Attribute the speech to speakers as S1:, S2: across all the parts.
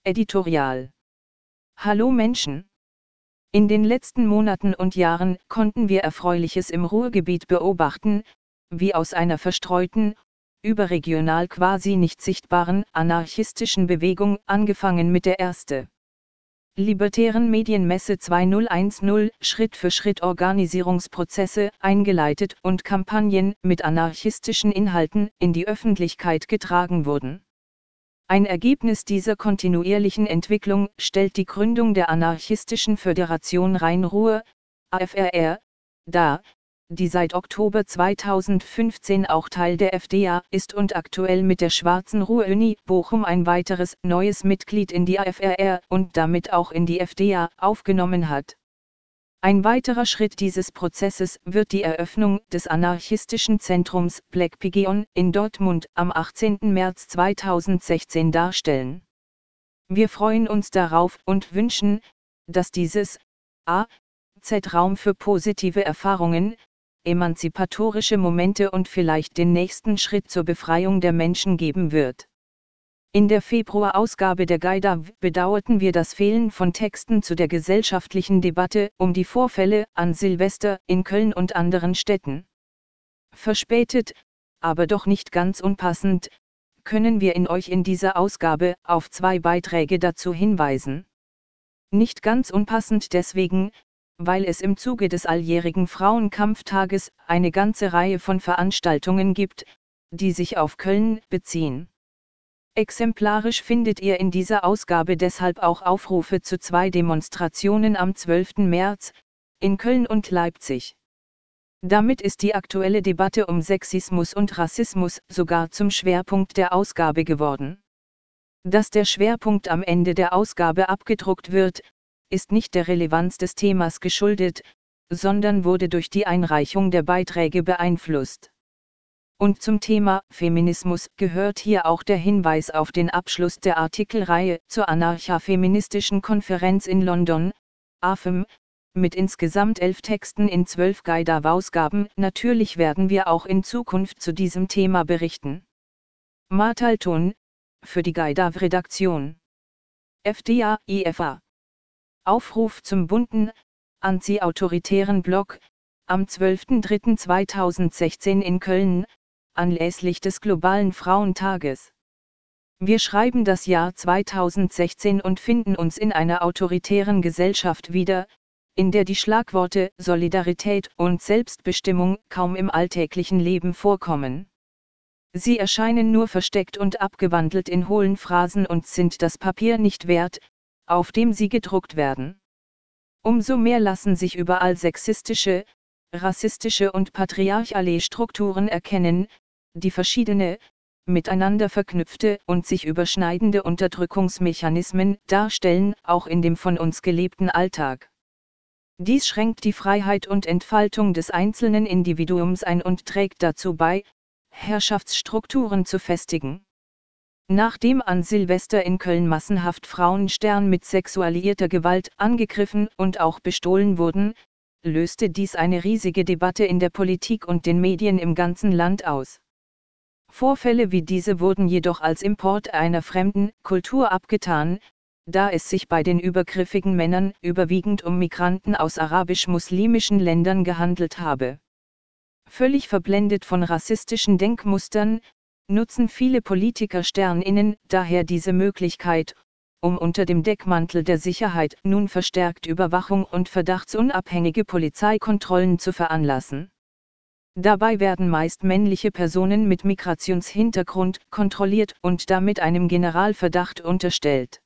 S1: Editorial. Hallo Menschen! In den letzten Monaten und Jahren konnten wir Erfreuliches im Ruhrgebiet beobachten, wie aus einer verstreuten, überregional quasi nicht sichtbaren anarchistischen Bewegung, angefangen mit der erste Libertären Medienmesse 2010, Schritt für Schritt Organisierungsprozesse eingeleitet und Kampagnen mit anarchistischen Inhalten in die Öffentlichkeit getragen wurden. Ein Ergebnis dieser kontinuierlichen Entwicklung stellt die Gründung der Anarchistischen Föderation Rhein-Ruhr, AFRR, dar, die seit Oktober 2015 auch Teil der FDA ist und aktuell mit der Schwarzen Ruhr-Uni Bochum ein weiteres, neues Mitglied in die AFRR und damit auch in die FDA aufgenommen hat. Ein weiterer Schritt dieses Prozesses wird die Eröffnung des anarchistischen Zentrums Black Pigeon in Dortmund am 18. März 2016 darstellen. Wir freuen uns darauf und wünschen, dass dieses AZ Raum für positive Erfahrungen, emanzipatorische Momente und vielleicht den nächsten Schritt zur Befreiung der Menschen geben wird. In der Februarausgabe der Gaida bedauerten wir das Fehlen von Texten zu der gesellschaftlichen Debatte um die Vorfälle an Silvester in Köln und anderen Städten. Verspätet, aber doch nicht ganz unpassend, können wir euch in dieser Ausgabe auf 2 Beiträge dazu hinweisen. Nicht ganz unpassend deswegen, weil es im Zuge des alljährigen Frauenkampftages eine ganze Reihe von Veranstaltungen gibt, die sich auf Köln beziehen. Exemplarisch findet ihr in dieser Ausgabe deshalb auch Aufrufe zu 2 Demonstrationen am 12. März, in Köln und Leipzig. Damit ist die aktuelle Debatte um Sexismus und Rassismus sogar zum Schwerpunkt der Ausgabe geworden. Dass der Schwerpunkt am Ende der Ausgabe abgedruckt wird, ist nicht der Relevanz des Themas geschuldet, sondern wurde durch die Einreichung der Beiträge beeinflusst. Und zum Thema Feminismus gehört hier auch der Hinweis auf den Abschluss der Artikelreihe zur Anarcha-feministischen Konferenz in London, AFEM, mit insgesamt 11 Texten in 12 Gaida-Ausgaben. Natürlich werden wir auch in Zukunft zu diesem Thema berichten. Martalton, für die Gaida-Redaktion. FDA-IFA. Aufruf zum bunten, anti-autoritären Blog, am 12.03.2016 in Köln, anlässlich des globalen Frauentages. Wir schreiben das Jahr 2016 und finden uns in einer autoritären Gesellschaft wieder, in der die Schlagworte Solidarität und Selbstbestimmung kaum im alltäglichen Leben vorkommen. Sie erscheinen nur versteckt und abgewandelt in hohlen Phrasen und sind das Papier nicht wert, auf dem sie gedruckt werden. Umso mehr lassen sich überall sexistische, rassistische und patriarchale Strukturen erkennen, die verschiedene, miteinander verknüpfte und sich überschneidende Unterdrückungsmechanismen darstellen, auch in dem von uns gelebten Alltag. Dies schränkt die Freiheit und Entfaltung des einzelnen Individuums ein und trägt dazu bei, Herrschaftsstrukturen zu festigen. Nachdem an Silvester in Köln massenhaft Frauenstern mit sexualisierter Gewalt angegriffen und auch bestohlen wurden, löste dies eine riesige Debatte in der Politik und den Medien im ganzen Land aus. Vorfälle wie diese wurden jedoch als Import einer fremden Kultur abgetan, da es sich bei den übergriffigen Männern überwiegend um Migranten aus arabisch-muslimischen Ländern gehandelt habe. Völlig verblendet von rassistischen Denkmustern, nutzen viele Politiker SternInnen daher diese Möglichkeit, um unter dem Deckmantel der Sicherheit nun verstärkt Überwachung und verdachtsunabhängige Polizeikontrollen zu veranlassen. Dabei werden meist männliche Personen mit Migrationshintergrund kontrolliert und damit einem Generalverdacht unterstellt.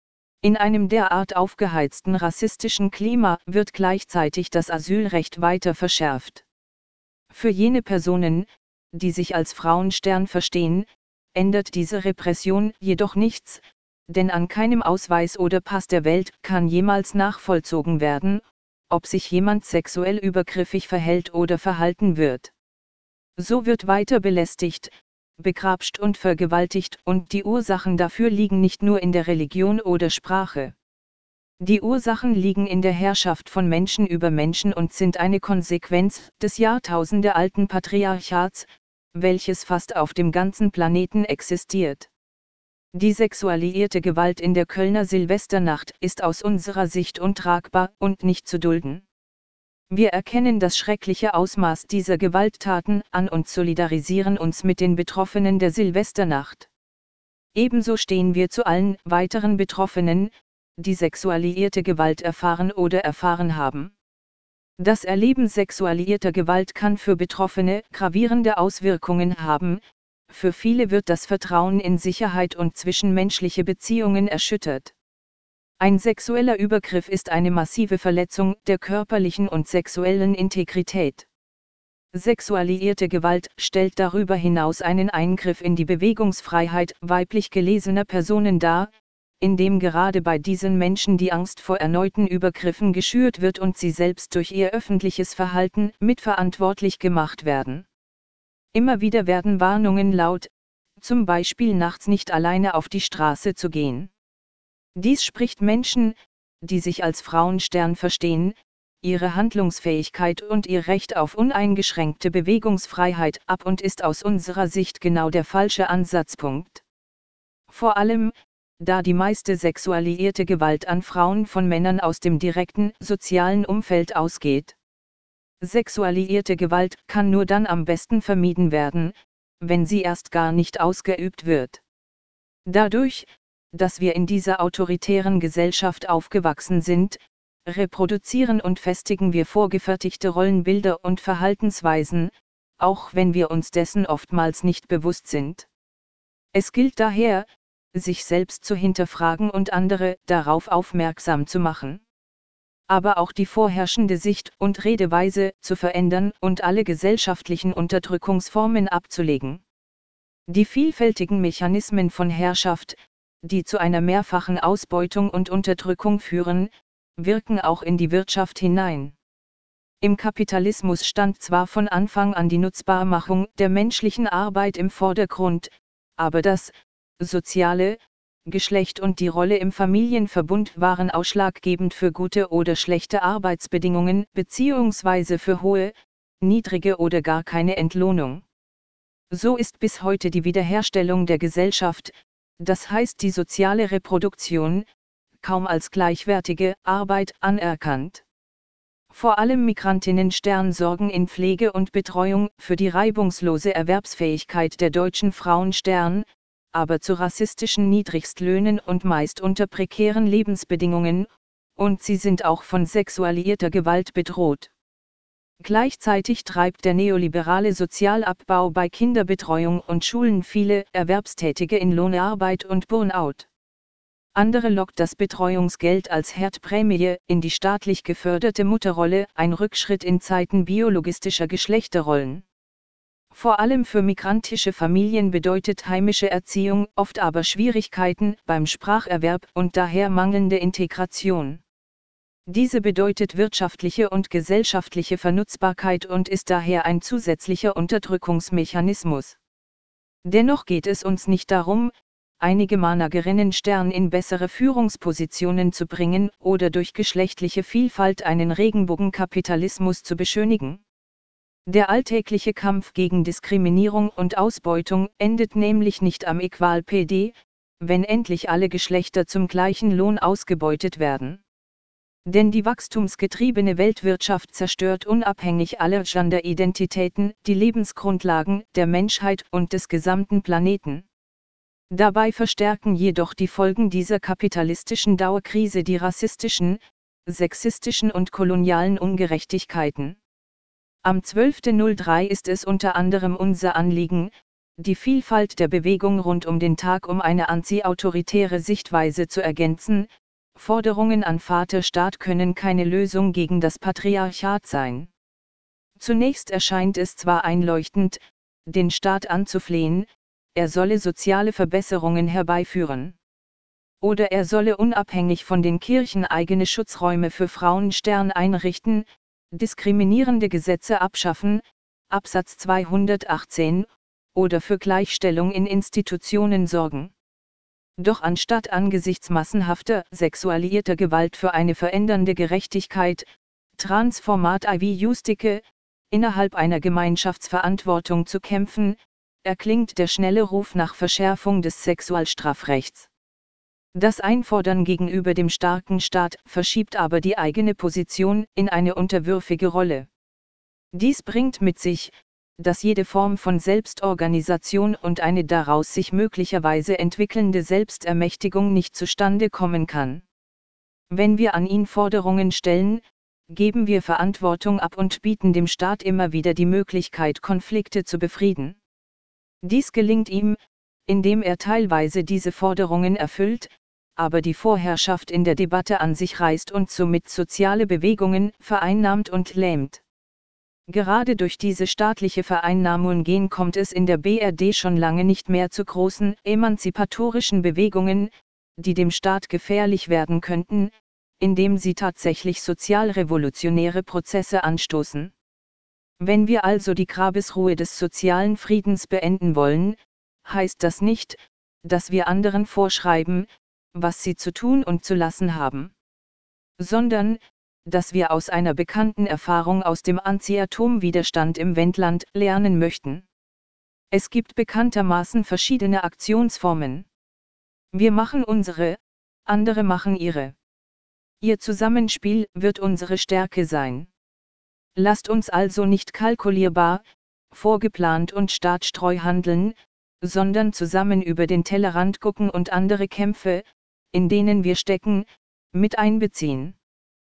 S1: In einem derart aufgeheizten rassistischen Klima wird gleichzeitig das Asylrecht weiter verschärft. Für jene Personen, die sich als Frauenstern verstehen, ändert diese Repression jedoch nichts, denn an keinem Ausweis oder Pass der Welt kann jemals nachvollzogen werden, ob sich jemand sexuell übergriffig verhält oder verhalten wird. So wird weiter belästigt, begrapscht und vergewaltigt und die Ursachen dafür liegen nicht nur in der Religion oder Sprache. Die Ursachen liegen in der Herrschaft von Menschen über Menschen und sind eine Konsequenz des jahrtausendealten Patriarchats, welches fast auf dem ganzen Planeten existiert. Die sexualisierte Gewalt in der Kölner Silvesternacht ist aus unserer Sicht untragbar und nicht zu dulden. Wir erkennen das schreckliche Ausmaß dieser Gewalttaten an und solidarisieren uns mit den Betroffenen der Silvesternacht. Ebenso stehen wir zu allen weiteren Betroffenen, die sexualisierte Gewalt erfahren oder erfahren haben. Das Erleben sexualisierter Gewalt kann für Betroffene gravierende Auswirkungen haben. Für viele wird das Vertrauen in Sicherheit und zwischenmenschliche Beziehungen erschüttert. Ein sexueller Übergriff ist eine massive Verletzung der körperlichen und sexuellen Integrität. Sexualisierte Gewalt stellt darüber hinaus einen Eingriff in die Bewegungsfreiheit weiblich gelesener Personen dar, indem gerade bei diesen Menschen die Angst vor erneuten Übergriffen geschürt wird und sie selbst durch ihr öffentliches Verhalten mitverantwortlich gemacht werden. Immer wieder werden Warnungen laut, zum Beispiel nachts nicht alleine auf die Straße zu gehen. Dies spricht Menschen, die sich als Frauenstern verstehen, ihre Handlungsfähigkeit und ihr Recht auf uneingeschränkte Bewegungsfreiheit ab und ist aus unserer Sicht genau der falsche Ansatzpunkt. Vor allem, da die meiste sexualisierte Gewalt an Frauen von Männern aus dem direkten sozialen Umfeld ausgeht. Sexualisierte Gewalt kann nur dann am besten vermieden werden, wenn sie erst gar nicht ausgeübt wird. Dadurch, dass wir in dieser autoritären Gesellschaft aufgewachsen sind, reproduzieren und festigen wir vorgefertigte Rollenbilder und Verhaltensweisen, auch wenn wir uns dessen oftmals nicht bewusst sind. Es gilt daher, sich selbst zu hinterfragen und andere darauf aufmerksam zu machen. Aber auch die vorherrschende Sicht und Redeweise zu verändern und alle gesellschaftlichen Unterdrückungsformen abzulegen. Die vielfältigen Mechanismen von Herrschaft, die zu einer mehrfachen Ausbeutung und Unterdrückung führen, wirken auch in die Wirtschaft hinein. Im Kapitalismus stand zwar von Anfang an die Nutzbarmachung der menschlichen Arbeit im Vordergrund, aber das soziale Geschlecht und die Rolle im Familienverbund waren ausschlaggebend für gute oder schlechte Arbeitsbedingungen bzw. für hohe, niedrige oder gar keine Entlohnung. So ist bis heute die Wiederherstellung der Gesellschaft, das heißt die soziale Reproduktion, kaum als gleichwertige Arbeit anerkannt. Vor allem Migrantinnen sorgen in Pflege und Betreuung für die reibungslose Erwerbsfähigkeit der deutschen Frauen, aber zu rassistischen Niedrigstlöhnen und meist unter prekären Lebensbedingungen, und sie sind auch von sexualisierter Gewalt bedroht. Gleichzeitig treibt der neoliberale Sozialabbau bei Kinderbetreuung und Schulen viele Erwerbstätige in Lohnarbeit und Burnout. Andere lockt das Betreuungsgeld als Herdprämie in die staatlich geförderte Mutterrolle, ein Rückschritt in Zeiten biologistischer Geschlechterrollen. Vor allem für migrantische Familien bedeutet heimische Erziehung oft aber Schwierigkeiten beim Spracherwerb und daher mangelnde Integration. Diese bedeutet wirtschaftliche und gesellschaftliche Vernutzbarkeit und ist daher ein zusätzlicher Unterdrückungsmechanismus. Dennoch geht es uns nicht darum, einige Managerinnen in bessere Führungspositionen zu bringen oder durch geschlechtliche Vielfalt einen Regenbogenkapitalismus zu beschönigen. Der alltägliche Kampf gegen Diskriminierung und Ausbeutung endet nämlich nicht am Equal-PD, wenn endlich alle Geschlechter zum gleichen Lohn ausgebeutet werden. Denn die wachstumsgetriebene Weltwirtschaft zerstört unabhängig aller Gender-Identitäten die Lebensgrundlagen der Menschheit und des gesamten Planeten. Dabei verstärken jedoch die Folgen dieser kapitalistischen Dauerkrise die rassistischen, sexistischen und kolonialen Ungerechtigkeiten. Am 12.03 ist es unter anderem unser Anliegen, die Vielfalt der Bewegung rund um den Tag um eine anti-autoritäre Sichtweise zu ergänzen. Forderungen an Vaterstaat können keine Lösung gegen das Patriarchat sein. Zunächst erscheint es zwar einleuchtend, den Staat anzuflehen, er solle soziale Verbesserungen herbeiführen. Oder er solle unabhängig von den Kirchen eigene Schutzräume für Frauen einrichten, diskriminierende Gesetze abschaffen, Absatz 218, oder für Gleichstellung in Institutionen sorgen. Doch anstatt angesichts massenhafter sexualisierter Gewalt für eine verändernde Gerechtigkeit, Transformat wie Justike, innerhalb einer Gemeinschaftsverantwortung zu kämpfen, erklingt der schnelle Ruf nach Verschärfung des Sexualstrafrechts. Das Einfordern gegenüber dem starken Staat verschiebt aber die eigene Position in eine unterwürfige Rolle. Dies bringt mit sich, dass jede Form von Selbstorganisation und eine daraus sich möglicherweise entwickelnde Selbstermächtigung nicht zustande kommen kann. Wenn wir an ihn Forderungen stellen, geben wir Verantwortung ab und bieten dem Staat immer wieder die Möglichkeit, Konflikte zu befrieden. Dies gelingt ihm, indem er teilweise diese Forderungen erfüllt, aber die Vorherrschaft in der Debatte an sich reißt und somit soziale Bewegungen vereinnahmt und lähmt. Gerade durch diese staatliche Vereinnahmung kommt es in der BRD schon lange nicht mehr zu großen emanzipatorischen Bewegungen, die dem Staat gefährlich werden könnten, indem sie tatsächlich sozialrevolutionäre Prozesse anstoßen. Wenn wir also die Grabesruhe des sozialen Friedens beenden wollen, heißt das nicht, dass wir anderen vorschreiben, was sie zu tun und zu lassen haben, sondern, dass wir aus einer bekannten Erfahrung aus dem Anti-Atom-Widerstand im Wendland lernen möchten. Es gibt bekanntermaßen verschiedene Aktionsformen. Wir machen unsere, andere machen ihre. Ihr Zusammenspiel wird unsere Stärke sein. Lasst uns also nicht kalkulierbar, vorgeplant und startstreu handeln, sondern zusammen über den Tellerrand gucken und andere Kämpfe, in denen wir stecken, mit einbeziehen.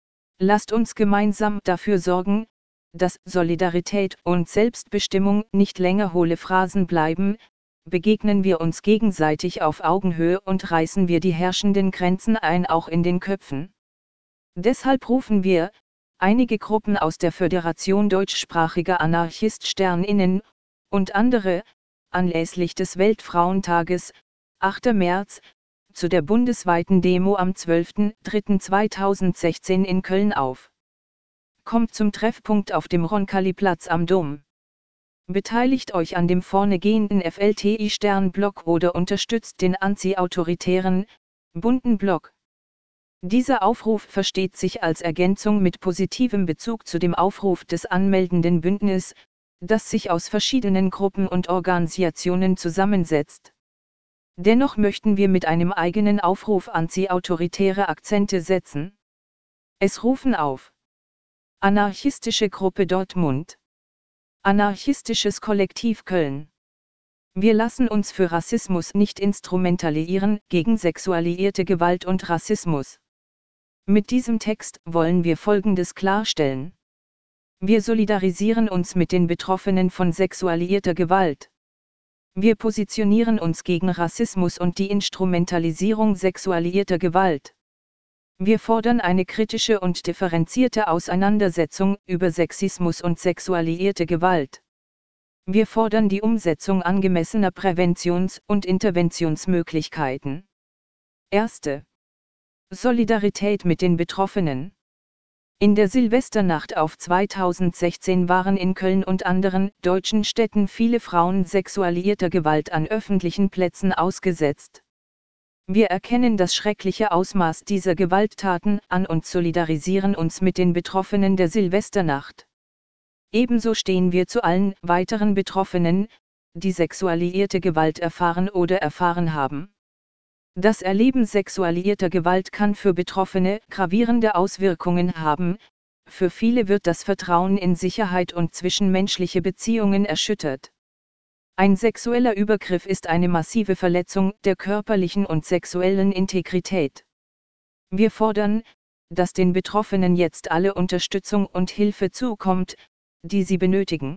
S1: Lasst uns gemeinsam dafür sorgen, dass Solidarität und Selbstbestimmung nicht länger hohle Phrasen bleiben, begegnen wir uns gegenseitig auf Augenhöhe und reißen wir die herrschenden Grenzen ein, auch in den Köpfen. Deshalb rufen wir, einige Gruppen aus der Föderation deutschsprachiger Anarchist-SternInnen, und andere, anlässlich des Weltfrauentages, 8. März, zu der bundesweiten Demo am 12.03.2016 in Köln auf. Kommt zum Treffpunkt auf dem Roncalli-Platz am Dom. Beteiligt euch an dem vornegehenden FLTI-Stern-Block oder unterstützt den anti-autoritären, bunten Block. Dieser Aufruf versteht sich als Ergänzung mit positivem Bezug zu dem Aufruf des anmeldenden Bündnis, das sich aus verschiedenen Gruppen und Organisationen zusammensetzt. Dennoch möchten wir mit einem eigenen Aufruf anti-autoritäre Akzente setzen. Es rufen auf: Anarchistische Gruppe Dortmund, Anarchistisches Kollektiv Köln. Wir lassen uns für Rassismus nicht instrumentalisieren, gegen sexualisierte Gewalt und Rassismus. Mit diesem Text wollen wir Folgendes klarstellen. Wir solidarisieren uns mit den Betroffenen von sexualisierter Gewalt. Wir positionieren uns gegen Rassismus und die Instrumentalisierung sexualisierter Gewalt. Wir fordern eine kritische und differenzierte Auseinandersetzung über Sexismus und sexualisierte Gewalt. Wir fordern die Umsetzung angemessener Präventions- und Interventionsmöglichkeiten. 1. Solidarität mit den Betroffenen. In der Silvesternacht auf 2016 waren in Köln und anderen deutschen Städten viele Frauen sexualisierter Gewalt an öffentlichen Plätzen ausgesetzt. Wir erkennen das schreckliche Ausmaß dieser Gewalttaten an und solidarisieren uns mit den Betroffenen der Silvesternacht. Ebenso stehen wir zu allen weiteren Betroffenen, die sexualisierte Gewalt erfahren oder erfahren haben. Das Erleben sexualisierter Gewalt kann für Betroffene gravierende Auswirkungen haben, für viele wird das Vertrauen in Sicherheit und zwischenmenschliche Beziehungen erschüttert. Ein sexueller Übergriff ist eine massive Verletzung der körperlichen und sexuellen Integrität. Wir fordern, dass den Betroffenen jetzt alle Unterstützung und Hilfe zukommt, die sie benötigen.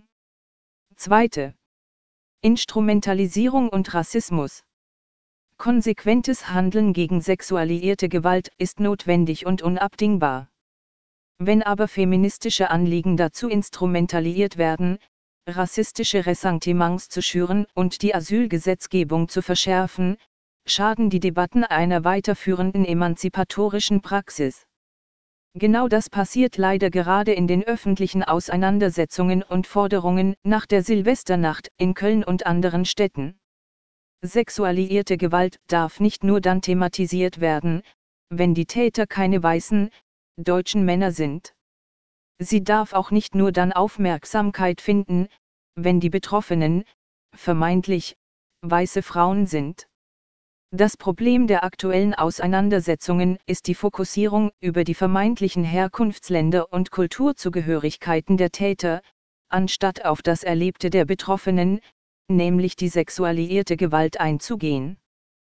S1: 2. Instrumentalisierung und Rassismus. Konsequentes Handeln gegen sexualisierte Gewalt ist notwendig und unabdingbar. Wenn aber feministische Anliegen dazu instrumentalisiert werden, rassistische Ressentiments zu schüren und die Asylgesetzgebung zu verschärfen, schaden die Debatten einer weiterführenden emanzipatorischen Praxis. Genau das passiert leider gerade in den öffentlichen Auseinandersetzungen und Forderungen nach der Silvesternacht in Köln und anderen Städten. Sexualisierte Gewalt darf nicht nur dann thematisiert werden, wenn die Täter keine weißen, deutschen Männer sind. Sie darf auch nicht nur dann Aufmerksamkeit finden, wenn die Betroffenen, vermeintlich, weiße Frauen sind. Das Problem der aktuellen Auseinandersetzungen ist die Fokussierung über die vermeintlichen Herkunftsländer und Kulturzugehörigkeiten der Täter, anstatt auf das Erlebte der Betroffenen, nämlich die sexualisierte Gewalt einzugehen.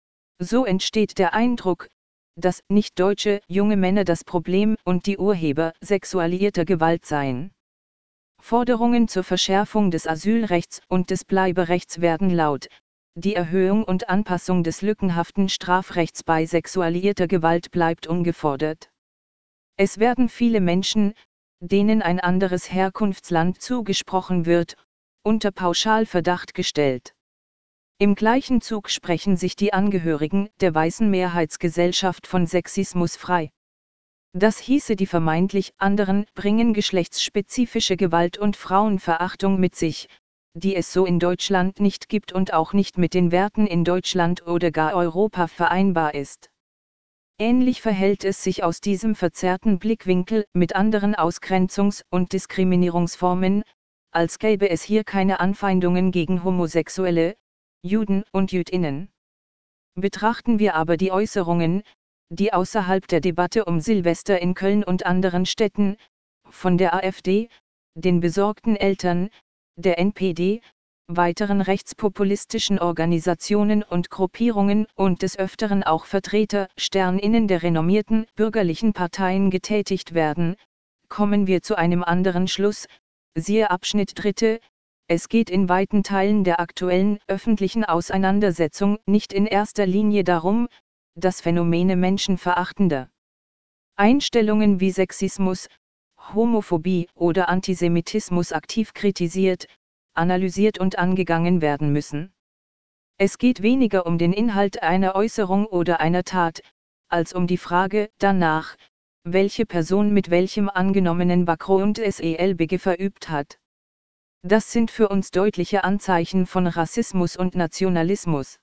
S1: So entsteht der Eindruck, dass nicht-deutsche junge Männer das Problem und die Urheber sexualisierter Gewalt seien. Forderungen zur Verschärfung des Asylrechts und des Bleiberechts werden laut. Die Erhöhung und Anpassung des lückenhaften Strafrechts bei sexualisierter Gewalt bleibt ungefordert. Es werden viele Menschen, denen ein anderes Herkunftsland zugesprochen wird, unter Pauschalverdacht gestellt. Im gleichen Zug sprechen sich die Angehörigen der weißen Mehrheitsgesellschaft von Sexismus frei. Das hieße, die vermeintlich anderen bringen geschlechtsspezifische Gewalt und Frauenverachtung mit sich, die es so in Deutschland nicht gibt und auch nicht mit den Werten in Deutschland oder gar Europa vereinbar ist. Ähnlich verhält es sich aus diesem verzerrten Blickwinkel mit anderen Ausgrenzungs- und Diskriminierungsformen, als gäbe es hier keine Anfeindungen gegen Homosexuelle, Juden und Jüdinnen. Betrachten wir aber die Äußerungen, die außerhalb der Debatte um Silvester in Köln und anderen Städten, von der AfD, den besorgten Eltern, der NPD, weiteren rechtspopulistischen Organisationen und Gruppierungen und des Öfteren auch Vertreter *innen der renommierten bürgerlichen Parteien getätigt werden, kommen wir zu einem anderen Schluss, siehe Abschnitt 3. Es geht in weiten Teilen der aktuellen öffentlichen Auseinandersetzung nicht in erster Linie darum, dass Phänomene menschenverachtender Einstellungen wie Sexismus, Homophobie oder Antisemitismus aktiv kritisiert, analysiert und angegangen werden müssen. Es geht weniger um den Inhalt einer Äußerung oder einer Tat, als um die Frage danach, welche Person mit welchem angenommenen Background selbe verübt hat. Das sind für uns deutliche Anzeichen von Rassismus und Nationalismus.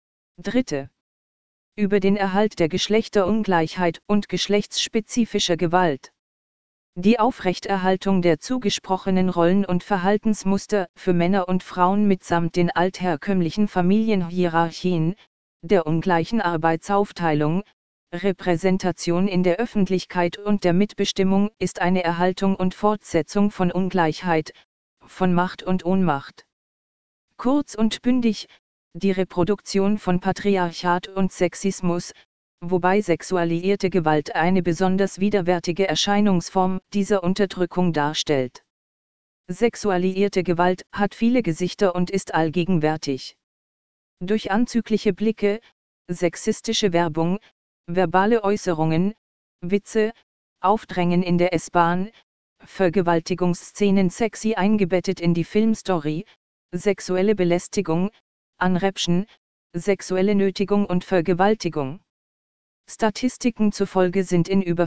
S1: 3. Über den Erhalt der Geschlechterungleichheit und geschlechtsspezifischer Gewalt. Die Aufrechterhaltung der zugesprochenen Rollen- und Verhaltensmuster für Männer und Frauen mitsamt den altherkömmlichen Familienhierarchien, der ungleichen Arbeitsaufteilung, Repräsentation in der Öffentlichkeit und der Mitbestimmung ist eine Erhaltung und Fortsetzung von Ungleichheit, von Macht und Ohnmacht. Kurz und bündig, die Reproduktion von Patriarchat und Sexismus, wobei sexualisierte Gewalt eine besonders widerwärtige Erscheinungsform dieser Unterdrückung darstellt. Sexualisierte Gewalt hat viele Gesichter und ist allgegenwärtig. Durch anzügliche Blicke, sexistische Werbung, verbale Äußerungen, Witze, Aufdrängen in der S-Bahn, Vergewaltigungsszenen sexy eingebettet in die Filmstory, sexuelle Belästigung, Anräpschen, sexuelle Nötigung und Vergewaltigung. Statistiken zufolge sind in über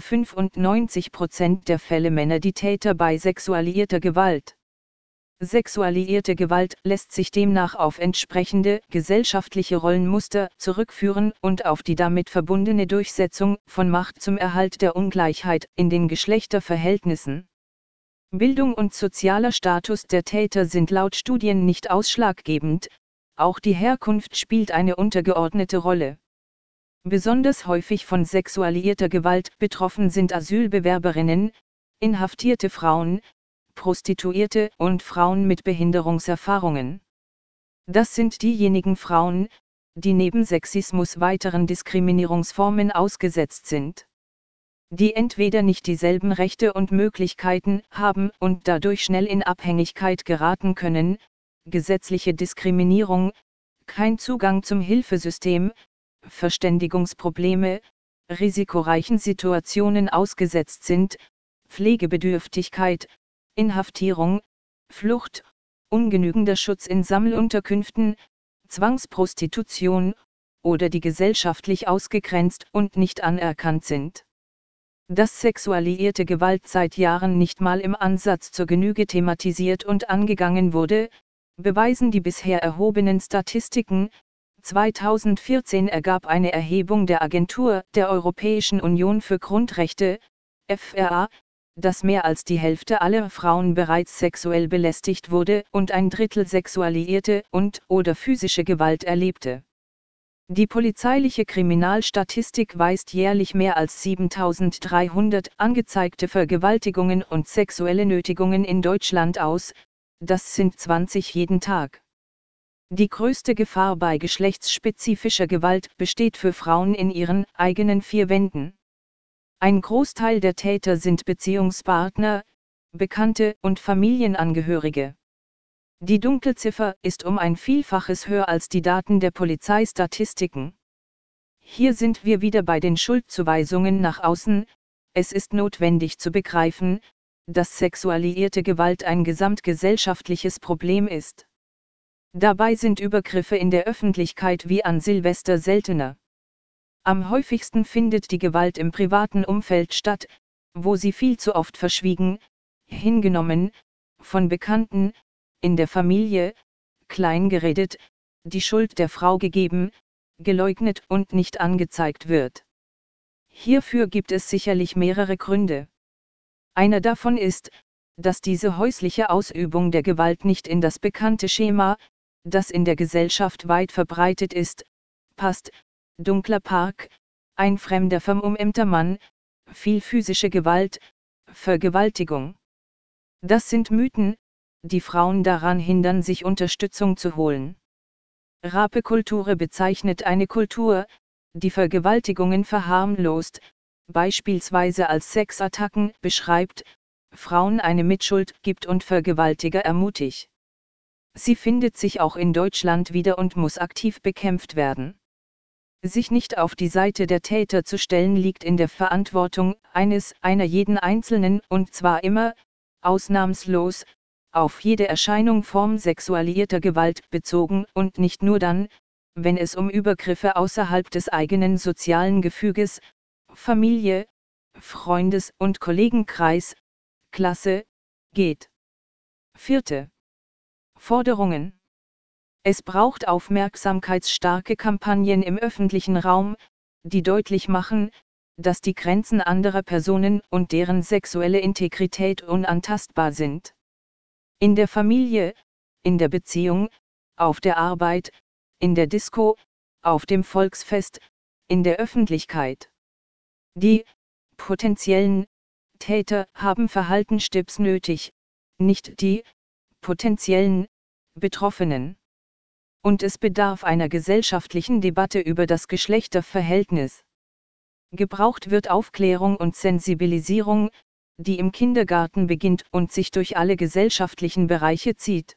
S1: 95% der Fälle Männer die Täter bei sexualisierter Gewalt. Sexualisierte Gewalt lässt sich demnach auf entsprechende gesellschaftliche Rollenmuster zurückführen und auf die damit verbundene Durchsetzung von Macht zum Erhalt der Ungleichheit in den Geschlechterverhältnissen. Bildung und sozialer Status der Täter sind laut Studien nicht ausschlaggebend, auch die Herkunft spielt eine untergeordnete Rolle. Besonders häufig von sexualisierter Gewalt betroffen sind Asylbewerberinnen, inhaftierte Frauen, Prostituierte und Frauen mit Behinderungserfahrungen. Das sind diejenigen Frauen, die neben Sexismus weiteren Diskriminierungsformen ausgesetzt sind. Die entweder nicht dieselben Rechte und Möglichkeiten haben und dadurch schnell in Abhängigkeit geraten können, gesetzliche Diskriminierung, kein Zugang zum Hilfesystem, Verständigungsprobleme, risikoreichen Situationen ausgesetzt sind, Pflegebedürftigkeit, Inhaftierung, Flucht, ungenügender Schutz in Sammelunterkünften, Zwangsprostitution, oder die gesellschaftlich ausgegrenzt und nicht anerkannt sind. Dass sexualisierte Gewalt seit Jahren nicht mal im Ansatz zur Genüge thematisiert und angegangen wurde, beweisen die bisher erhobenen Statistiken. 2014 ergab eine Erhebung der Agentur der Europäischen Union für Grundrechte, FRA, dass mehr als die Hälfte aller Frauen bereits sexuell belästigt wurde und ein Drittel sexualisierte und/oder physische Gewalt erlebte. Die polizeiliche Kriminalstatistik weist jährlich mehr als 7.300 angezeigte Vergewaltigungen und sexuelle Nötigungen in Deutschland aus, das sind 20 jeden Tag. Die größte Gefahr bei geschlechtsspezifischer Gewalt besteht für Frauen in ihren eigenen vier Wänden. Ein Großteil der Täter sind Beziehungspartner, Bekannte und Familienangehörige. Die Dunkelziffer ist um ein Vielfaches höher als die Daten der Polizeistatistiken. Hier sind wir wieder bei den Schuldzuweisungen nach außen. Es ist notwendig zu begreifen, dass sexualisierte Gewalt ein gesamtgesellschaftliches Problem ist. Dabei sind Übergriffe in der Öffentlichkeit wie an Silvester seltener. Am häufigsten findet die Gewalt im privaten Umfeld statt, wo sie viel zu oft verschwiegen, hingenommen, von Bekannten, in der Familie, kleingeredet, die Schuld der Frau gegeben, geleugnet und nicht angezeigt wird. Hierfür gibt es sicherlich mehrere Gründe. Einer davon ist, dass diese häusliche Ausübung der Gewalt nicht in das bekannte Schema, das in der Gesellschaft weit verbreitet ist, passt: dunkler Park, ein fremder vermummter Mann, viel physische Gewalt, Vergewaltigung. Das sind Mythen, die Frauen daran hindern, sich Unterstützung zu holen. Rape-Kultur bezeichnet eine Kultur, die Vergewaltigungen verharmlost, beispielsweise als Sexattacken beschreibt, Frauen eine Mitschuld gibt und Vergewaltiger ermutigt. Sie findet sich auch in Deutschland wieder und muss aktiv bekämpft werden. Sich nicht auf die Seite der Täter zu stellen, liegt in der Verantwortung einer jeden Einzelnen, und zwar immer, ausnahmslos, auf jede Erscheinung, Form sexualisierter Gewalt bezogen und nicht nur dann, wenn es um Übergriffe außerhalb des eigenen sozialen Gefüges, Familie, Freundes- und Kollegenkreis, Klasse, geht. 4. Forderungen. Es braucht aufmerksamkeitsstarke Kampagnen im öffentlichen Raum, die deutlich machen, dass die Grenzen anderer Personen und deren sexuelle Integrität unantastbar sind. In der Familie, in der Beziehung, auf der Arbeit, in der Disco, auf dem Volksfest, in der Öffentlichkeit. Die potenziellen Täter haben Verhaltenstipps nötig, nicht die potenziellen Betroffenen. Und es bedarf einer gesellschaftlichen Debatte über das Geschlechterverhältnis. Gebraucht wird Aufklärung und Sensibilisierung, die im Kindergarten beginnt und sich durch alle gesellschaftlichen Bereiche zieht.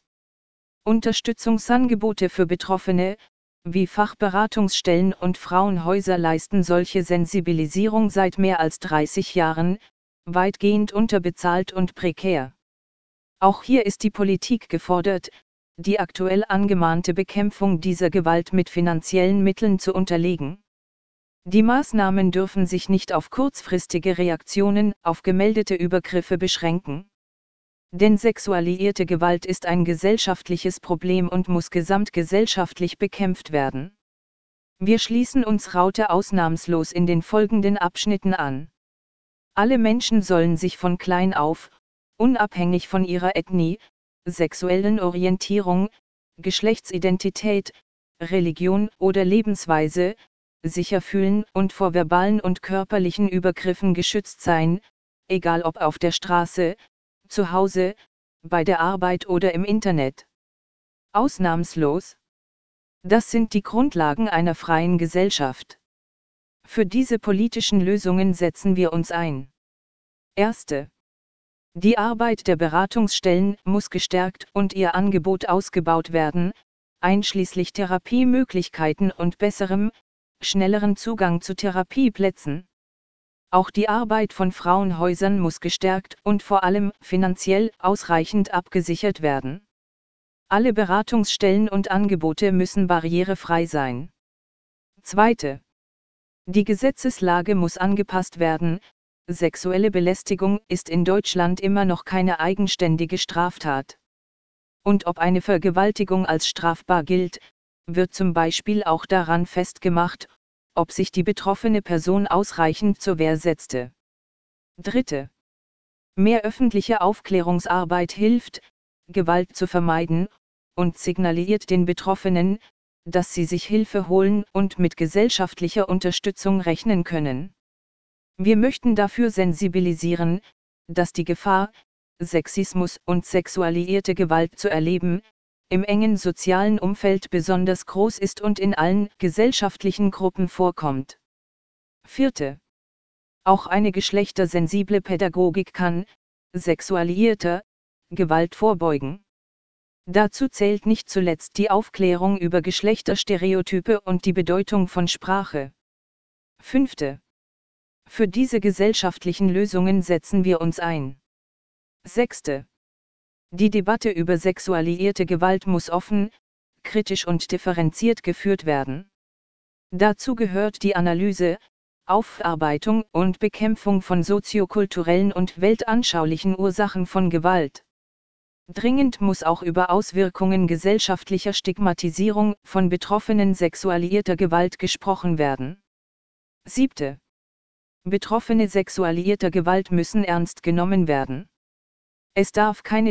S1: Unterstützungsangebote für Betroffene, wie Fachberatungsstellen und Frauenhäuser, leisten solche Sensibilisierung seit mehr als 30 Jahren, weitgehend unterbezahlt und prekär. Auch hier ist die Politik gefordert, die aktuell angemahnte Bekämpfung dieser Gewalt mit finanziellen Mitteln zu unterlegen. Die Maßnahmen dürfen sich nicht auf kurzfristige Reaktionen auf gemeldete Übergriffe beschränken. Denn sexualisierte Gewalt ist ein gesellschaftliches Problem und muss gesamtgesellschaftlich bekämpft werden. Wir schließen uns Raute ausnahmslos in den folgenden Abschnitten an. Alle Menschen sollen sich von klein auf, unabhängig von ihrer Ethnie, sexuellen Orientierung, Geschlechtsidentität, Religion oder Lebensweise, sicher fühlen und vor verbalen und körperlichen Übergriffen geschützt sein, egal ob auf der Straße, zu Hause, bei der Arbeit oder im Internet. Ausnahmslos. Das sind die Grundlagen einer freien Gesellschaft. Für diese politischen Lösungen setzen wir uns ein. 1. Die Arbeit der Beratungsstellen muss gestärkt und ihr Angebot ausgebaut werden, einschließlich Therapiemöglichkeiten und besserem, schnelleren Zugang zu Therapieplätzen. Auch die Arbeit von Frauenhäusern muss gestärkt und vor allem finanziell ausreichend abgesichert werden. Alle Beratungsstellen und Angebote müssen barrierefrei sein. 2. Die Gesetzeslage muss angepasst werden. Sexuelle Belästigung ist in Deutschland immer noch keine eigenständige Straftat. Und ob eine Vergewaltigung als strafbar gilt, wird zum Beispiel auch daran festgemacht, ob sich die betroffene Person ausreichend zur Wehr setzte. 3. Mehr öffentliche Aufklärungsarbeit hilft, Gewalt zu vermeiden, und signalisiert den Betroffenen, dass sie sich Hilfe holen und mit gesellschaftlicher Unterstützung rechnen können. Wir möchten dafür sensibilisieren, dass die Gefahr, Sexismus und sexualisierte Gewalt zu erleben, im engen sozialen Umfeld besonders groß ist und in allen gesellschaftlichen Gruppen vorkommt. 4. Auch eine geschlechtersensible Pädagogik kann, sexualisierter Gewalt vorbeugen. Dazu zählt nicht zuletzt die Aufklärung über Geschlechterstereotype und die Bedeutung von Sprache. 5. Für diese gesellschaftlichen Lösungen setzen wir uns ein. 6. Die Debatte über sexualisierte Gewalt muss offen, kritisch und differenziert geführt werden. Dazu gehört die Analyse, Aufarbeitung und Bekämpfung von soziokulturellen und weltanschaulichen Ursachen von Gewalt. Dringend muss auch über Auswirkungen gesellschaftlicher Stigmatisierung von Betroffenen sexualisierter Gewalt gesprochen werden. 7. Betroffene sexualisierter Gewalt müssen ernst genommen werden. Es darf keine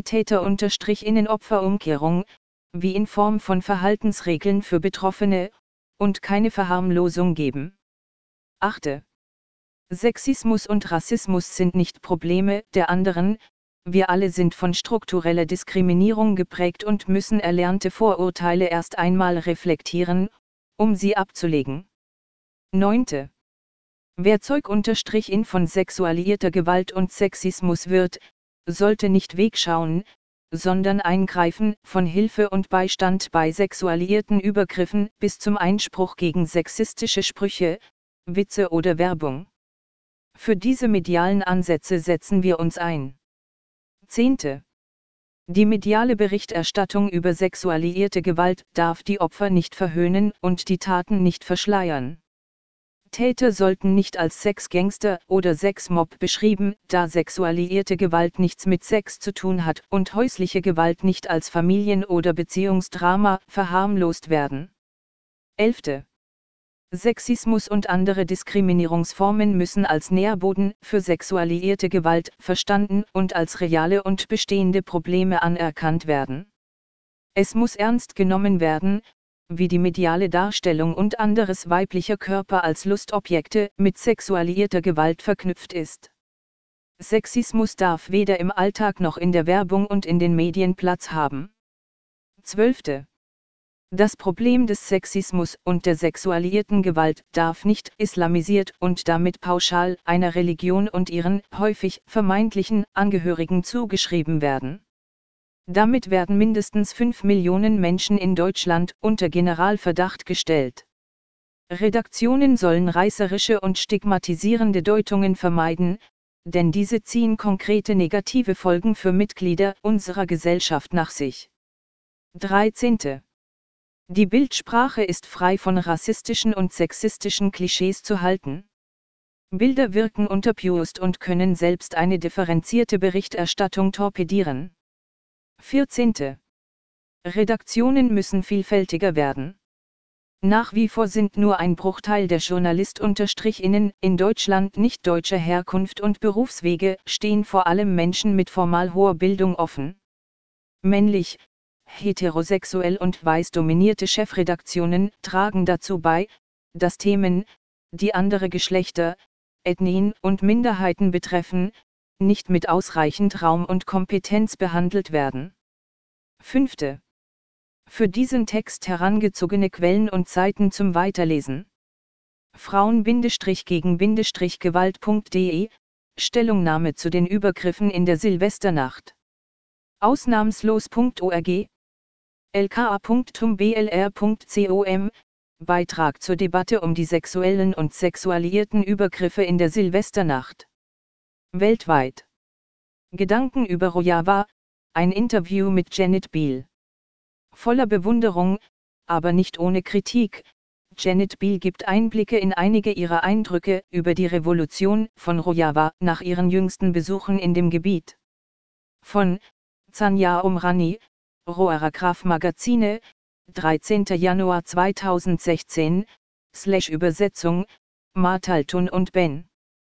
S1: Täter-Opfer-Umkehrung, wie in Form von Verhaltensregeln für Betroffene, und keine Verharmlosung geben. 8. Sexismus und Rassismus sind nicht Probleme der anderen, wir alle sind von struktureller Diskriminierung geprägt und müssen erlernte Vorurteile erst einmal reflektieren, um sie abzulegen. 9. Wer Zeug-in von sexualisierter Gewalt und Sexismus wird, sollte nicht wegschauen, sondern eingreifen, von Hilfe und Beistand bei sexualisierten Übergriffen bis zum Einspruch gegen sexistische Sprüche, Witze oder Werbung. Für diese medialen Ansätze setzen wir uns ein. 10. Die mediale Berichterstattung über sexualisierte Gewalt darf die Opfer nicht verhöhnen und die Taten nicht verschleiern. Täter sollten nicht als Sexgangster oder Sexmob beschrieben, da sexualisierte Gewalt nichts mit Sex zu tun hat und häusliche Gewalt nicht als Familien- oder Beziehungsdrama verharmlost werden. 11. Sexismus und andere Diskriminierungsformen müssen als Nährboden für sexualisierte Gewalt verstanden und als reale und bestehende Probleme anerkannt werden. Es muss ernst genommen werden, wie die mediale Darstellung und anderes weiblicher Körper als Lustobjekte mit sexualisierter Gewalt verknüpft ist. Sexismus darf weder im Alltag noch in der Werbung und in den Medien Platz haben. 12. Das Problem des Sexismus und der sexualisierten Gewalt darf nicht islamisiert und damit pauschal einer Religion und ihren häufig vermeintlichen Angehörigen zugeschrieben werden. Damit werden mindestens 5 Millionen Menschen in Deutschland unter Generalverdacht gestellt. Redaktionen sollen reißerische und stigmatisierende Deutungen vermeiden, denn diese ziehen konkrete negative Folgen für Mitglieder unserer Gesellschaft nach sich. 13. Die Bildsprache ist frei von rassistischen und sexistischen Klischees zu halten. Bilder wirken unterbewusst und können selbst eine differenzierte Berichterstattung torpedieren. 14. Redaktionen müssen vielfältiger werden. Nach wie vor sind nur ein Bruchteil der JournalistInnen in Deutschland nicht deutscher Herkunft und Berufswege stehen vor allem Menschen mit formal hoher Bildung offen. Männlich, heterosexuell und weiß dominierte Chefredaktionen tragen dazu bei, dass Themen, die andere Geschlechter, Ethnien und Minderheiten betreffen, nicht mit ausreichend Raum und Kompetenz behandelt werden. 5. Für diesen Text herangezogene Quellen und Seiten zum Weiterlesen. Frauen-gegen-Gewalt.de, Stellungnahme zu den Übergriffen in der Silvesternacht. Ausnahmslos.org, lka.tumblr.com, Beitrag zur Debatte um die sexuellen und sexualisierten Übergriffe in der Silvesternacht. Weltweit. Gedanken über Rojava, ein Interview mit Janet Biel. Voller Bewunderung, aber nicht ohne Kritik, Janet Biel gibt Einblicke in einige ihrer Eindrücke über die Revolution von Rojava nach ihren jüngsten Besuchen in dem Gebiet. Von Zanya Omrani, Roaragraph Magazine, 13. Januar 2016, /Übersetzung, Martaltun und Ben.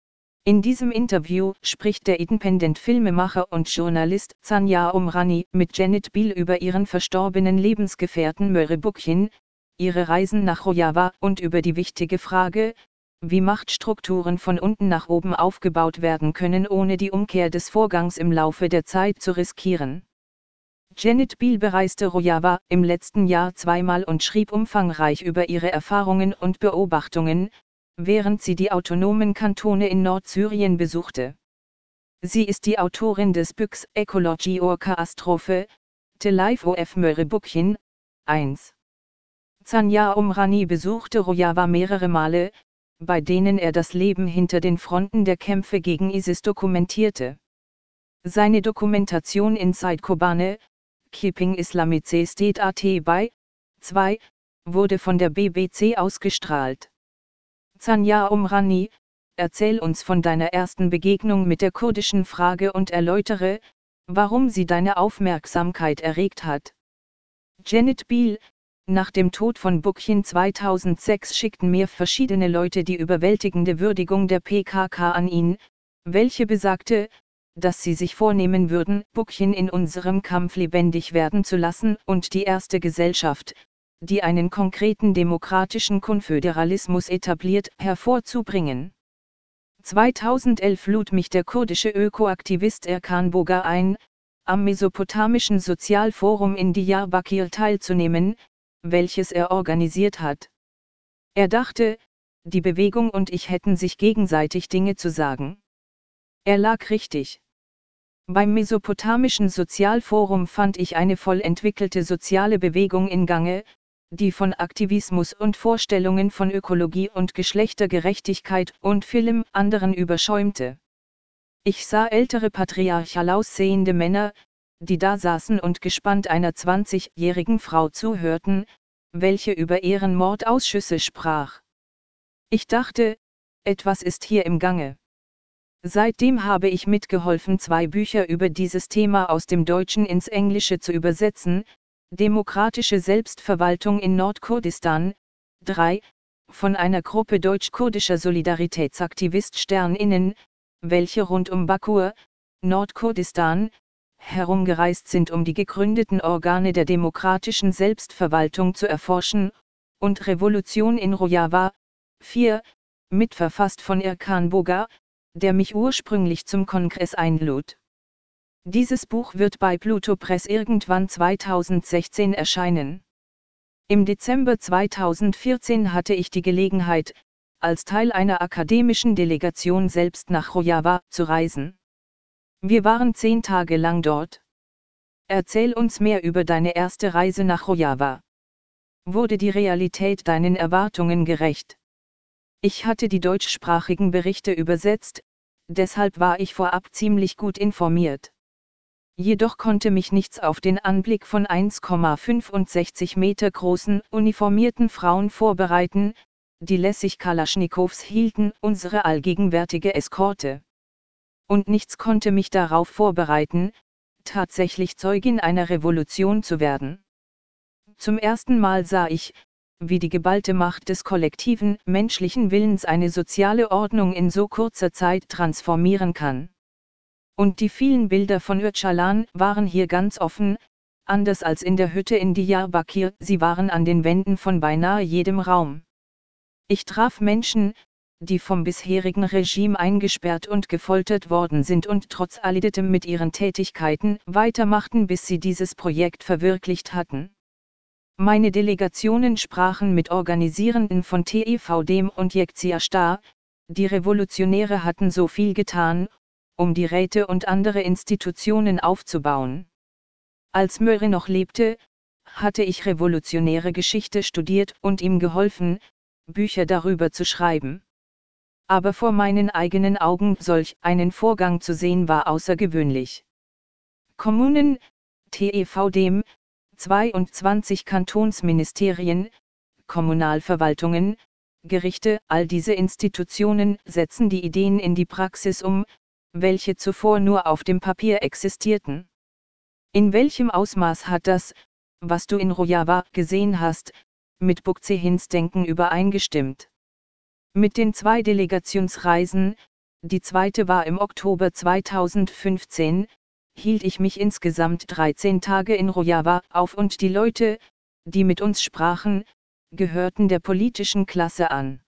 S1: In diesem Interview spricht der Independent-Filmemacher und Journalist Zanya Omrani mit Janet Biel über ihren verstorbenen Lebensgefährten Möre Bukhin, ihre Reisen nach Rojava und über die wichtige Frage, wie Machtstrukturen von unten nach oben aufgebaut werden können, ohne die Umkehr des Vorgangs im Laufe der Zeit zu riskieren. Janet Biel bereiste Rojava im letzten Jahr zweimal und schrieb umfangreich über ihre Erfahrungen und Beobachtungen, während sie die autonomen Kantone in Nordsyrien besuchte. Sie ist die Autorin des Buchs Ecology or Catastrophe, The Life of Möre Bukhin, 1. Zanya Omrani besuchte Rojava mehrere Male, bei denen er das Leben hinter den Fronten der Kämpfe gegen ISIS dokumentierte. Seine Dokumentation Inside Kobane, Keeping Islamic State at by 2, wurde von der BBC ausgestrahlt. Zanya Omrani, erzähl uns von deiner ersten Begegnung mit der kurdischen Frage und erläutere, warum sie deine Aufmerksamkeit erregt hat. Janet Biel, nach dem Tod von Bukhin 2006 schickten mir verschiedene Leute die überwältigende Würdigung der PKK an ihn, welche besagte, dass sie sich vornehmen würden, Bukhin in unserem Kampf lebendig werden zu lassen und die erste Gesellschaft, die einen konkreten demokratischen Konföderalismus etabliert, hervorzubringen. 2011 lud mich der kurdische Ökoaktivist Erkan Boga ein, am Mesopotamischen Sozialforum in Diyarbakir teilzunehmen, welches er organisiert hat. Er dachte, die Bewegung und ich hätten sich gegenseitig Dinge zu sagen. Er lag richtig. Beim Mesopotamischen Sozialforum fand ich eine voll entwickelte soziale Bewegung in Gange, die von Aktivismus und Vorstellungen von Ökologie und Geschlechtergerechtigkeit und vielem anderen überschäumte. Ich sah ältere patriarchal aussehende Männer, die da saßen und gespannt einer 20-jährigen Frau zuhörten, welche über ihren Mordausschüsse sprach. Ich dachte, etwas ist hier im Gange. Seitdem habe ich mitgeholfen, 2 Bücher über dieses Thema aus dem Deutschen ins Englische zu übersetzen, Demokratische Selbstverwaltung in Nordkurdistan, 3, von einer Gruppe deutsch-kurdischer Solidaritätsaktivist-SternInnen, welche rund um Bakur, Nordkurdistan, herumgereist sind, um die gegründeten Organe der demokratischen Selbstverwaltung zu erforschen, und Revolution in Rojava, 4, mitverfasst von Erkan Boga, der mich ursprünglich zum Kongress einlud. Dieses Buch wird bei Pluto Press irgendwann 2016 erscheinen. Im Dezember 2014 hatte ich die Gelegenheit, als Teil einer akademischen Delegation selbst nach Rojava zu reisen. Wir waren 10 Tage lang dort. Erzähl uns mehr über deine erste Reise nach Rojava. Wurde die Realität deinen Erwartungen gerecht? Ich hatte die deutschsprachigen Berichte übersetzt, deshalb war ich vorab ziemlich gut informiert. Jedoch konnte mich nichts auf den Anblick von 1,65 Meter großen, uniformierten Frauen vorbereiten, die lässig Kalaschnikows hielten, unsere allgegenwärtige Eskorte. Und nichts konnte mich darauf vorbereiten, tatsächlich Zeugin einer Revolution zu werden. Zum ersten Mal sah ich, wie die geballte Macht des kollektiven, menschlichen Willens eine soziale Ordnung in so kurzer Zeit transformieren kann. Und die vielen Bilder von Öcalan waren hier ganz offen, anders als in der Hütte in Diyarbakir, sie waren an den Wänden von beinahe jedem Raum. Ich traf Menschen, die vom bisherigen Regime eingesperrt und gefoltert worden sind und trotz alledem mit ihren Tätigkeiten weitermachten, bis sie dieses Projekt verwirklicht hatten. Meine Delegationen sprachen mit Organisierenden von TEVDEM und Yekcia Star, die Revolutionäre hatten so viel getan, um die Räte und andere Institutionen aufzubauen. Als Möre noch lebte, hatte ich revolutionäre Geschichte studiert und ihm geholfen, Bücher darüber zu schreiben. Aber vor meinen eigenen Augen solch einen Vorgang zu sehen war außergewöhnlich. Kommunen, TEVDEM, 22 Kantonsministerien, Kommunalverwaltungen, Gerichte, all diese Institutionen setzen die Ideen in die Praxis um, welche zuvor nur auf dem Papier existierten. In welchem Ausmaß hat das, was du in Rojava gesehen hast, mit Bukhins Denken übereingestimmt? Mit den 2 Delegationsreisen, die zweite war im Oktober 2015, hielt ich mich insgesamt 13 Tage in Rojava auf und die Leute, die mit uns sprachen, gehörten der politischen Klasse an.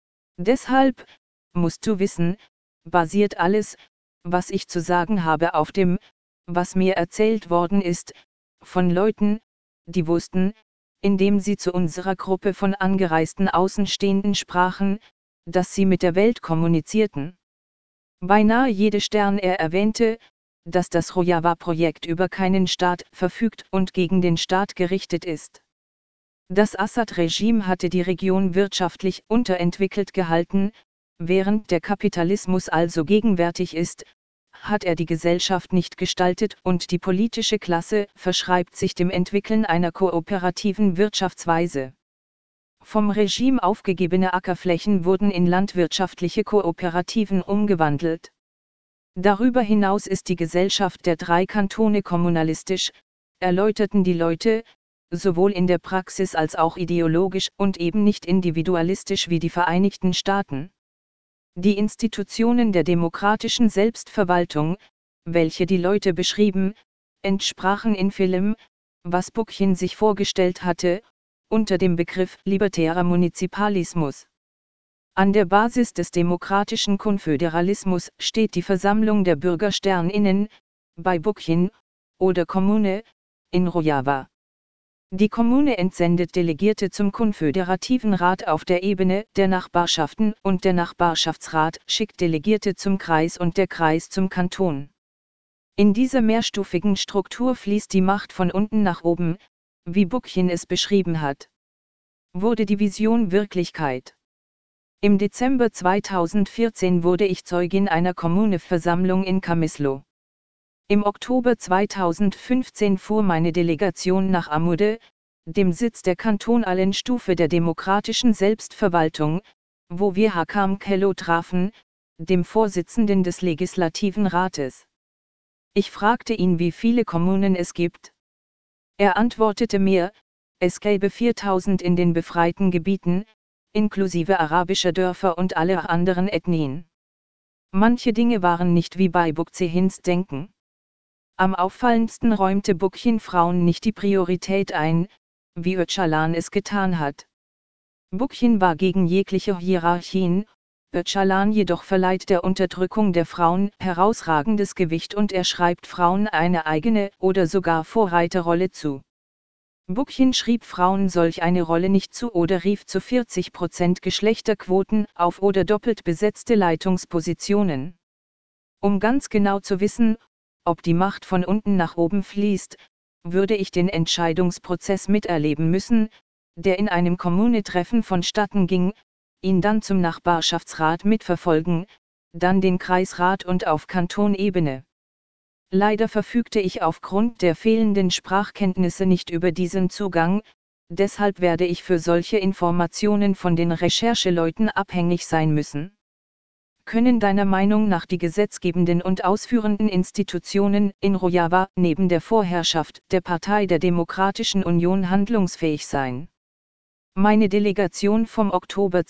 S1: Deshalb, musst du wissen, basiert alles, was ich zu sagen habe, auf dem, was mir erzählt worden ist, von Leuten, die wussten, indem sie zu unserer Gruppe von angereisten Außenstehenden sprachen, dass sie mit der Welt kommunizierten. Beinahe jede Stern er erwähnte, dass das Rojava-Projekt über keinen Staat verfügt und gegen den Staat gerichtet ist. Das Assad-Regime hatte die Region wirtschaftlich unterentwickelt gehalten, während der Kapitalismus also gegenwärtig ist, hat er die Gesellschaft nicht gestaltet und die politische Klasse verschreibt sich dem Entwickeln einer kooperativen Wirtschaftsweise. Vom Regime aufgegebene Ackerflächen wurden in landwirtschaftliche Kooperativen umgewandelt. Darüber hinaus ist die Gesellschaft der 3 Kantone kommunalistisch, erläuterten die Leute, sowohl in der Praxis als auch ideologisch und eben nicht individualistisch wie die Vereinigten Staaten. Die Institutionen der demokratischen Selbstverwaltung, welche die Leute beschrieben, entsprachen in vielem, was Bookchin sich vorgestellt hatte, unter dem Begriff libertärer Munizipalismus. An der Basis des demokratischen Konföderalismus steht die Versammlung der BürgersternInnen, bei Bookchin, oder Kommune, in Rojava. Die Kommune entsendet Delegierte zum Konföderativen Rat auf der Ebene der Nachbarschaften und der Nachbarschaftsrat schickt Delegierte zum Kreis und der Kreis zum Kanton. In dieser mehrstufigen Struktur fließt die Macht von unten nach oben, wie Bookchin es beschrieben hat. Wurde die Vision Wirklichkeit? Im Dezember 2014 wurde ich Zeugin einer Kommuneversammlung in Kamislo. Im Oktober 2015 fuhr meine Delegation nach Amude, dem Sitz der kantonalen Stufe der demokratischen Selbstverwaltung, wo wir Hakam Kello trafen, dem Vorsitzenden des Legislativen Rates. Ich fragte ihn, wie viele Kommunen es gibt. Er antwortete mir, es gäbe 4000 in den befreiten Gebieten, inklusive arabischer Dörfer und aller anderen Ethnien. Manche Dinge waren nicht wie bei Bookchins Denken. Am auffallendsten räumte Bookchin Frauen nicht die Priorität ein, wie Öcalan es getan hat. Bookchin war gegen jegliche Hierarchien, Öcalan jedoch verleiht der Unterdrückung der Frauen herausragendes Gewicht und er schreibt Frauen eine eigene oder sogar Vorreiterrolle zu. Bookchin schrieb Frauen solch eine Rolle nicht zu oder rief zu 40% Geschlechterquoten auf oder doppelt besetzte Leitungspositionen. Um ganz genau zu wissen, ob die Macht von unten nach oben fließt, würde ich den Entscheidungsprozess miterleben müssen, der in einem Kommunetreffen vonstatten ging, ihn dann zum Nachbarschaftsrat mitverfolgen, dann den Kreisrat und auf Kantonebene. Leider verfügte ich aufgrund der fehlenden Sprachkenntnisse nicht über diesen Zugang, deshalb werde ich für solche Informationen von den Rechercheleuten abhängig sein müssen. Können deiner Meinung nach die gesetzgebenden und ausführenden Institutionen in Rojava neben der Vorherrschaft der Partei der Demokratischen Union handlungsfähig sein? Meine Delegation vom Oktober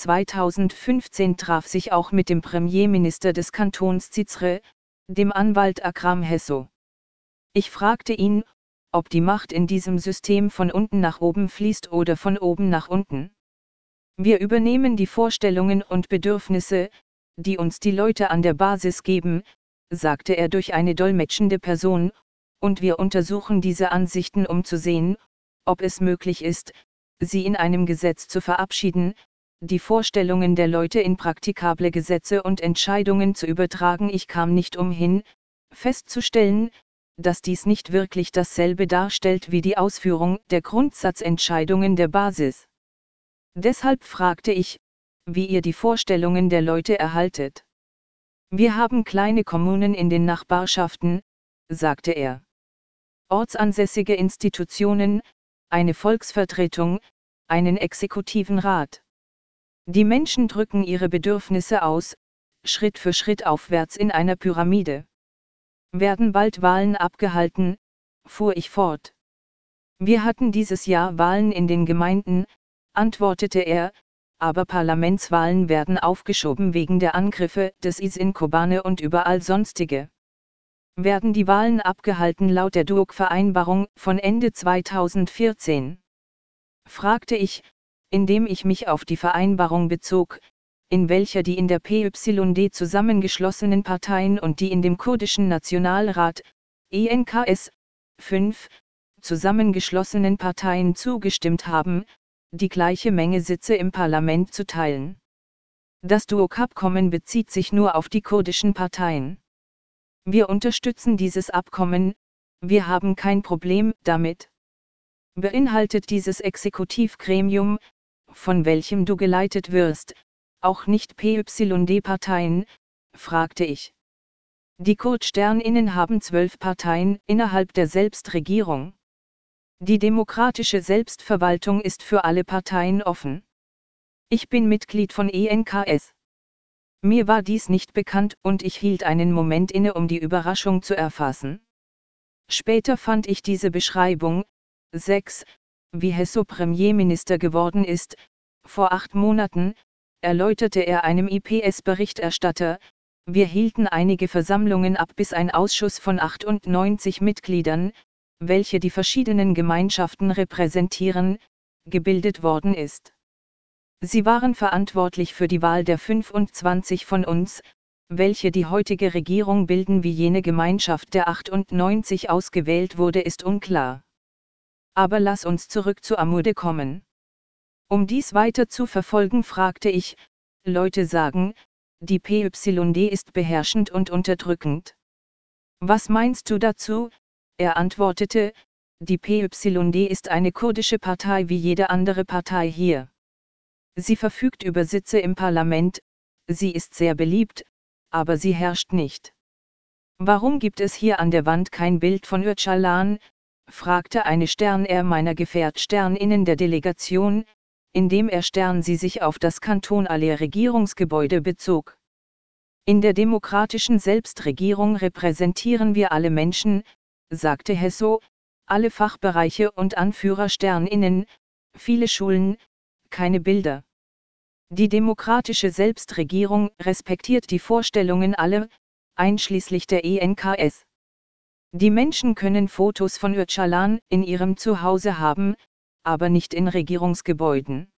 S1: 2015 traf sich auch mit dem Premierminister des Kantons Cizre, dem Anwalt Akram Hesso. Ich fragte ihn, ob die Macht in diesem System von unten nach oben fließt oder von oben nach unten. Wir übernehmen die Vorstellungen und Bedürfnisse, die uns die Leute an der Basis geben, sagte er durch eine dolmetschende Person, und wir untersuchen diese Ansichten, um zu sehen, ob es möglich ist, sie in einem Gesetz zu verabschieden, die Vorstellungen der Leute in praktikable Gesetze und Entscheidungen zu übertragen. Ich kam nicht umhin, festzustellen, dass dies nicht wirklich dasselbe darstellt wie die Ausführung der Grundsatzentscheidungen der Basis. Deshalb fragte ich, wie ihr die Vorstellungen der Leute erhaltet. Wir haben kleine Kommunen in den Nachbarschaften, sagte er. Ortsansässige Institutionen, eine Volksvertretung, einen exekutiven Rat. Die Menschen drücken ihre Bedürfnisse aus, Schritt für Schritt aufwärts in einer Pyramide. Werden bald Wahlen abgehalten, fuhr ich fort. Wir hatten dieses Jahr Wahlen in den Gemeinden, antwortete er, aber Parlamentswahlen werden aufgeschoben wegen der Angriffe des IS in Kobane und überall sonstige. Werden die Wahlen abgehalten laut der Duok-Vereinbarung von Ende 2014? Fragte ich, indem ich mich auf die Vereinbarung bezog, in welcher die in der PYD zusammengeschlossenen Parteien und die in dem kurdischen Nationalrat, ENKS, 5, zusammengeschlossenen Parteien zugestimmt haben, die gleiche Menge Sitze im Parlament zu teilen. Das Duok-Abkommen bezieht sich nur auf die kurdischen Parteien. Wir unterstützen dieses Abkommen, wir haben kein Problem damit. Beinhaltet dieses Exekutivgremium, von welchem du geleitet wirst, auch nicht PYD-Parteien, fragte ich. Die Kurd-SternInnen haben 12 Parteien innerhalb der Selbstregierung. Die demokratische Selbstverwaltung ist für alle Parteien offen. Ich bin Mitglied von ENKS. Mir war dies nicht bekannt und ich hielt einen Moment inne, um die Überraschung zu erfassen. Später fand ich diese Beschreibung, 6, wie Hesso Premierminister geworden ist, vor 8 Monaten, erläuterte er einem IPS-Berichterstatter, wir hielten einige Versammlungen ab, bis ein Ausschuss von 98 Mitgliedern, welche die verschiedenen Gemeinschaften repräsentieren, gebildet worden ist. Sie waren verantwortlich für die Wahl der 25 von uns, welche die heutige Regierung bilden. Wie jene Gemeinschaft der 98 ausgewählt wurde, ist unklar. Aber lass uns zurück zu Amude kommen. Um dies weiter zu verfolgen, fragte ich, Leute sagen, die PYD ist beherrschend und unterdrückend. Was meinst du dazu? Er antwortete, die PYD ist eine kurdische Partei wie jede andere Partei hier. Sie verfügt über Sitze im Parlament, sie ist sehr beliebt, aber sie herrscht nicht. Warum gibt es hier an der Wand kein Bild von Öcalan? Fragte eine meiner GefährtInnen der Delegation, indem sie sich auf das kantonale Regierungsgebäude bezog. In der demokratischen Selbstregierung repräsentieren wir alle Menschen, sagte Hesso, alle Fachbereiche und AnführerInnen, viele Schulen, keine Bilder. Die demokratische Selbstregierung respektiert die Vorstellungen aller, einschließlich der ENKS. Die Menschen können Fotos von Öcalan in ihrem Zuhause haben, aber nicht in Regierungsgebäuden.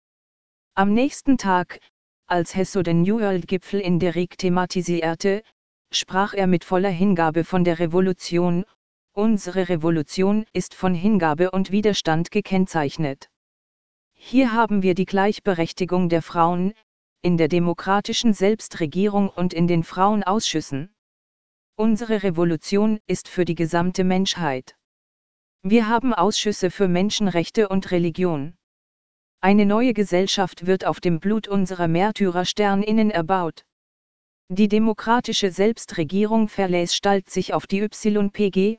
S1: Am nächsten Tag, als Hesso den New World-Gipfel in Derrig thematisierte, sprach er mit voller Hingabe von der Revolution. Unsere Revolution ist von Hingabe und Widerstand gekennzeichnet. Hier haben wir die Gleichberechtigung der Frauen, in der demokratischen Selbstregierung und in den Frauenausschüssen. Unsere Revolution ist für die gesamte Menschheit. Wir haben Ausschüsse für Menschenrechte und Religion. Eine neue Gesellschaft wird auf dem Blut unserer MärtyrerInnen erbaut. Die demokratische Selbstregierung verlässt sich auf die YPG,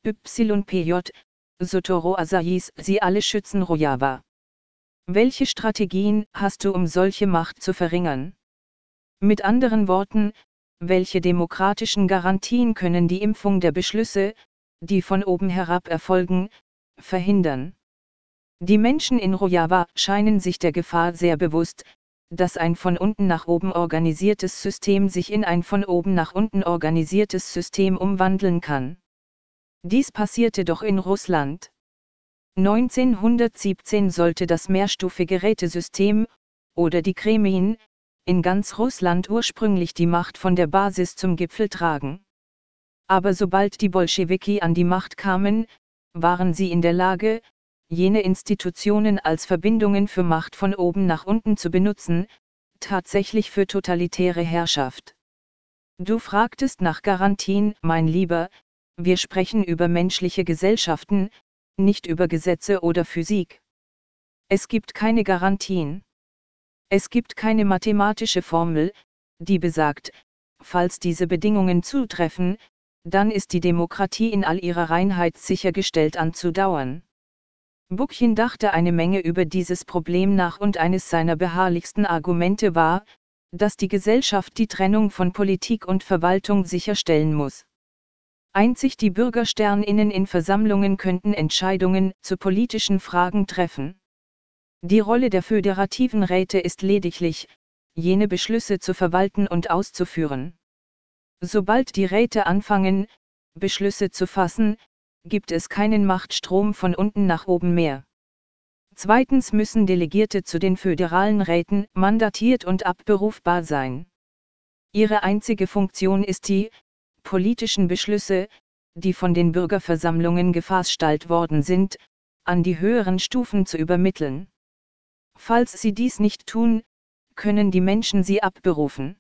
S1: YPJ, Sotoro Asayis, sie alle schützen Rojava. Welche Strategien hast du, um solche Macht zu verringern? Mit anderen Worten, welche demokratischen Garantien können die Impfung der Beschlüsse, die von oben herab erfolgen, verhindern? Die Menschen in Rojava scheinen sich der Gefahr sehr bewusst, dass ein von unten nach oben organisiertes System sich in ein von oben nach unten organisiertes System umwandeln kann. Dies passierte doch in Russland. 1917 sollte das mehrstufige Rätesystem, oder die Kremlin, in ganz Russland ursprünglich die Macht von der Basis zum Gipfel tragen. Aber sobald die Bolschewiki an die Macht kamen, waren sie in der Lage, jene Institutionen als Verbindungen für Macht von oben nach unten zu benutzen, tatsächlich für totalitäre Herrschaft. Du fragtest nach Garantien, mein Lieber, wir sprechen über menschliche Gesellschaften, nicht über Gesetze oder Physik. Es gibt keine Garantien. Es gibt keine mathematische Formel, die besagt, falls diese Bedingungen zutreffen, dann ist die Demokratie in all ihrer Reinheit sichergestellt anzudauern. Bookchin dachte eine Menge über dieses Problem nach und eines seiner beharrlichsten Argumente war, dass die Gesellschaft die Trennung von Politik und Verwaltung sicherstellen muss. Einzig die BürgerInnen in Versammlungen könnten Entscheidungen zu politischen Fragen treffen. Die Rolle der föderativen Räte ist lediglich, jene Beschlüsse zu verwalten und auszuführen. Sobald die Räte anfangen, Beschlüsse zu fassen, gibt es keinen Machtstrom von unten nach oben mehr. Zweitens müssen Delegierte zu den föderalen Räten mandatiert und abberufbar sein. Ihre einzige Funktion ist die, politischen Beschlüsse, die von den Bürgerversammlungen gefasst worden sind, an die höheren Stufen zu übermitteln. Falls sie dies nicht tun, können die Menschen sie abberufen.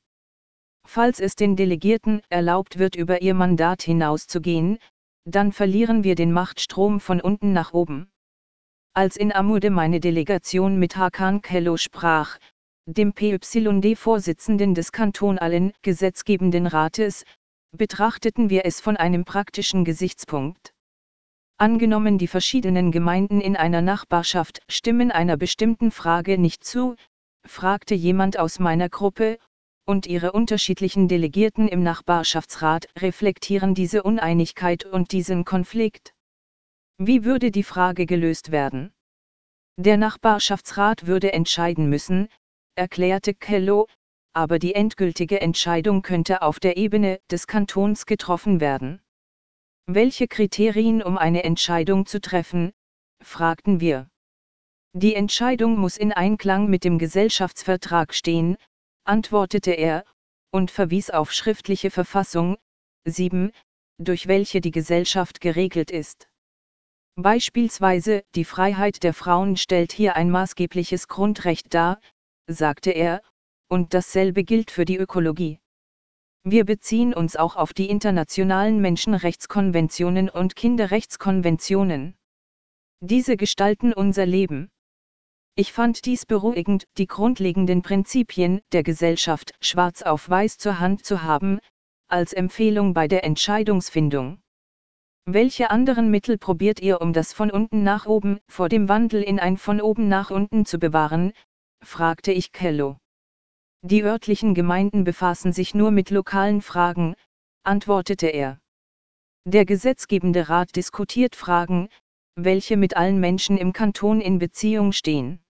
S1: Falls es den Delegierten erlaubt wird, über ihr Mandat hinauszugehen, dann verlieren wir den Machtstrom von unten nach oben. Als in Amude meine Delegation mit Hakan Kello sprach, dem PYD-Vorsitzenden des kantonalen gesetzgebenden Rates, betrachteten wir es von einem praktischen Gesichtspunkt. Angenommen, die verschiedenen Gemeinden in einer Nachbarschaft stimmen einer bestimmten Frage nicht zu, fragte jemand aus meiner Gruppe, und ihre unterschiedlichen Delegierten im Nachbarschaftsrat reflektieren diese Uneinigkeit und diesen Konflikt. Wie würde die Frage gelöst werden? Der Nachbarschaftsrat würde entscheiden müssen, erklärte Kello, aber die endgültige Entscheidung könnte auf der Ebene des Kantons getroffen werden. Welche Kriterien, um eine Entscheidung zu treffen, fragten wir. Die Entscheidung muss in Einklang mit dem Gesellschaftsvertrag stehen, antwortete er, und verwies auf schriftliche Verfassung, 7, durch welche die Gesellschaft geregelt ist. Beispielsweise, die Freiheit der Frauen stellt hier ein maßgebliches Grundrecht dar, sagte er, und dasselbe gilt für die Ökologie. Wir beziehen uns auch auf die internationalen Menschenrechtskonventionen und Kinderrechtskonventionen. Diese gestalten unser Leben. Ich fand dies beruhigend, die grundlegenden Prinzipien der Gesellschaft schwarz auf weiß zur Hand zu haben, als Empfehlung bei der Entscheidungsfindung. Welche anderen Mittel probiert ihr, um das von unten nach oben vor dem Wandel in ein von oben nach unten zu bewahren? Fragte ich Kello. Die örtlichen Gemeinden befassen sich nur mit lokalen Fragen, antwortete er. Der gesetzgebende Rat diskutiert Fragen, welche mit allen Menschen im Kanton in Beziehung stehen.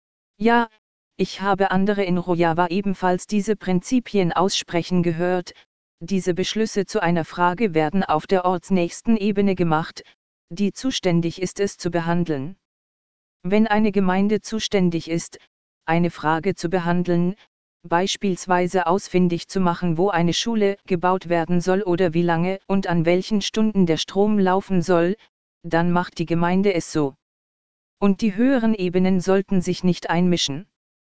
S1: Ja, ich habe andere in Rojava ebenfalls diese Prinzipien aussprechen gehört. Diese Beschlüsse zu einer Frage werden auf der ortsnächsten Ebene gemacht, die zuständig ist, es zu behandeln. Wenn eine Gemeinde zuständig ist, eine Frage zu behandeln, beispielsweise ausfindig zu machen, wo eine Schule gebaut werden soll oder wie lange und an welchen Stunden der Strom laufen soll, dann macht die Gemeinde es so. Und die höheren Ebenen sollten sich nicht einmischen.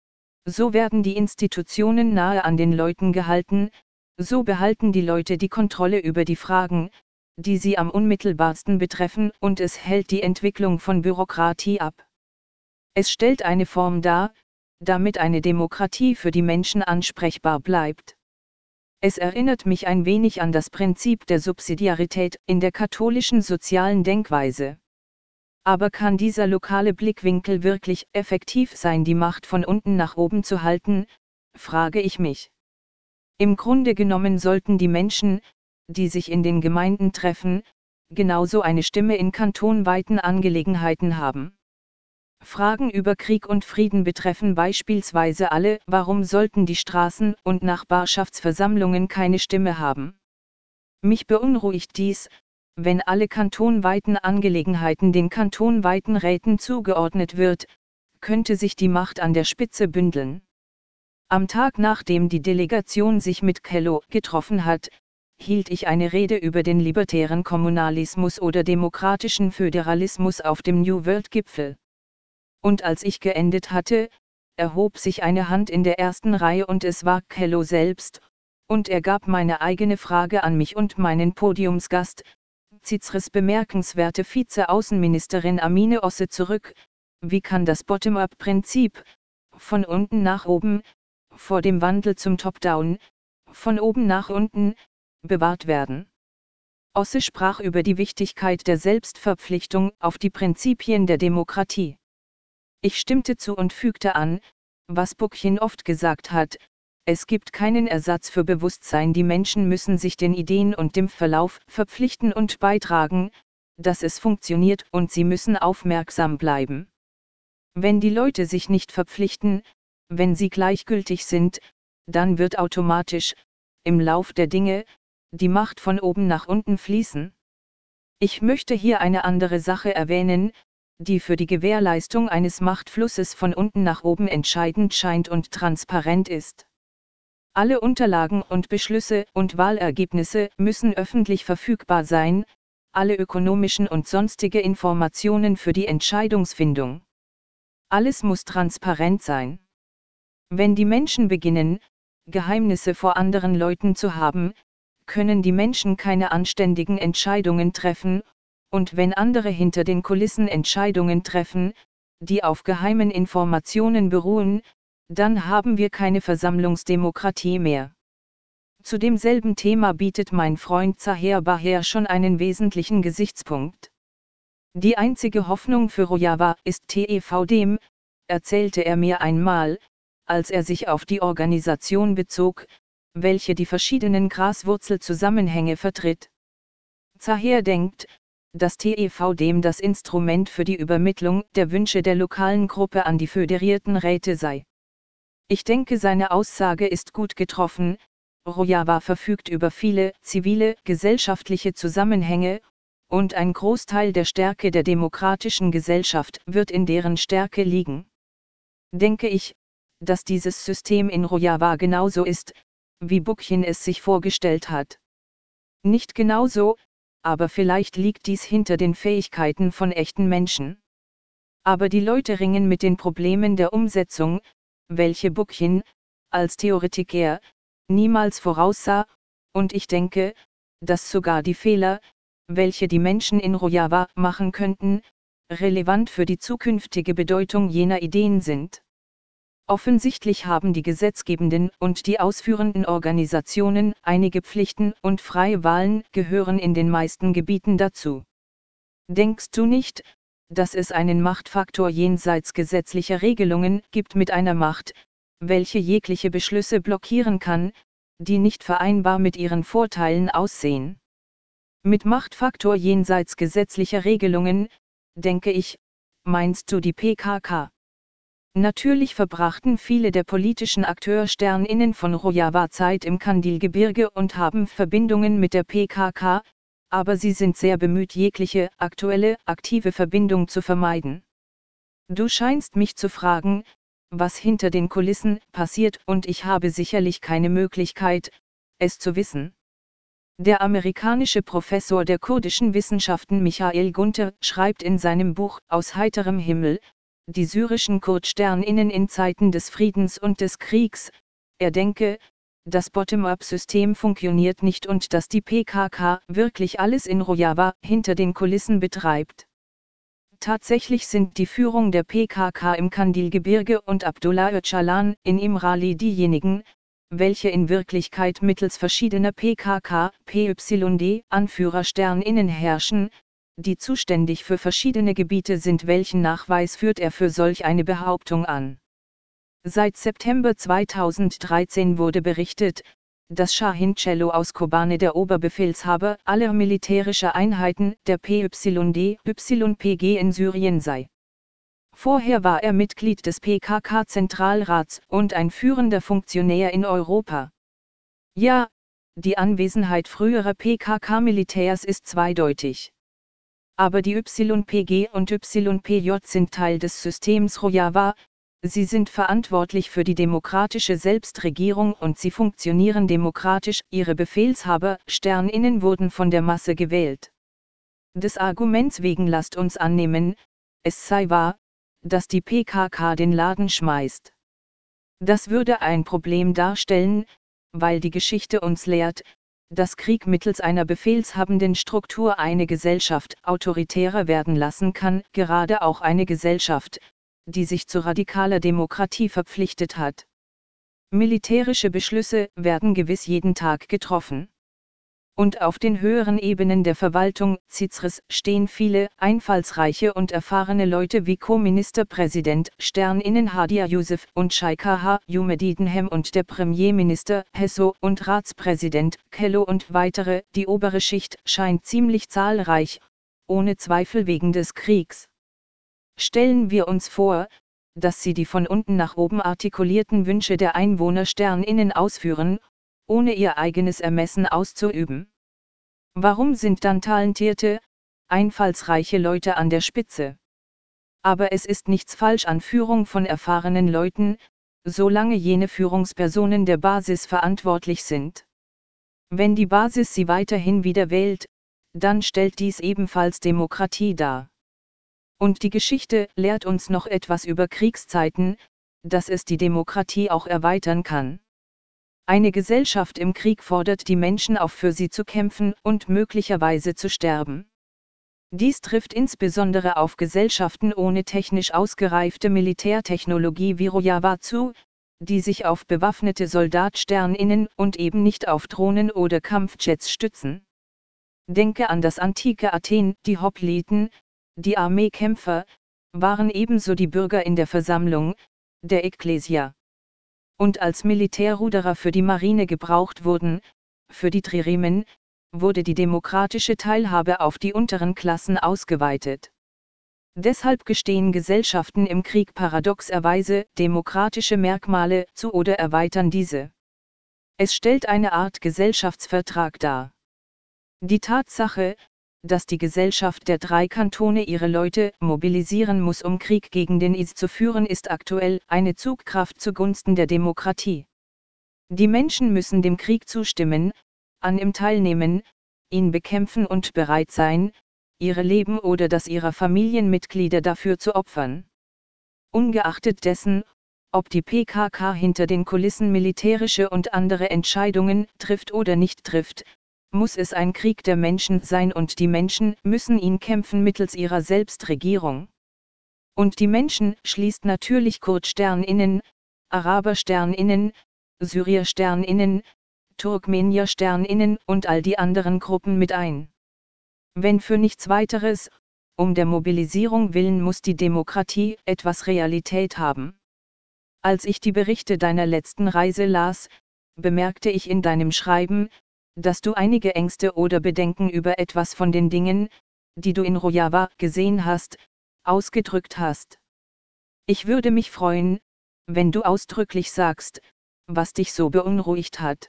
S1: So werden die Institutionen nahe an den Leuten gehalten, so behalten die Leute die Kontrolle über die Fragen, die sie am unmittelbarsten betreffen, und es hält die Entwicklung von Bürokratie ab. Es stellt eine Form dar, damit eine Demokratie für die Menschen ansprechbar bleibt. Es erinnert mich ein wenig an das Prinzip der Subsidiarität in der katholischen sozialen Denkweise. Aber kann dieser lokale Blickwinkel wirklich effektiv sein, die Macht von unten nach oben zu halten, frage ich mich. Im Grunde genommen sollten die Menschen, die sich in den Gemeinden treffen, genauso eine Stimme in kantonweiten Angelegenheiten haben. Fragen über Krieg und Frieden betreffen beispielsweise alle, warum sollten die Straßen- und Nachbarschaftsversammlungen keine Stimme haben? Mich beunruhigt dies, wenn alle kantonweiten Angelegenheiten den kantonweiten Räten zugeordnet wird, könnte sich die Macht an der Spitze bündeln. Am Tag, nachdem die Delegation sich mit Kello getroffen hat, hielt ich eine Rede über den libertären Kommunalismus oder demokratischen Föderalismus auf dem New World-Gipfel. Und als ich geendet hatte, erhob sich eine Hand in der ersten Reihe und es war Kello selbst, und er gab meine eigene Frage an mich und meinen Podiumsgast, CICRES bemerkenswerte Vize-Außenministerin Amine Osse zurück: Wie kann das Bottom-up-Prinzip, von unten nach oben, vor dem Wandel zum Top-Down, von oben nach unten, bewahrt werden? Osse sprach über die Wichtigkeit der Selbstverpflichtung auf die Prinzipien der Demokratie. Ich stimmte zu und fügte an, was Bookchin oft gesagt hat: Es gibt keinen Ersatz für Bewusstsein, die Menschen müssen sich den Ideen und dem Verlauf verpflichten und beitragen, dass es funktioniert, und sie müssen aufmerksam bleiben. Wenn die Leute sich nicht verpflichten, wenn sie gleichgültig sind, dann wird automatisch, im Lauf der Dinge, die Macht von oben nach unten fließen. Ich möchte hier eine andere Sache erwähnen, die für die Gewährleistung eines Machtflusses von unten nach oben entscheidend scheint und transparent ist. Alle Unterlagen und Beschlüsse und Wahlergebnisse müssen öffentlich verfügbar sein, alle ökonomischen und sonstige Informationen für die Entscheidungsfindung. Alles muss transparent sein. Wenn die Menschen beginnen, Geheimnisse vor anderen Leuten zu haben, können die Menschen keine anständigen Entscheidungen treffen, und wenn andere hinter den Kulissen Entscheidungen treffen, die auf geheimen Informationen beruhen, dann haben wir keine Versammlungsdemokratie mehr. Zu demselben Thema bietet mein Freund Zaher Baher schon einen wesentlichen Gesichtspunkt. Die einzige Hoffnung für Rojava ist TEVDEM, erzählte er mir einmal, als er sich auf die Organisation bezog, welche die verschiedenen Graswurzelzusammenhänge vertritt. Zaher denkt, dass TEVDEM das Instrument für die Übermittlung der Wünsche der lokalen Gruppe an die föderierten Räte sei. Ich denke, seine Aussage ist gut getroffen. Rojava verfügt über viele zivile, gesellschaftliche Zusammenhänge, und ein Großteil der Stärke der demokratischen Gesellschaft wird in deren Stärke liegen. Denke ich, dass dieses System in Rojava genauso ist, wie Bookchin es sich vorgestellt hat. Nicht genauso, aber vielleicht liegt dies hinter den Fähigkeiten von echten Menschen. Aber die Leute ringen mit den Problemen der Umsetzung, welche Bookchin, als Theoretiker, niemals voraussah, und ich denke, dass sogar die Fehler, welche die Menschen in Rojava machen könnten, relevant für die zukünftige Bedeutung jener Ideen sind. Offensichtlich haben die gesetzgebenden und die ausführenden Organisationen einige Pflichten, und freie Wahlen gehören in den meisten Gebieten dazu. Denkst du nicht, dass es einen Machtfaktor jenseits gesetzlicher Regelungen gibt mit einer Macht, welche jegliche Beschlüsse blockieren kann, die nicht vereinbar mit ihren Vorteilen aussehen? Mit Machtfaktor jenseits gesetzlicher Regelungen, denke ich, meinst du die PKK? Natürlich verbrachten viele der politischen AkteurInnen von Rojava Zeit im Kandilgebirge und haben Verbindungen mit der PKK, aber sie sind sehr bemüht, jegliche aktuelle, aktive Verbindung zu vermeiden. Du scheinst mich zu fragen, was hinter den Kulissen passiert, und ich habe sicherlich keine Möglichkeit, es zu wissen. Der amerikanische Professor der kurdischen Wissenschaften Michael Gunther schreibt in seinem Buch Aus heiterem Himmel, die syrischen KurdInnen in Zeiten des Friedens und des Kriegs, er denke, das Bottom-up-System funktioniert nicht und dass die PKK wirklich alles in Rojava hinter den Kulissen betreibt. Tatsächlich sind die Führung der PKK im Kandilgebirge und Abdullah Öcalan in Imrali diejenigen, welche in Wirklichkeit mittels verschiedener PKK-PYD-AnführerInnen herrschen, die zuständig für verschiedene Gebiete sind. Welchen Nachweis führt er für solch eine Behauptung an? Seit September 2013 wurde berichtet, dass Shahin Cello aus Kobane der Oberbefehlshaber aller militärischer Einheiten der PYD-YPG in Syrien sei. Vorher war er Mitglied des PKK-Zentralrats und ein führender Funktionär in Europa. Ja, die Anwesenheit früherer PKK-Militärs ist zweideutig. Aber die YPG und YPJ sind Teil des Systems Rojava, sie sind verantwortlich für die demokratische Selbstregierung und sie funktionieren demokratisch, ihre BefehlshaberInnen wurden von der Masse gewählt. Des Arguments wegen lasst uns annehmen, es sei wahr, dass die PKK den Laden schmeißt. Das würde ein Problem darstellen, weil die Geschichte uns lehrt, dass Krieg mittels einer befehlshabenden Struktur eine Gesellschaft autoritärer werden lassen kann, gerade auch eine Gesellschaft, die sich zu radikaler Demokratie verpflichtet hat. Militärische Beschlüsse werden gewiss jeden Tag getroffen. Und auf den höheren Ebenen der Verwaltung Cizres stehen viele einfallsreiche und erfahrene Leute wie Co-Ministerpräsident Hadia Yusuf und Sheikh Ahmedinejad und der Premierminister Hesso und Ratspräsident Kello und weitere. Die obere Schicht scheint ziemlich zahlreich, ohne Zweifel wegen des Kriegs. Stellen wir uns vor, dass sie die von unten nach oben artikulierten Wünsche der Einwohner SternInnen ausführen, ohne ihr eigenes Ermessen auszuüben. Warum sind dann talentierte, einfallsreiche Leute an der Spitze? Aber es ist nichts falsch an Führung von erfahrenen Leuten, solange jene Führungspersonen der Basis verantwortlich sind. Wenn die Basis sie weiterhin wieder wählt, dann stellt dies ebenfalls Demokratie dar. Und die Geschichte lehrt uns noch etwas über Kriegszeiten, dass es die Demokratie auch erweitern kann. Eine Gesellschaft im Krieg fordert die Menschen auf, für sie zu kämpfen und möglicherweise zu sterben. Dies trifft insbesondere auf Gesellschaften ohne technisch ausgereifte Militärtechnologie wie Rojava zu, die sich auf bewaffnete SoldatInnen und eben nicht auf Drohnen oder Kampfjets stützen. Denke an das antike Athen, die Hopliten, die Armeekämpfer, waren ebenso die Bürger in der Versammlung, der Ekklesia. Und als Militärruderer für die Marine gebraucht wurden, für die Triremen, wurde die demokratische Teilhabe auf die unteren Klassen ausgeweitet. Deshalb gestehen Gesellschaften im Krieg paradoxerweise demokratische Merkmale zu oder erweitern diese. Es stellt eine Art Gesellschaftsvertrag dar. Die Tatsache, dass die Gesellschaft der 3 Kantone ihre Leute mobilisieren muss, um Krieg gegen den IS zu führen, ist aktuell eine Zugkraft zugunsten der Demokratie. Die Menschen müssen dem Krieg zustimmen, an ihm teilnehmen, ihn bekämpfen und bereit sein, ihre Leben oder das ihrer Familienmitglieder dafür zu opfern. Ungeachtet dessen, ob die PKK hinter den Kulissen militärische und andere Entscheidungen trifft oder nicht trifft, muss es ein Krieg der Menschen sein und die Menschen müssen ihn kämpfen mittels ihrer Selbstregierung. Und die Menschen schließt natürlich KurdInnen, AraberInnen, SyrierInnen, TurkmenInnen und all die anderen Gruppen mit ein. Wenn für nichts weiteres, um der Mobilisierung willen muss die Demokratie etwas Realität haben. Als ich die Berichte deiner letzten Reise las, bemerkte ich in deinem Schreiben, dass du einige Ängste oder Bedenken über etwas von den Dingen, die du in Rojava gesehen hast, ausgedrückt hast. Ich würde mich freuen, wenn du ausdrücklich sagst, was dich so beunruhigt hat.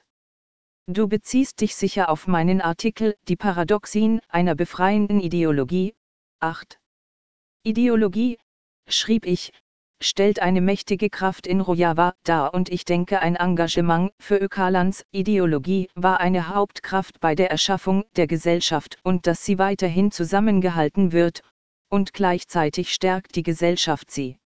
S1: Du beziehst dich sicher auf meinen Artikel Die Paradoxien einer befreienden Ideologie, 8. Ideologie, schrieb ich, stellt eine mächtige Kraft in Rojava dar und ich denke, ein Engagement für Öcalans Ideologie war eine Hauptkraft bei der Erschaffung der Gesellschaft und dass sie weiterhin zusammengehalten wird, und gleichzeitig stärkt die Gesellschaft sie.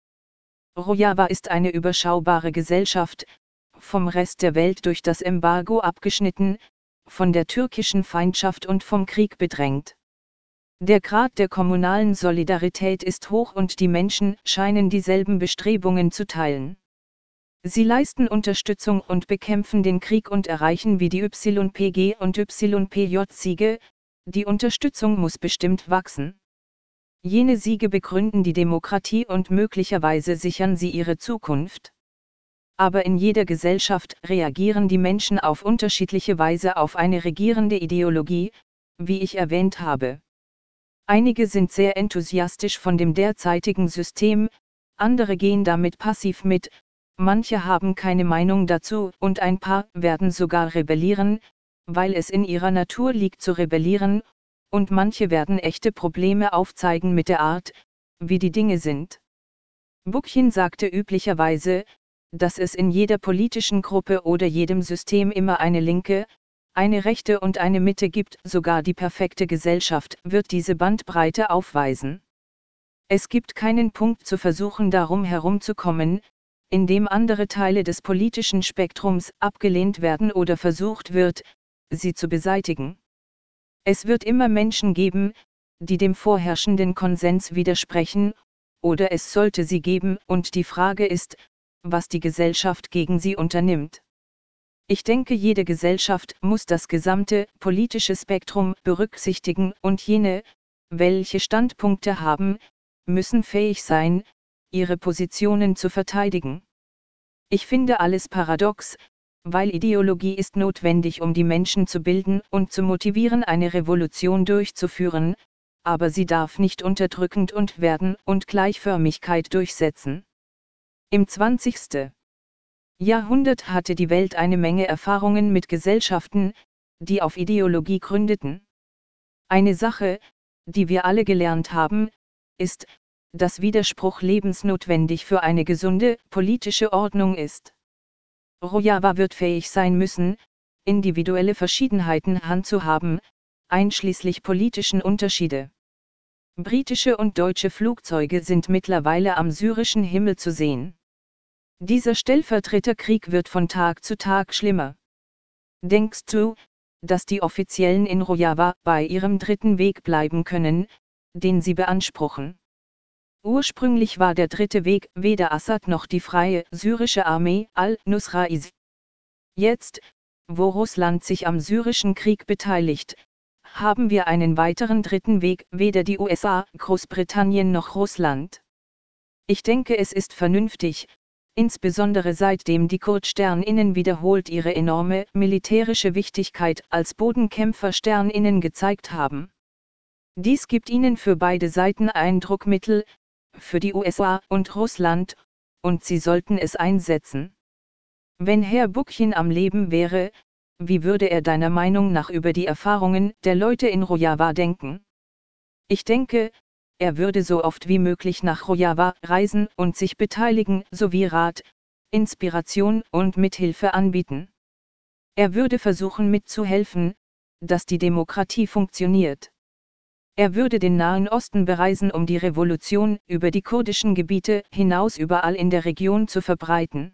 S1: Rojava ist eine überschaubare Gesellschaft, vom Rest der Welt durch das Embargo abgeschnitten, von der türkischen Feindschaft und vom Krieg bedrängt. Der Grad der kommunalen Solidarität ist hoch und die Menschen scheinen dieselben Bestrebungen zu teilen. Sie leisten Unterstützung und bekämpfen den Krieg und erreichen wie die YPG und YPJ Siege, die Unterstützung muss bestimmt wachsen. Jene Siege begründen die Demokratie und möglicherweise sichern sie ihre Zukunft. Aber in jeder Gesellschaft reagieren die Menschen auf unterschiedliche Weise auf eine regierende Ideologie, wie ich erwähnt habe. Einige sind sehr enthusiastisch von dem derzeitigen System, andere gehen damit passiv mit, manche haben keine Meinung dazu und ein paar werden sogar rebellieren, weil es in ihrer Natur liegt zu rebellieren, und manche werden echte Probleme aufzeigen mit der Art, wie die Dinge sind. Bookchin sagte üblicherweise, dass es in jeder politischen Gruppe oder jedem System immer eine linke, eine rechte und eine Mitte gibt, sogar die perfekte Gesellschaft wird diese Bandbreite aufweisen. Es gibt keinen Punkt zu versuchen, darum herumzukommen, in dem andere Teile des politischen Spektrums abgelehnt werden oder versucht wird, sie zu beseitigen. Es wird immer Menschen geben, die dem vorherrschenden Konsens widersprechen, oder es sollte sie geben, und die Frage ist, was die Gesellschaft gegen sie unternimmt. Ich denke, jede Gesellschaft muss das gesamte politische Spektrum berücksichtigen und jene, welche Standpunkte haben, müssen fähig sein, ihre Positionen zu verteidigen. Ich finde alles paradox, weil Ideologie ist notwendig, um die Menschen zu bilden und zu motivieren, eine Revolution durchzuführen, aber sie darf nicht unterdrückend werden und Gleichförmigkeit durchsetzen. Im 20. Jahrhundert hatte die Welt eine Menge Erfahrungen mit Gesellschaften, die auf Ideologie gründeten. Eine Sache, die wir alle gelernt haben, ist, dass Widerspruch lebensnotwendig für eine gesunde politische Ordnung ist. Rojava wird fähig sein müssen, individuelle Verschiedenheiten handzuhaben, einschließlich politischen Unterschiede. Britische und deutsche Flugzeuge sind mittlerweile am syrischen Himmel zu sehen. Dieser Stellvertreterkrieg wird von Tag zu Tag schlimmer. Denkst du, dass die Offiziellen in Rojava bei ihrem dritten Weg bleiben können, den sie beanspruchen? Ursprünglich war der dritte Weg weder Assad noch die freie syrische Armee al-Nusra IS. Jetzt, wo Russland sich am syrischen Krieg beteiligt, haben wir einen weiteren dritten Weg, weder die USA, Großbritannien noch Russland. Ich denke, es ist vernünftig, insbesondere seitdem die Kurdsterninnen wiederholt ihre enorme militärische Wichtigkeit als Bodenkämpfersterninnen gezeigt haben. Dies gibt ihnen für beide Seiten ein Druckmittel, für die USA und Russland, und sie sollten es einsetzen. Wenn Herr Bukhin am Leben wäre, wie würde er deiner Meinung nach über die Erfahrungen der Leute in Rojava denken? Ich denke, er würde so oft wie möglich nach Rojava reisen und sich beteiligen sowie Rat, Inspiration und Mithilfe anbieten. Er würde versuchen mitzuhelfen, dass die Demokratie funktioniert. Er würde den Nahen Osten bereisen, um die Revolution über die kurdischen Gebiete hinaus überall in der Region zu verbreiten.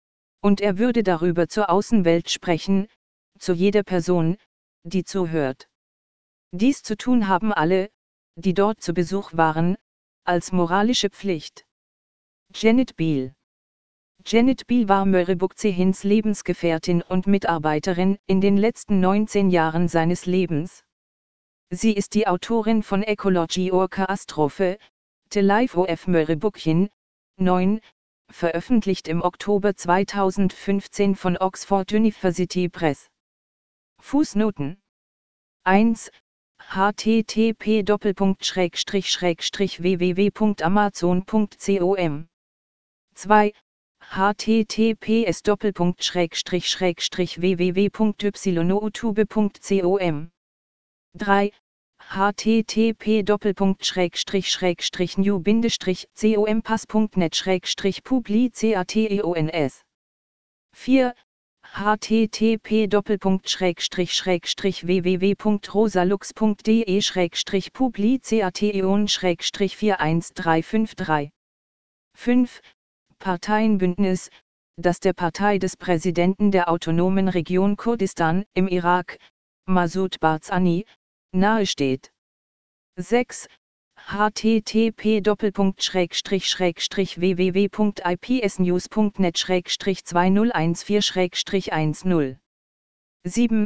S1: Und er würde darüber zur Außenwelt sprechen, zu jeder Person, die zuhört. Dies zu tun haben alle, die dort zu Besuch waren, als moralische Pflicht. Janet Beale. Janet Beale war Murray Bookchins Lebensgefährtin und Mitarbeiterin in den letzten 19 Jahren seines Lebens. Sie ist die Autorin von Ecology or Catastrophe, The Life of Murray Bookchin, 9, veröffentlicht im Oktober 2015 von Oxford University Press. Fußnoten 1. http://www.amazon.com 2. https://www.youtube.com 3. http://new-com-pass.net/publications 4. http://www.rosalux.de/publication-41353 5. Parteienbündnis, das der Partei des Präsidenten der autonomen Region Kurdistan im Irak, Masoud Barzani, nahesteht. 6. http://www.ipsnews.net/2014/10 7.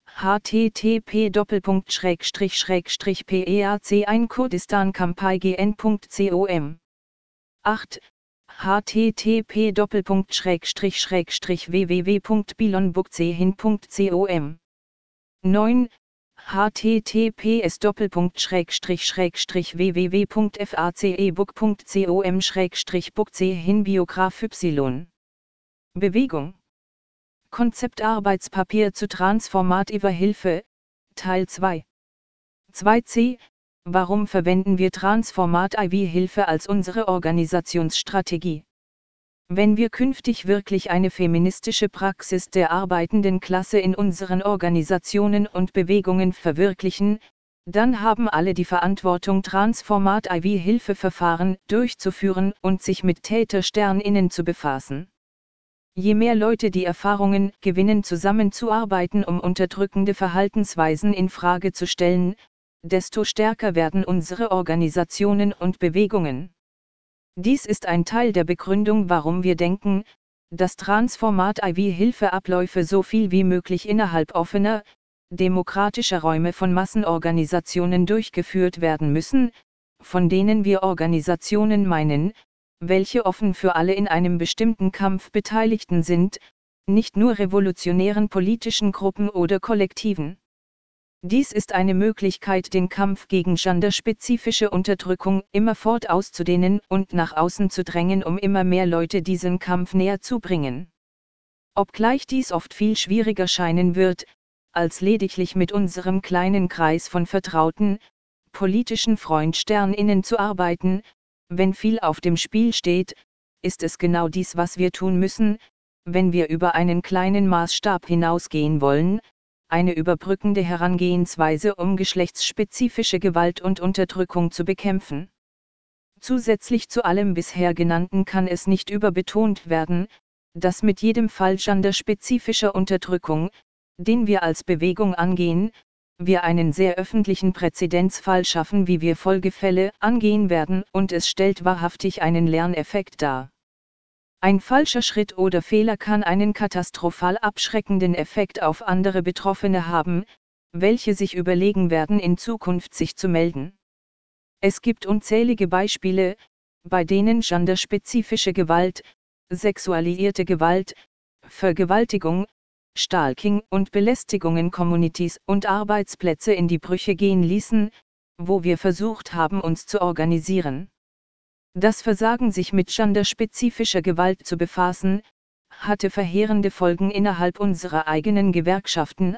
S1: http://peac1kurdistancampai.gn.com 8. http://www.bilonbookzehin.com 9. https://www.facebook.com/bookzehin Bewegung. Konzeptarbeitspapier zu transformativer Hilfe, Teil 2. 2c. Warum verwenden wir Transformative-Hilfe als unsere Organisationsstrategie? Wenn wir künftig wirklich eine feministische Praxis der arbeitenden Klasse in unseren Organisationen und Bewegungen verwirklichen, dann haben alle die Verantwortung, Transformative-Hilfeverfahren durchzuführen und sich mit TätersterInnen zu befassen. Je mehr Leute die Erfahrungen gewinnen, zusammenzuarbeiten, um unterdrückende Verhaltensweisen in Frage zu stellen, desto stärker werden unsere Organisationen und Bewegungen. Dies ist ein Teil der Begründung, warum wir denken, dass Transformative-Hilfeabläufe so viel wie möglich innerhalb offener, demokratischer Räume von Massenorganisationen durchgeführt werden müssen, von denen wir Organisationen meinen, welche offen für alle in einem bestimmten Kampf Beteiligten sind, nicht nur revolutionären politischen Gruppen oder Kollektiven. Dies ist eine Möglichkeit, den Kampf gegen genderspezifische Unterdrückung immerfort auszudehnen und nach außen zu drängen, um immer mehr Leute diesen Kampf näher zu bringen. Obgleich dies oft viel schwieriger scheinen wird, als lediglich mit unserem kleinen Kreis von vertrauten, politischen FreundsternInnen zu arbeiten, wenn viel auf dem Spiel steht, ist es genau dies, was wir tun müssen, wenn wir über einen kleinen Maßstab hinausgehen wollen, eine überbrückende Herangehensweise, um geschlechtsspezifische Gewalt und Unterdrückung zu bekämpfen. Zusätzlich zu allem bisher Genannten kann es nicht überbetont werden, dass mit jedem Fall genderspezifischer Unterdrückung, den wir als Bewegung angehen, wir einen sehr öffentlichen Präzedenzfall schaffen, wie wir Folgefälle angehen werden, und es stellt wahrhaftig einen Lerneffekt dar. Ein falscher Schritt oder Fehler kann einen katastrophal abschreckenden Effekt auf andere Betroffene haben, welche sich überlegen werden, in Zukunft sich zu melden. Es gibt unzählige Beispiele, bei denen genderspezifische Gewalt, sexualisierte Gewalt, Vergewaltigung, Stalking und Belästigungen Communities und Arbeitsplätze in die Brüche gehen ließen, wo wir versucht haben, uns zu organisieren. Das Versagen, sich mit genderspezifischer Gewalt zu befassen, hatte verheerende Folgen innerhalb unserer eigenen Gewerkschaften,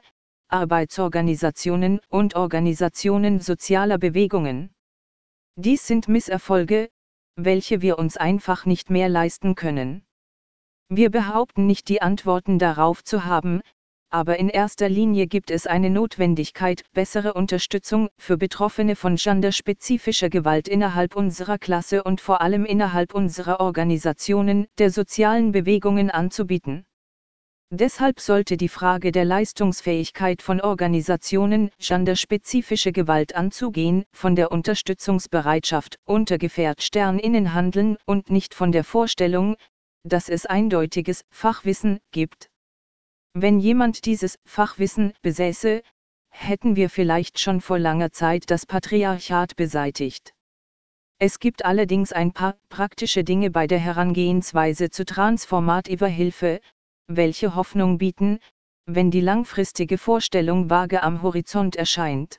S1: Arbeitsorganisationen und Organisationen sozialer Bewegungen. Dies sind Misserfolge, welche wir uns einfach nicht mehr leisten können. Wir behaupten nicht, die Antworten darauf zu haben, aber in erster Linie gibt es eine Notwendigkeit, bessere Unterstützung für Betroffene von genderspezifischer Gewalt innerhalb unserer Klasse und vor allem innerhalb unserer Organisationen, der sozialen Bewegungen anzubieten. Deshalb sollte die Frage der Leistungsfähigkeit von Organisationen, genderspezifische Gewalt anzugehen, von der Unterstützungsbereitschaft unter GefährtsternInnen handeln und nicht von der Vorstellung, dass es eindeutiges Fachwissen gibt. Wenn jemand dieses Fachwissen besäße, hätten wir vielleicht schon vor langer Zeit das Patriarchat beseitigt. Es gibt allerdings ein paar praktische Dinge bei der Herangehensweise zu transformativer Hilfe, welche Hoffnung bieten, wenn die langfristige Vorstellung vage am Horizont erscheint.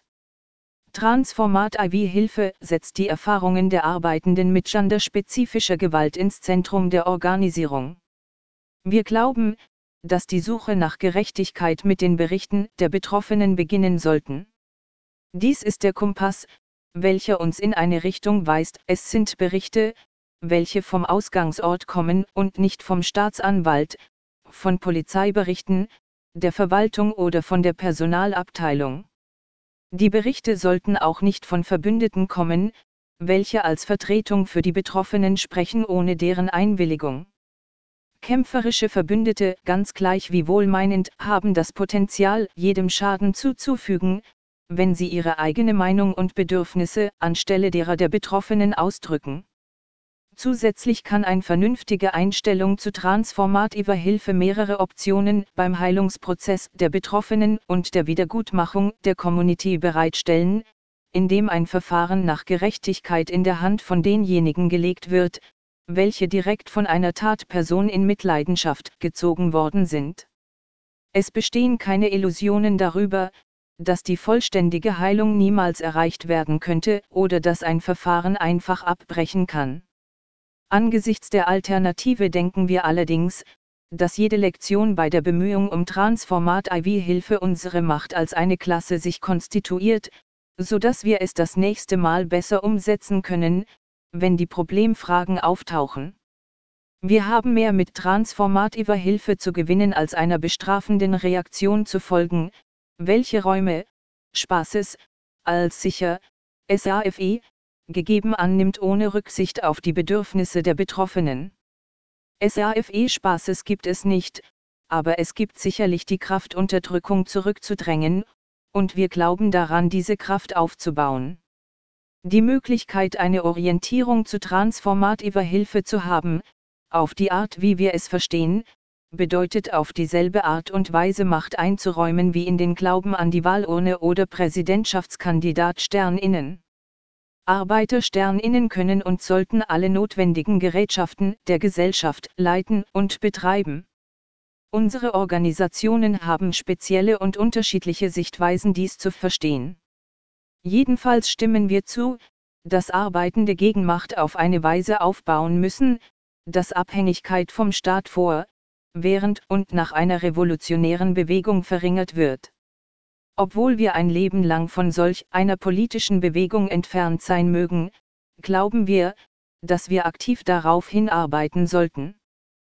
S1: Transformative Hilfe setzt die Erfahrungen der Arbeitenden mit genderspezifischer Gewalt ins Zentrum der Organisierung. Wir glauben, dass die Suche nach Gerechtigkeit mit den Berichten der Betroffenen beginnen sollten. Dies ist der Kompass, welcher uns in eine Richtung weist. Es sind Berichte, welche vom Ausgangsort kommen und nicht vom Staatsanwalt, von Polizeiberichten, der Verwaltung oder von der Personalabteilung. Die Berichte sollten auch nicht von Verbündeten kommen, welche als Vertretung für die Betroffenen sprechen ohne deren Einwilligung. Kämpferische Verbündete, ganz gleich wie wohlmeinend, haben das Potenzial, jedem Schaden zuzufügen, wenn sie ihre eigene Meinung und Bedürfnisse anstelle derer der Betroffenen ausdrücken. Zusätzlich kann eine vernünftige Einstellung zu transformativer Hilfe mehrere Optionen beim Heilungsprozess der Betroffenen und der Wiedergutmachung der Community bereitstellen, indem ein Verfahren nach Gerechtigkeit in der Hand von denjenigen gelegt wird, welche direkt von einer Tatperson in Mitleidenschaft gezogen worden sind. Es bestehen keine Illusionen darüber, dass die vollständige Heilung niemals erreicht werden könnte oder dass ein Verfahren einfach abbrechen kann. Angesichts der Alternative denken wir allerdings, dass jede Lektion bei der Bemühung um transformative Hilfe unsere Macht als eine Klasse sich konstituiert, sodass wir es das nächste Mal besser umsetzen können, wenn die Problemfragen auftauchen. Wir haben mehr mit transformativer Hilfe zu gewinnen als einer bestrafenden Reaktion zu folgen, welche Räume Spaßes als sicher SAFE gegeben annimmt ohne Rücksicht auf die Bedürfnisse der Betroffenen. SAFE-Spaßes gibt es nicht, aber es gibt sicherlich die Kraft, Unterdrückung zurückzudrängen, und wir glauben daran, diese Kraft aufzubauen. Die Möglichkeit, eine Orientierung zu transformativer Hilfe zu haben, auf die Art, wie wir es verstehen, bedeutet auf dieselbe Art und Weise Macht einzuräumen wie in den Glauben an die Wahlurne oder Präsidentschaftskandidat-SternInnen. Arbeiter-SternInnen können und sollten alle notwendigen Gerätschaften der Gesellschaft leiten und betreiben. Unsere Organisationen haben spezielle und unterschiedliche Sichtweisen, dies zu verstehen. Jedenfalls stimmen wir zu, dass arbeitende Gegenmacht auf eine Weise aufbauen müssen, dass Abhängigkeit vom Staat vor, während und nach einer revolutionären Bewegung verringert wird. Obwohl wir ein Leben lang von solch einer politischen Bewegung entfernt sein mögen, glauben wir, dass wir aktiv darauf hinarbeiten sollten.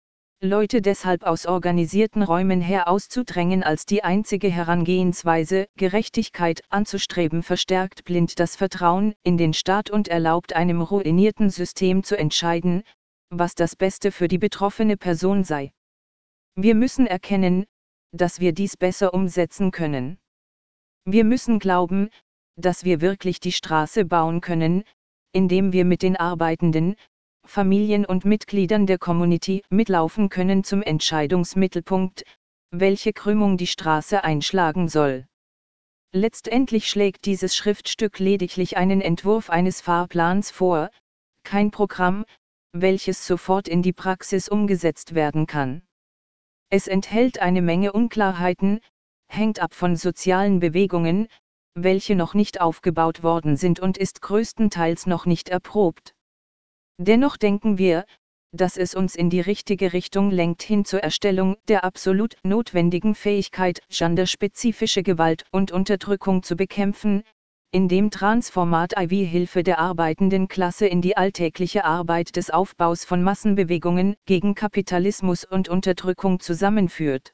S1: Leute deshalb aus organisierten Räumen herauszudrängen als die einzige Herangehensweise, Gerechtigkeit anzustreben, verstärkt blind das Vertrauen in den Staat und erlaubt einem ruinierten System zu entscheiden, was das Beste für die betroffene Person sei. Wir müssen erkennen, dass wir dies besser umsetzen können. Wir müssen glauben, dass wir wirklich die Straße bauen können, indem wir mit den Arbeitenden, Familien und Mitgliedern der Community mitlaufen können zum Entscheidungsmittelpunkt, welche Krümmung die Straße einschlagen soll. Letztendlich schlägt dieses Schriftstück lediglich einen Entwurf eines Fahrplans vor, kein Programm, welches sofort in die Praxis umgesetzt werden kann. Es enthält eine Menge Unklarheiten, hängt ab von sozialen Bewegungen, welche noch nicht aufgebaut worden sind und ist größtenteils noch nicht erprobt. Dennoch denken wir, dass es uns in die richtige Richtung lenkt hin zur Erstellung der absolut notwendigen Fähigkeit, genderspezifische Gewalt und Unterdrückung zu bekämpfen, indem Transformat IV-Hilfe der arbeitenden Klasse in die alltägliche Arbeit des Aufbaus von Massenbewegungen gegen Kapitalismus und Unterdrückung zusammenführt.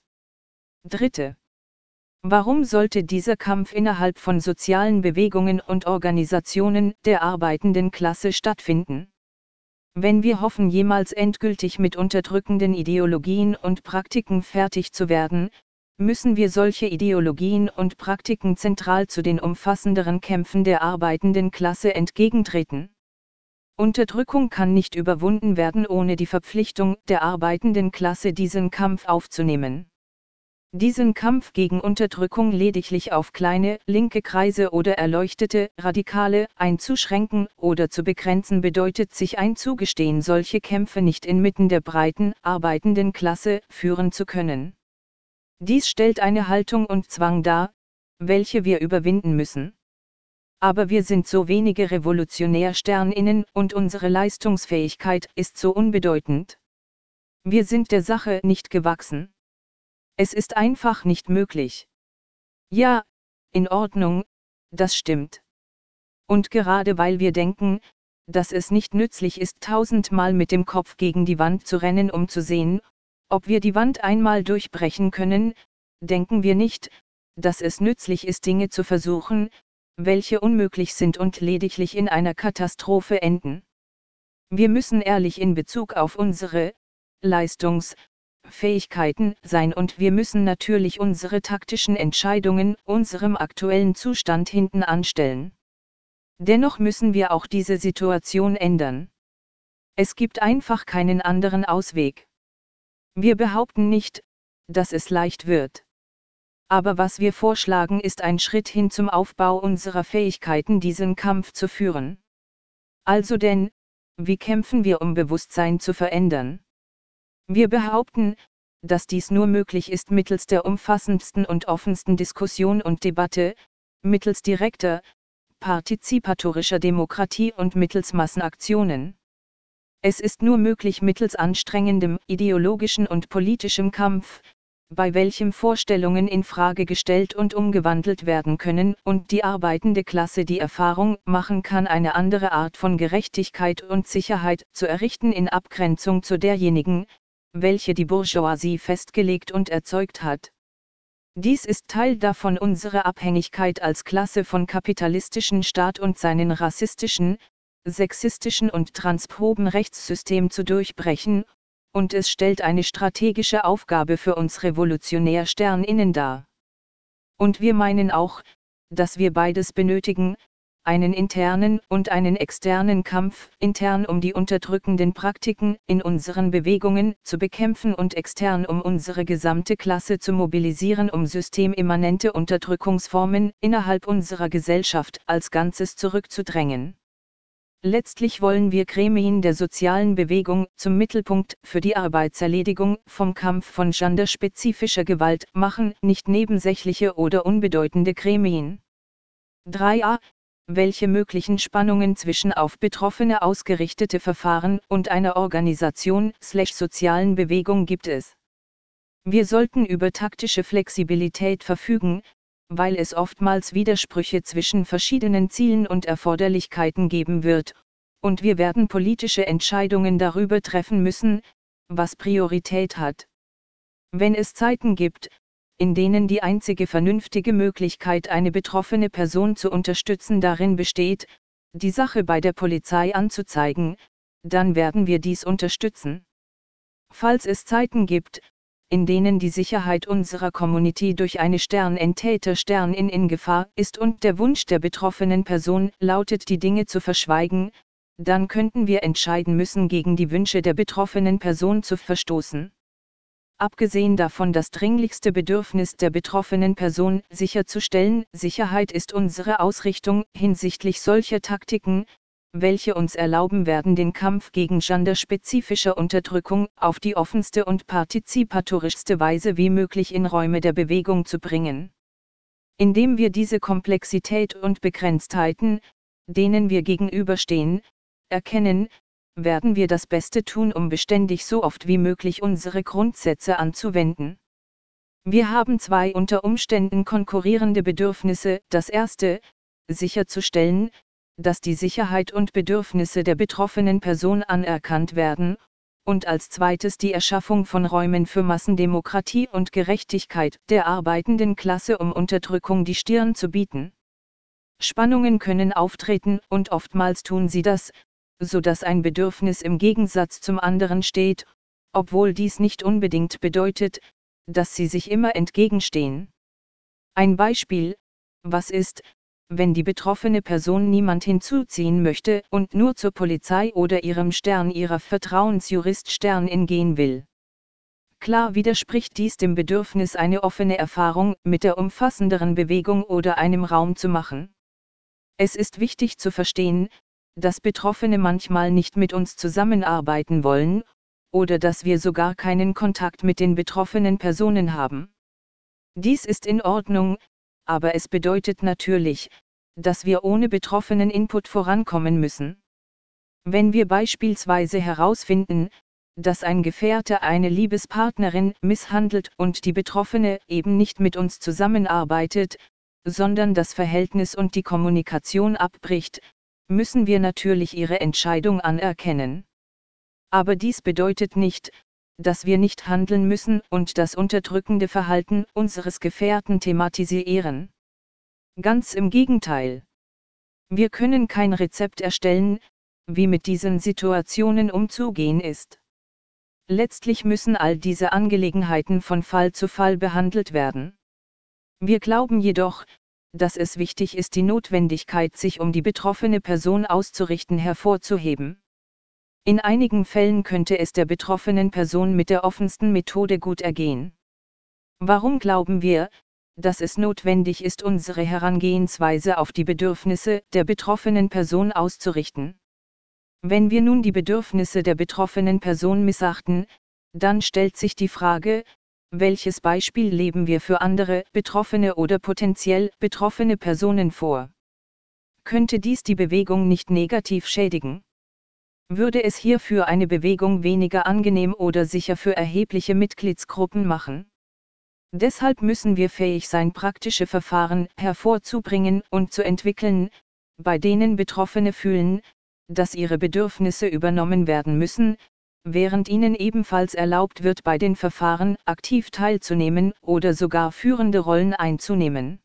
S1: Dritte. Warum sollte dieser Kampf innerhalb von sozialen Bewegungen und Organisationen der arbeitenden Klasse stattfinden? Wenn wir hoffen, jemals endgültig mit unterdrückenden Ideologien und Praktiken fertig zu werden, müssen wir solche Ideologien und Praktiken zentral zu den umfassenderen Kämpfen der arbeitenden Klasse entgegentreten. Unterdrückung kann nicht überwunden werden ohne die Verpflichtung der arbeitenden Klasse, diesen Kampf aufzunehmen. Diesen Kampf gegen Unterdrückung lediglich auf kleine, linke Kreise oder erleuchtete, Radikale einzuschränken oder zu begrenzen bedeutet sich einzugestehen, solche Kämpfe nicht inmitten der breiten, arbeitenden Klasse führen zu können. Dies stellt eine Haltung und Zwang dar, welche wir überwinden müssen. Aber wir sind so wenige RevolutionärsternInnen und unsere Leistungsfähigkeit ist so unbedeutend. Wir sind der Sache nicht gewachsen. Es ist einfach nicht möglich. Ja, in Ordnung, das stimmt. Und gerade weil wir denken, dass es nicht nützlich ist, tausendmal mit dem Kopf gegen die Wand zu rennen, um zu sehen, ob wir die Wand einmal durchbrechen können, denken wir nicht, dass es nützlich ist, Dinge zu versuchen, welche unmöglich sind und lediglich in einer Katastrophe enden. Wir müssen ehrlich in Bezug auf unsere Leistungsfähigkeiten sein und wir müssen natürlich unsere taktischen Entscheidungen unserem aktuellen Zustand hinten anstellen. Dennoch müssen wir auch diese Situation ändern. Es gibt einfach keinen anderen Ausweg. Wir behaupten nicht, dass es leicht wird. Aber was wir vorschlagen, ist ein Schritt hin zum Aufbau unserer Fähigkeiten, diesen Kampf zu führen. Also denn, wie kämpfen wir, um Bewusstsein zu verändern? Wir behaupten, dass dies nur möglich ist mittels der umfassendsten und offensten Diskussion und Debatte, mittels direkter, partizipatorischer Demokratie und mittels Massenaktionen. Es ist nur möglich mittels anstrengendem ideologischen und politischem Kampf, bei welchem Vorstellungen in Frage gestellt und umgewandelt werden können und die arbeitende Klasse die Erfahrung machen kann, eine andere Art von Gerechtigkeit und Sicherheit zu errichten in Abgrenzung zu derjenigen, welche die Bourgeoisie festgelegt und erzeugt hat. Dies ist Teil davon, unsere Abhängigkeit als Klasse von kapitalistischen Staat und seinen rassistischen, sexistischen und transphoben Rechtssystem zu durchbrechen, und es stellt eine strategische Aufgabe für uns RevolutionärsternInnen dar. Und wir meinen auch, dass wir beides benötigen, einen internen und einen externen Kampf, intern um die unterdrückenden Praktiken in unseren Bewegungen zu bekämpfen und extern um unsere gesamte Klasse zu mobilisieren, um systemimmanente Unterdrückungsformen innerhalb unserer Gesellschaft als Ganzes zurückzudrängen. Letztlich wollen wir Gremien der sozialen Bewegung zum Mittelpunkt für die Arbeitserledigung vom Kampf von genderspezifischer Gewalt machen, nicht nebensächliche oder unbedeutende Gremien. 3a. Welche möglichen Spannungen zwischen auf Betroffene ausgerichtete Verfahren und einer Organisation/sozialen Bewegung gibt es? Wir sollten über taktische Flexibilität verfügen, weil es oftmals Widersprüche zwischen verschiedenen Zielen und Erforderlichkeiten geben wird, und wir werden politische Entscheidungen darüber treffen müssen, was Priorität hat. Wenn es Zeiten gibt, in denen die einzige vernünftige Möglichkeit, eine betroffene Person zu unterstützen, darin besteht, die Sache bei der Polizei anzuzeigen, dann werden wir dies unterstützen. Falls es Zeiten gibt, in denen die Sicherheit unserer Community durch eine Täter in Gefahr ist und der Wunsch der betroffenen Person lautet, die Dinge zu verschweigen, dann könnten wir entscheiden müssen, gegen die Wünsche der betroffenen Person zu verstoßen. Abgesehen davon, das dringlichste Bedürfnis der betroffenen Person sicherzustellen, Sicherheit ist unsere Ausrichtung hinsichtlich solcher Taktiken, welche uns erlauben werden, den Kampf gegen genderspezifische Unterdrückung auf die offenste und partizipatorischste Weise wie möglich in Räume der Bewegung zu bringen. Indem wir diese Komplexität und Begrenztheiten, denen wir gegenüberstehen, erkennen, werden wir das Beste tun, um beständig so oft wie möglich unsere Grundsätze anzuwenden. Wir haben zwei unter Umständen konkurrierende Bedürfnisse: das erste, sicherzustellen, dass die Sicherheit und Bedürfnisse der betroffenen Person anerkannt werden, und als zweites die Erschaffung von Räumen für Massendemokratie und Gerechtigkeit der arbeitenden Klasse, um Unterdrückung die Stirn zu bieten. Spannungen können auftreten, und oftmals tun sie das, so dass ein Bedürfnis im Gegensatz zum anderen steht, obwohl dies nicht unbedingt bedeutet, dass sie sich immer entgegenstehen. Ein Beispiel: Was ist, wenn die betroffene Person niemand hinzuziehen möchte und nur zur Polizei oder ihrer Vertrauensjurist gehen will? Klar widerspricht dies dem Bedürfnis, eine offene Erfahrung mit der umfassenderen Bewegung oder einem Raum zu machen. Es ist wichtig zu verstehen, dass Betroffene manchmal nicht mit uns zusammenarbeiten wollen, oder dass wir sogar keinen Kontakt mit den betroffenen Personen haben. Dies ist in Ordnung, aber es bedeutet natürlich, dass wir ohne betroffenen Input vorankommen müssen. Wenn wir beispielsweise herausfinden, dass ein Gefährte eine Liebespartnerin misshandelt und die Betroffene eben nicht mit uns zusammenarbeitet, sondern das Verhältnis und die Kommunikation abbricht, müssen wir natürlich ihre Entscheidung anerkennen. Aber dies bedeutet nicht, dass wir nicht handeln müssen und das unterdrückende Verhalten unseres Gefährten thematisieren. Ganz im Gegenteil. Wir können kein Rezept erstellen, wie mit diesen Situationen umzugehen ist. Letztlich müssen all diese Angelegenheiten von Fall zu Fall behandelt werden. Wir glauben jedoch, dass es wichtig ist, die Notwendigkeit, sich um die betroffene Person auszurichten, hervorzuheben. In einigen Fällen könnte es der betroffenen Person mit der offensten Methode gut ergehen. Warum glauben wir, dass es notwendig ist, unsere Herangehensweise auf die Bedürfnisse der betroffenen Person auszurichten? Wenn wir nun die Bedürfnisse der betroffenen Person missachten, dann stellt sich die Frage: Welches Beispiel leben wir für andere betroffene oder potenziell betroffene Personen vor? Könnte dies die Bewegung nicht negativ schädigen? Würde es hierfür eine Bewegung weniger angenehm oder sicher für erhebliche Mitgliedsgruppen machen? Deshalb müssen wir fähig sein, praktische Verfahren hervorzubringen und zu entwickeln, bei denen Betroffene fühlen, dass ihre Bedürfnisse übernommen werden müssen, während ihnen ebenfalls erlaubt wird, bei den Verfahren aktiv teilzunehmen oder sogar führende Rollen einzunehmen.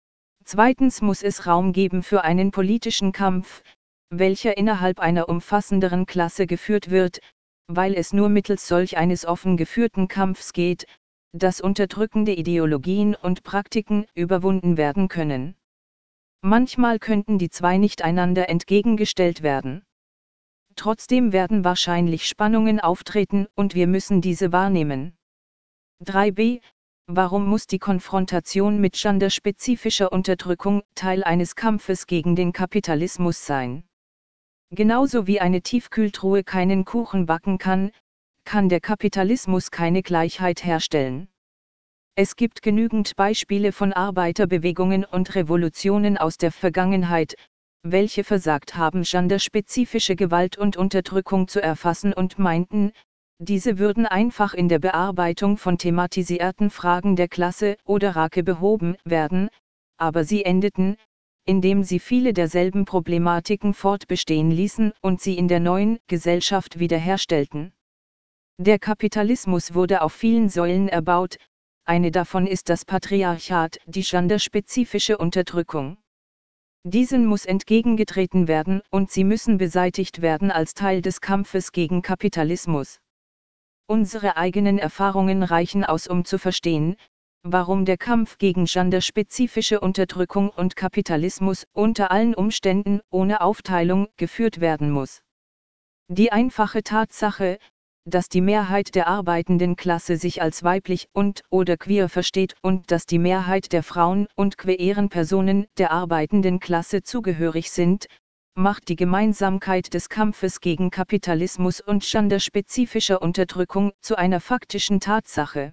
S1: Zweitens muss es Raum geben für einen politischen Kampf, welcher innerhalb einer umfassenderen Klasse geführt wird, weil es nur mittels solch eines offen geführten Kampfs geht, dass unterdrückende Ideologien und Praktiken überwunden werden können. Manchmal könnten die zwei nicht einander entgegengestellt werden. Trotzdem werden wahrscheinlich Spannungen auftreten und wir müssen diese wahrnehmen. 3b. Warum muss die Konfrontation mit genderspezifischer Unterdrückung Teil eines Kampfes gegen den Kapitalismus sein? Genauso wie eine Tiefkühltruhe keinen Kuchen backen kann, kann der Kapitalismus keine Gleichheit herstellen. Es gibt genügend Beispiele von Arbeiterbewegungen und Revolutionen aus der Vergangenheit, welche versagt haben, genderspezifische Gewalt und Unterdrückung zu erfassen und meinten, diese würden einfach in der Bearbeitung von thematisierten Fragen der Klasse oder Rasse behoben werden, aber sie endeten, indem sie viele derselben Problematiken fortbestehen ließen und sie in der neuen Gesellschaft wiederherstellten. Der Kapitalismus wurde auf vielen Säulen erbaut, eine davon ist das Patriarchat, die genderspezifische Unterdrückung. Diesen muss entgegengetreten werden und sie müssen beseitigt werden als Teil des Kampfes gegen Kapitalismus. Unsere eigenen Erfahrungen reichen aus, um zu verstehen, warum der Kampf gegen genderspezifische Unterdrückung und Kapitalismus unter allen Umständen ohne Aufteilung geführt werden muss. Die einfache Tatsache, dass die Mehrheit der arbeitenden Klasse sich als weiblich und/oder queer versteht und dass die Mehrheit der Frauen und queeren Personen der arbeitenden Klasse zugehörig sind, macht die Gemeinsamkeit des Kampfes gegen Kapitalismus und genderspezifischer Unterdrückung zu einer faktischen Tatsache.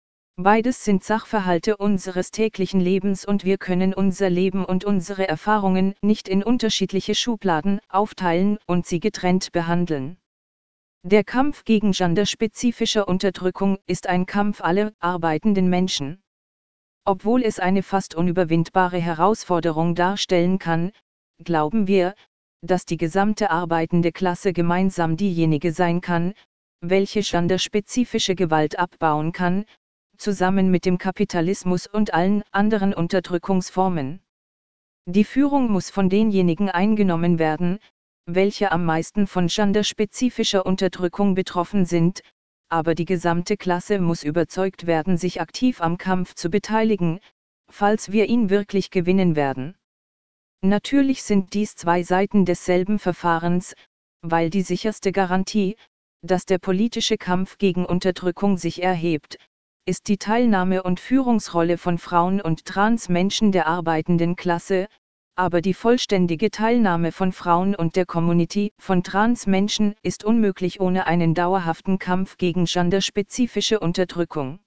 S1: Beides sind Sachverhalte unseres täglichen Lebens und wir können unser Leben und unsere Erfahrungen nicht in unterschiedliche Schubladen aufteilen und sie getrennt behandeln. Der Kampf gegen genderspezifische Unterdrückung ist ein Kampf aller arbeitenden Menschen. Obwohl es eine fast unüberwindbare Herausforderung darstellen kann, glauben wir, dass die gesamte arbeitende Klasse gemeinsam diejenige sein kann, welche genderspezifische Gewalt abbauen kann, zusammen mit dem Kapitalismus und allen anderen Unterdrückungsformen. Die Führung muss von denjenigen eingenommen werden, welche am meisten von genderspezifischer Unterdrückung betroffen sind, aber die gesamte Klasse muss überzeugt werden, sich aktiv am Kampf zu beteiligen, falls wir ihn wirklich gewinnen werden. Natürlich sind dies zwei Seiten desselben Verfahrens, weil die sicherste Garantie, dass der politische Kampf gegen Unterdrückung sich erhebt, ist die Teilnahme und Führungsrolle von Frauen und Transmenschen der arbeitenden Klasse, aber die vollständige Teilnahme von Frauen und der Community von Transmenschen ist unmöglich ohne einen dauerhaften Kampf gegen genderspezifische Unterdrückung.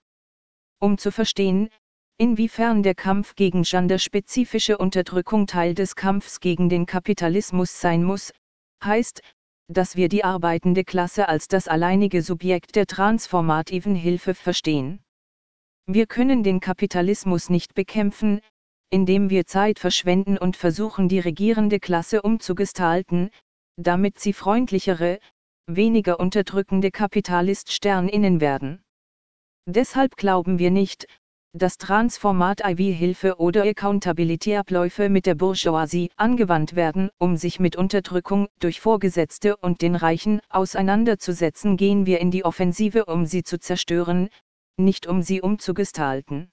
S1: Um zu verstehen, inwiefern der Kampf gegen genderspezifische Unterdrückung Teil des Kampfs gegen den Kapitalismus sein muss, heißt, dass wir die arbeitende Klasse als das alleinige Subjekt der transformativen Hilfe verstehen. Wir können den Kapitalismus nicht bekämpfen, indem wir Zeit verschwenden und versuchen, die regierende Klasse umzugestalten, damit sie freundlichere, weniger unterdrückende KapitalistInnen werden. Deshalb glauben wir nicht, dass Transformative-Hilfe oder Accountability-Abläufe mit der Bourgeoisie angewandt werden, um sich mit Unterdrückung durch Vorgesetzte und den Reichen auseinanderzusetzen. Gehen wir in die Offensive, um sie zu zerstören, nicht um sie umzugestalten.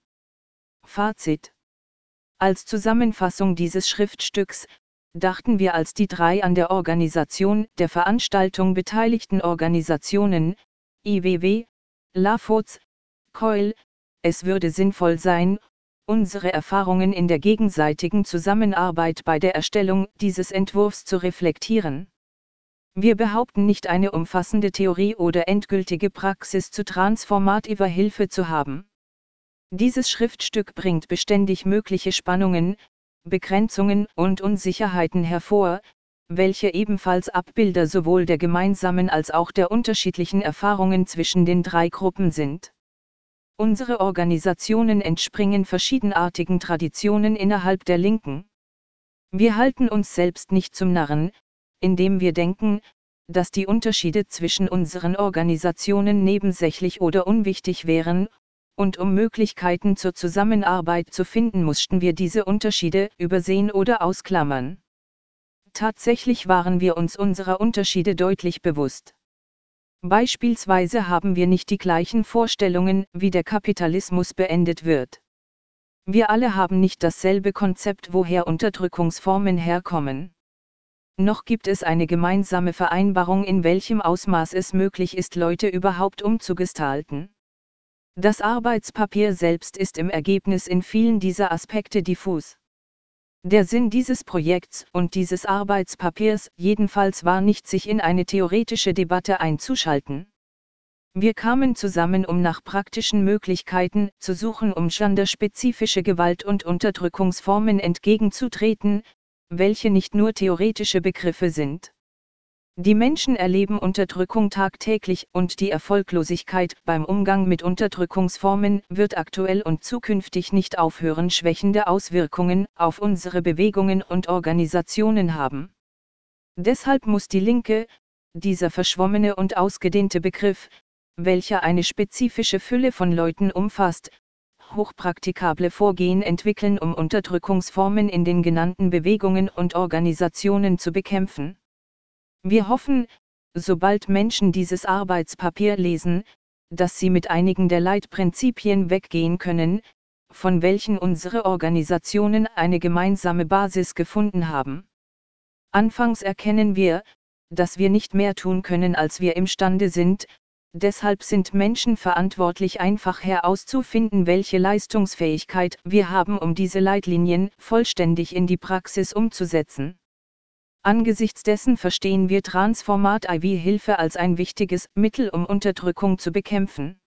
S1: Fazit: Als Zusammenfassung dieses Schriftstücks dachten wir als die drei an der Organisation der Veranstaltung beteiligten Organisationen, IWW, LaFoz, COIL, es würde sinnvoll sein, unsere Erfahrungen in der gegenseitigen Zusammenarbeit bei der Erstellung dieses Entwurfs zu reflektieren. Wir behaupten nicht, eine umfassende Theorie oder endgültige Praxis zu transformativer Hilfe zu haben. Dieses Schriftstück bringt beständig mögliche Spannungen, Begrenzungen und Unsicherheiten hervor, welche ebenfalls Abbilder sowohl der gemeinsamen als auch der unterschiedlichen Erfahrungen zwischen den drei Gruppen sind. Unsere Organisationen entspringen verschiedenartigen Traditionen innerhalb der Linken. Wir halten uns selbst nicht zum Narren, indem wir denken, dass die Unterschiede zwischen unseren Organisationen nebensächlich oder unwichtig wären, und um Möglichkeiten zur Zusammenarbeit zu finden, mussten wir diese Unterschiede übersehen oder ausklammern. Tatsächlich waren wir uns unserer Unterschiede deutlich bewusst. Beispielsweise haben wir nicht die gleichen Vorstellungen, wie der Kapitalismus beendet wird. Wir alle haben nicht dasselbe Konzept, woher Unterdrückungsformen herkommen. Noch gibt es eine gemeinsame Vereinbarung, in welchem Ausmaß es möglich ist, Leute überhaupt umzugestalten. Das Arbeitspapier selbst ist im Ergebnis in vielen dieser Aspekte diffus. Der Sinn dieses Projekts und dieses Arbeitspapiers jedenfalls war nicht, sich in eine theoretische Debatte einzuschalten. Wir kamen zusammen, um nach praktischen Möglichkeiten zu suchen, um genderspezifische Gewalt- und Unterdrückungsformen entgegenzutreten, welche nicht nur theoretische Begriffe sind. Die Menschen erleben Unterdrückung tagtäglich und die Erfolglosigkeit beim Umgang mit Unterdrückungsformen wird aktuell und zukünftig nicht aufhören, schwächende Auswirkungen auf unsere Bewegungen und Organisationen haben. Deshalb muss die Linke, dieser verschwommene und ausgedehnte Begriff, welcher eine spezifische Fülle von Leuten umfasst, hochpraktikable Vorgehen entwickeln, um Unterdrückungsformen in den genannten Bewegungen und Organisationen zu bekämpfen. Wir hoffen, sobald Menschen dieses Arbeitspapier lesen, dass sie mit einigen der Leitprinzipien weggehen können, von welchen unsere Organisationen eine gemeinsame Basis gefunden haben. Anfangs erkennen wir, dass wir nicht mehr tun können, als wir imstande sind, deshalb sind Menschen verantwortlich, einfach herauszufinden, welche Leistungsfähigkeit wir haben, um diese Leitlinien vollständig in die Praxis umzusetzen. Angesichts dessen verstehen wir Transformat IV-Hilfe als ein wichtiges Mittel, um Unterdrückung zu bekämpfen.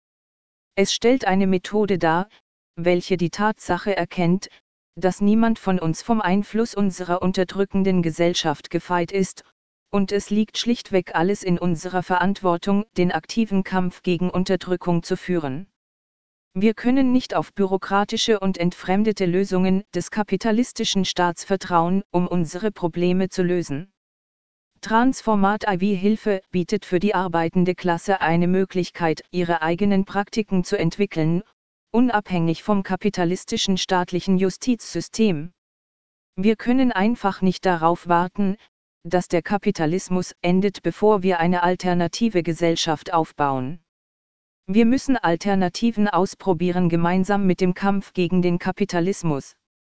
S1: Es stellt eine Methode dar, welche die Tatsache erkennt, dass niemand von uns vom Einfluss unserer unterdrückenden Gesellschaft gefeit ist, und es liegt schlichtweg alles in unserer Verantwortung, den aktiven Kampf gegen Unterdrückung zu führen. Wir können nicht auf bürokratische und entfremdete Lösungen des kapitalistischen Staats vertrauen, um unsere Probleme zu lösen. Transformat IV-Hilfe bietet für die arbeitende Klasse eine Möglichkeit, ihre eigenen Praktiken zu entwickeln, unabhängig vom kapitalistischen staatlichen Justizsystem. Wir können einfach nicht darauf warten, dass der Kapitalismus endet, bevor wir eine alternative Gesellschaft aufbauen. Wir müssen Alternativen ausprobieren, gemeinsam mit dem Kampf gegen den Kapitalismus.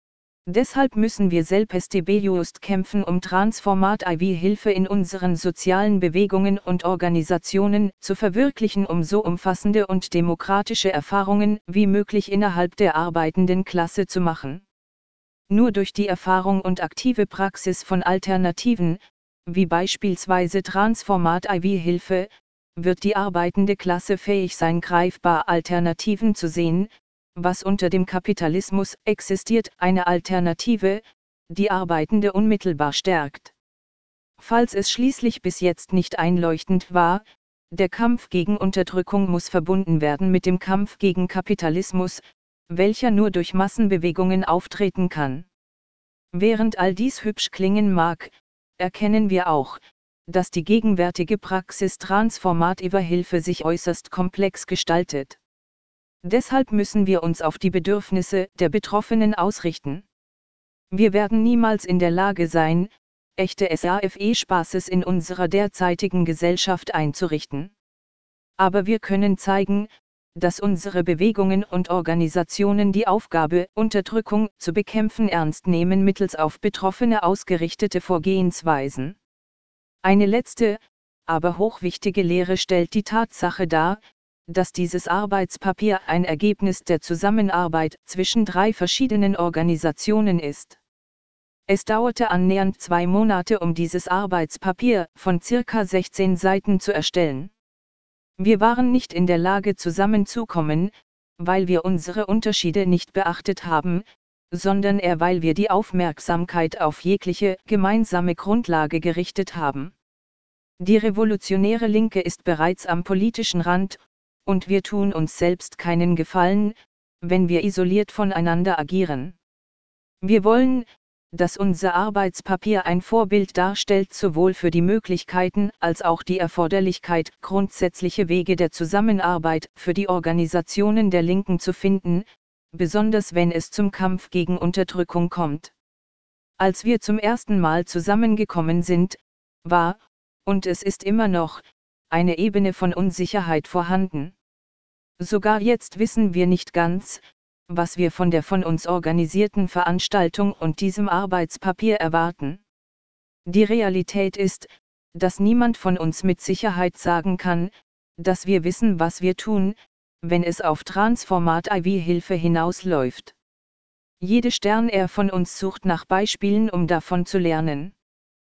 S1: Deshalb müssen wir selbstbewusst kämpfen, um Transformat IV-Hilfe in unseren sozialen Bewegungen und Organisationen zu verwirklichen, um so umfassende und demokratische Erfahrungen wie möglich innerhalb der arbeitenden Klasse zu machen. Nur durch die Erfahrung und aktive Praxis von Alternativen, wie beispielsweise Transformat IV-Hilfe, wird die arbeitende Klasse fähig sein, greifbar Alternativen zu sehen, was unter dem Kapitalismus existiert, eine Alternative, die Arbeitende unmittelbar stärkt. Falls es schließlich bis jetzt nicht einleuchtend war, der Kampf gegen Unterdrückung muss verbunden werden mit dem Kampf gegen Kapitalismus, welcher nur durch Massenbewegungen auftreten kann. Während all dies hübsch klingen mag, erkennen wir auch, dass die gegenwärtige Praxis transformativer Hilfe sich äußerst komplex gestaltet. Deshalb müssen wir uns auf die Bedürfnisse der Betroffenen ausrichten. Wir werden niemals in der Lage sein, echte SAFE-Spaßes in unserer derzeitigen Gesellschaft einzurichten. Aber wir können zeigen, dass unsere Bewegungen und Organisationen die Aufgabe, Unterdrückung zu bekämpfen, ernst nehmen mittels auf Betroffene ausgerichtete Vorgehensweisen. Eine letzte, aber hochwichtige Lehre stellt die Tatsache dar, dass dieses Arbeitspapier ein Ergebnis der Zusammenarbeit zwischen 3 verschiedenen Organisationen ist. Es dauerte annähernd 2 Monate, um dieses Arbeitspapier von ca. 16 Seiten zu erstellen. Wir waren nicht in der Lage, zusammenzukommen, weil wir unsere Unterschiede nicht beachtet haben, sondern eher weil wir die Aufmerksamkeit auf jegliche gemeinsame Grundlage gerichtet haben. Die revolutionäre Linke ist bereits am politischen Rand, und wir tun uns selbst keinen Gefallen, wenn wir isoliert voneinander agieren. Wir wollen, dass unser Arbeitspapier ein Vorbild darstellt, sowohl für die Möglichkeiten als auch die Erforderlichkeit, grundsätzliche Wege der Zusammenarbeit für die Organisationen der Linken zu finden, besonders wenn es zum Kampf gegen Unterdrückung kommt. Als wir zum ersten Mal zusammengekommen sind, war, und es ist immer noch, eine Ebene von Unsicherheit vorhanden. Sogar jetzt wissen wir nicht ganz, was wir von der von uns organisierten Veranstaltung und diesem Arbeitspapier erwarten. Die Realität ist, dass niemand von uns mit Sicherheit sagen kann, dass wir wissen, was wir tun, wenn es auf Transformat IV-Hilfe hinausläuft. Jede Sternehr von uns sucht nach Beispielen, um davon zu lernen.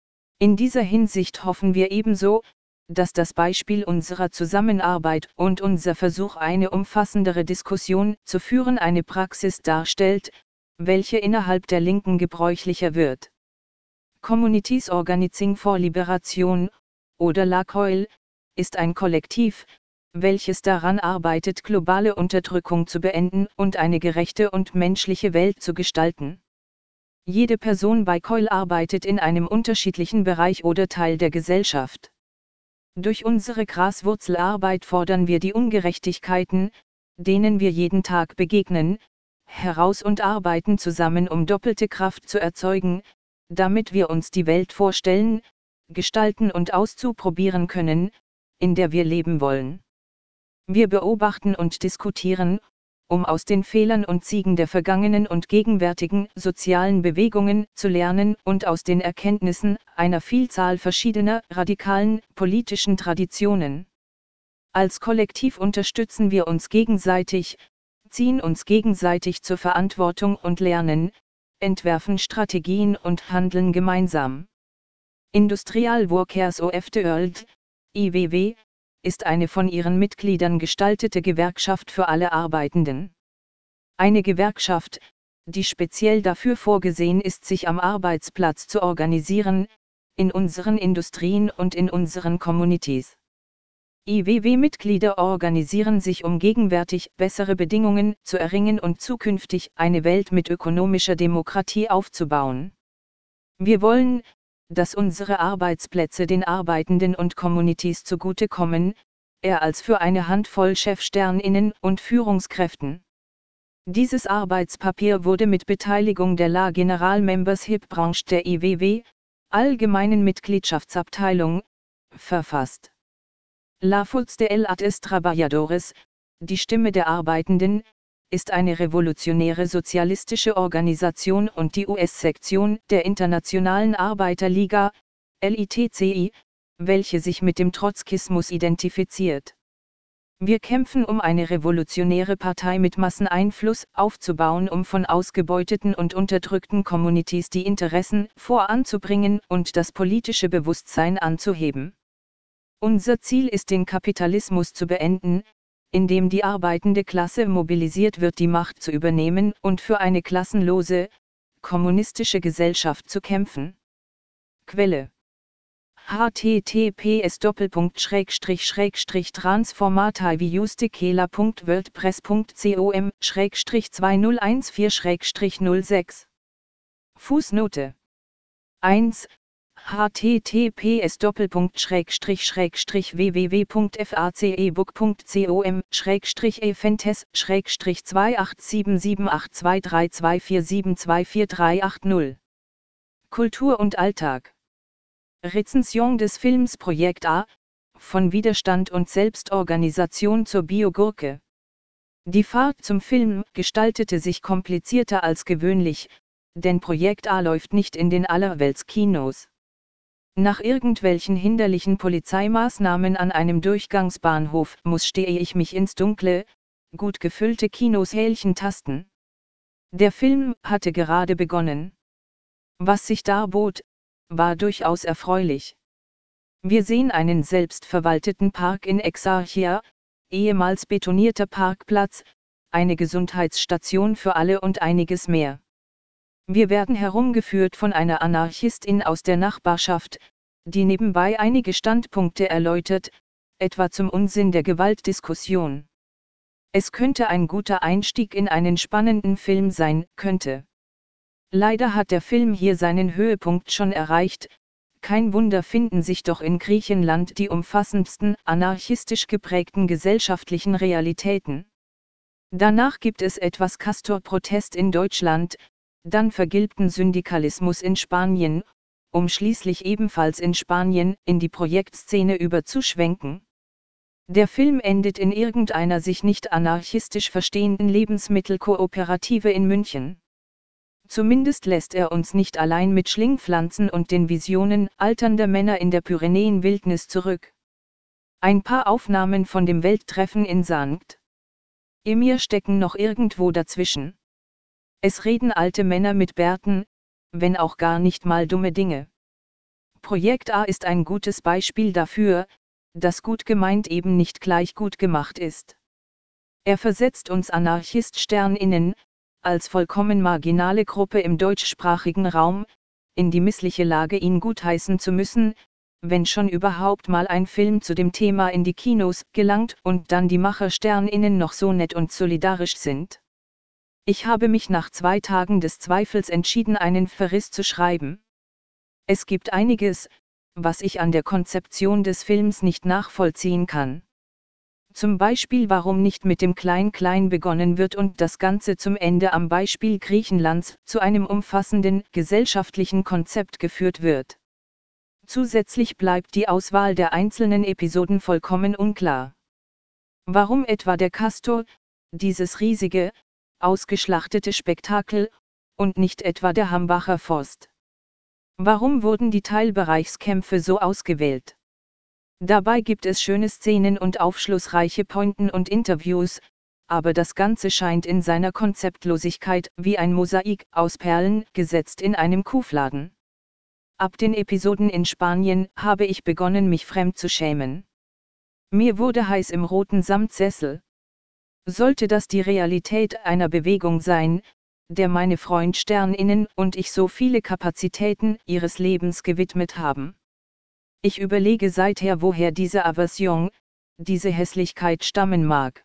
S1: In dieser Hinsicht hoffen wir ebenso, dass das Beispiel unserer Zusammenarbeit und unser Versuch, eine umfassendere Diskussion zu führen, eine Praxis darstellt, welche innerhalb der Linken gebräuchlicher wird. Communities Organizing for Liberation, oder LACOIL, ist ein Kollektiv, welches daran arbeitet, globale Unterdrückung zu beenden und eine gerechte und menschliche Welt zu gestalten. Jede Person bei COIL arbeitet in einem unterschiedlichen Bereich oder Teil der Gesellschaft. Durch unsere Graswurzelarbeit fordern wir die Ungerechtigkeiten, denen wir jeden Tag begegnen, heraus und arbeiten zusammen, um doppelte Kraft zu erzeugen, damit wir uns die Welt vorstellen, gestalten und auszuprobieren können, in der wir leben wollen. Wir beobachten und diskutieren, um aus den Fehlern und Siegen der vergangenen und gegenwärtigen sozialen Bewegungen zu lernen und aus den Erkenntnissen einer Vielzahl verschiedener radikalen politischen Traditionen. Als Kollektiv unterstützen wir uns gegenseitig, ziehen uns gegenseitig zur Verantwortung und lernen, entwerfen Strategien und handeln gemeinsam. Industrial Workers of the World, IWW, ist eine von ihren Mitgliedern gestaltete Gewerkschaft für alle Arbeitenden. Eine Gewerkschaft, die speziell dafür vorgesehen ist, sich am Arbeitsplatz zu organisieren, in unseren Industrien und in unseren Communities. IWW-Mitglieder organisieren sich, um gegenwärtig bessere Bedingungen zu erringen und zukünftig eine Welt mit ökonomischer Demokratie aufzubauen. Wir wollen, dass unsere Arbeitsplätze den Arbeitenden und Communities zugutekommen, eher als für eine Handvoll Chefsterninnen und Führungskräften. Dieses Arbeitspapier wurde mit Beteiligung der La General Membership Branche der IWW, allgemeinen Mitgliedschaftsabteilung, verfasst. La Voz de los Trabajadores, die Stimme der Arbeitenden, ist eine revolutionäre sozialistische Organisation und die US-Sektion der Internationalen Arbeiterliga, LITCI, welche sich mit dem Trotzkismus identifiziert. Wir kämpfen, um eine revolutionäre Partei mit Masseneinfluss aufzubauen, um von ausgebeuteten und unterdrückten Communities die Interessen voranzubringen und das politische Bewusstsein anzuheben. Unser Ziel ist, den Kapitalismus zu beenden, indem die arbeitende Klasse mobilisiert wird, die Macht zu übernehmen und für eine klassenlose, kommunistische Gesellschaft zu kämpfen. Quelle: https://transformataviusti-kela.wordpress.com/2014/06 Fußnote 1 https://www.facebook.com/events/287782324724380 Kultur und Alltag. Rezension des Films Projekt A, von Widerstand und Selbstorganisation zur Biogurke. Die Fahrt zum Film gestaltete sich komplizierter als gewöhnlich, denn Projekt A läuft nicht in den Allerweltskinos. Nach irgendwelchen hinderlichen Polizeimaßnahmen an einem Durchgangsbahnhof stehe ich mich ins dunkle, gut gefüllte Kinoshälchen tasten. Der Film hatte gerade begonnen. Was sich darbot, war durchaus erfreulich. Wir sehen einen selbstverwalteten Park in Exarchia, ehemals betonierter Parkplatz, eine Gesundheitsstation für alle und einiges mehr. Wir werden herumgeführt von einer Anarchistin aus der Nachbarschaft, die nebenbei einige Standpunkte erläutert, etwa zum Unsinn der Gewaltdiskussion. Es könnte ein guter Einstieg in einen spannenden Film sein, könnte. Leider hat der Film hier seinen Höhepunkt schon erreicht, kein Wunder, finden sich doch in Griechenland die umfassendsten, anarchistisch geprägten gesellschaftlichen Realitäten. Danach gibt es etwas Castor-Protest in Deutschland, dann vergilbten Syndikalismus in Spanien, um schließlich ebenfalls in Spanien in die Projektszene überzuschwenken. Der Film endet in irgendeiner sich nicht anarchistisch verstehenden Lebensmittelkooperative in München. Zumindest lässt er uns nicht allein mit Schlingpflanzen und den Visionen alternder Männer in der Pyrenäenwildnis zurück. Ein paar Aufnahmen von dem Welttreffen in St. Emir stecken noch irgendwo dazwischen. Es reden alte Männer mit Bärten, wenn auch gar nicht mal dumme Dinge. Projekt A ist ein gutes Beispiel dafür, dass gut gemeint eben nicht gleich gut gemacht ist. Er versetzt uns AnarchistInnen, als vollkommen marginale Gruppe im deutschsprachigen Raum, in die missliche Lage, ihn gutheißen zu müssen, wenn schon überhaupt mal ein Film zu dem Thema in die Kinos gelangt und dann die MacherInnen noch so nett und solidarisch sind. Ich habe mich nach 2 Tagen des Zweifels entschieden, einen Verriss zu schreiben. Es gibt einiges, was ich an der Konzeption des Films nicht nachvollziehen kann. Zum Beispiel, warum nicht mit dem Klein-Klein begonnen wird und das Ganze zum Ende am Beispiel Griechenlands zu einem umfassenden gesellschaftlichen Konzept geführt wird. Zusätzlich bleibt die Auswahl der einzelnen Episoden vollkommen unklar. Warum etwa der Castor, dieses riesige, ausgeschlachtete Spektakel, und nicht etwa der Hambacher Forst? Warum wurden die Teilbereichskämpfe so ausgewählt? Dabei gibt es schöne Szenen und aufschlussreiche Pointen und Interviews, aber das Ganze scheint in seiner Konzeptlosigkeit wie ein Mosaik aus Perlen gesetzt in einem Kuhfladen. Ab den Episoden in Spanien habe ich begonnen, mich fremd zu schämen. Mir wurde heiß im roten Samtsessel. Sollte das die Realität einer Bewegung sein, der meine FreundInnen und ich so viele Kapazitäten ihres Lebens gewidmet haben? Ich überlege seither, woher diese Aversion, diese Hässlichkeit stammen mag.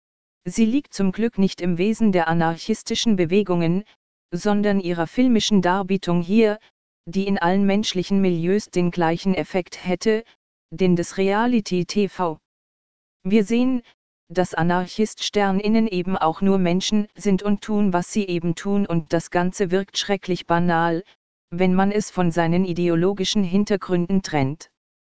S1: Sie liegt zum Glück nicht im Wesen der anarchistischen Bewegungen, sondern ihrer filmischen Darbietung hier, die in allen menschlichen Milieus den gleichen Effekt hätte, den des Reality-TV. Wir sehen, dass AnarchistInnen eben auch nur Menschen sind und tun, was sie eben tun, und das Ganze wirkt schrecklich banal, wenn man es von seinen ideologischen Hintergründen trennt.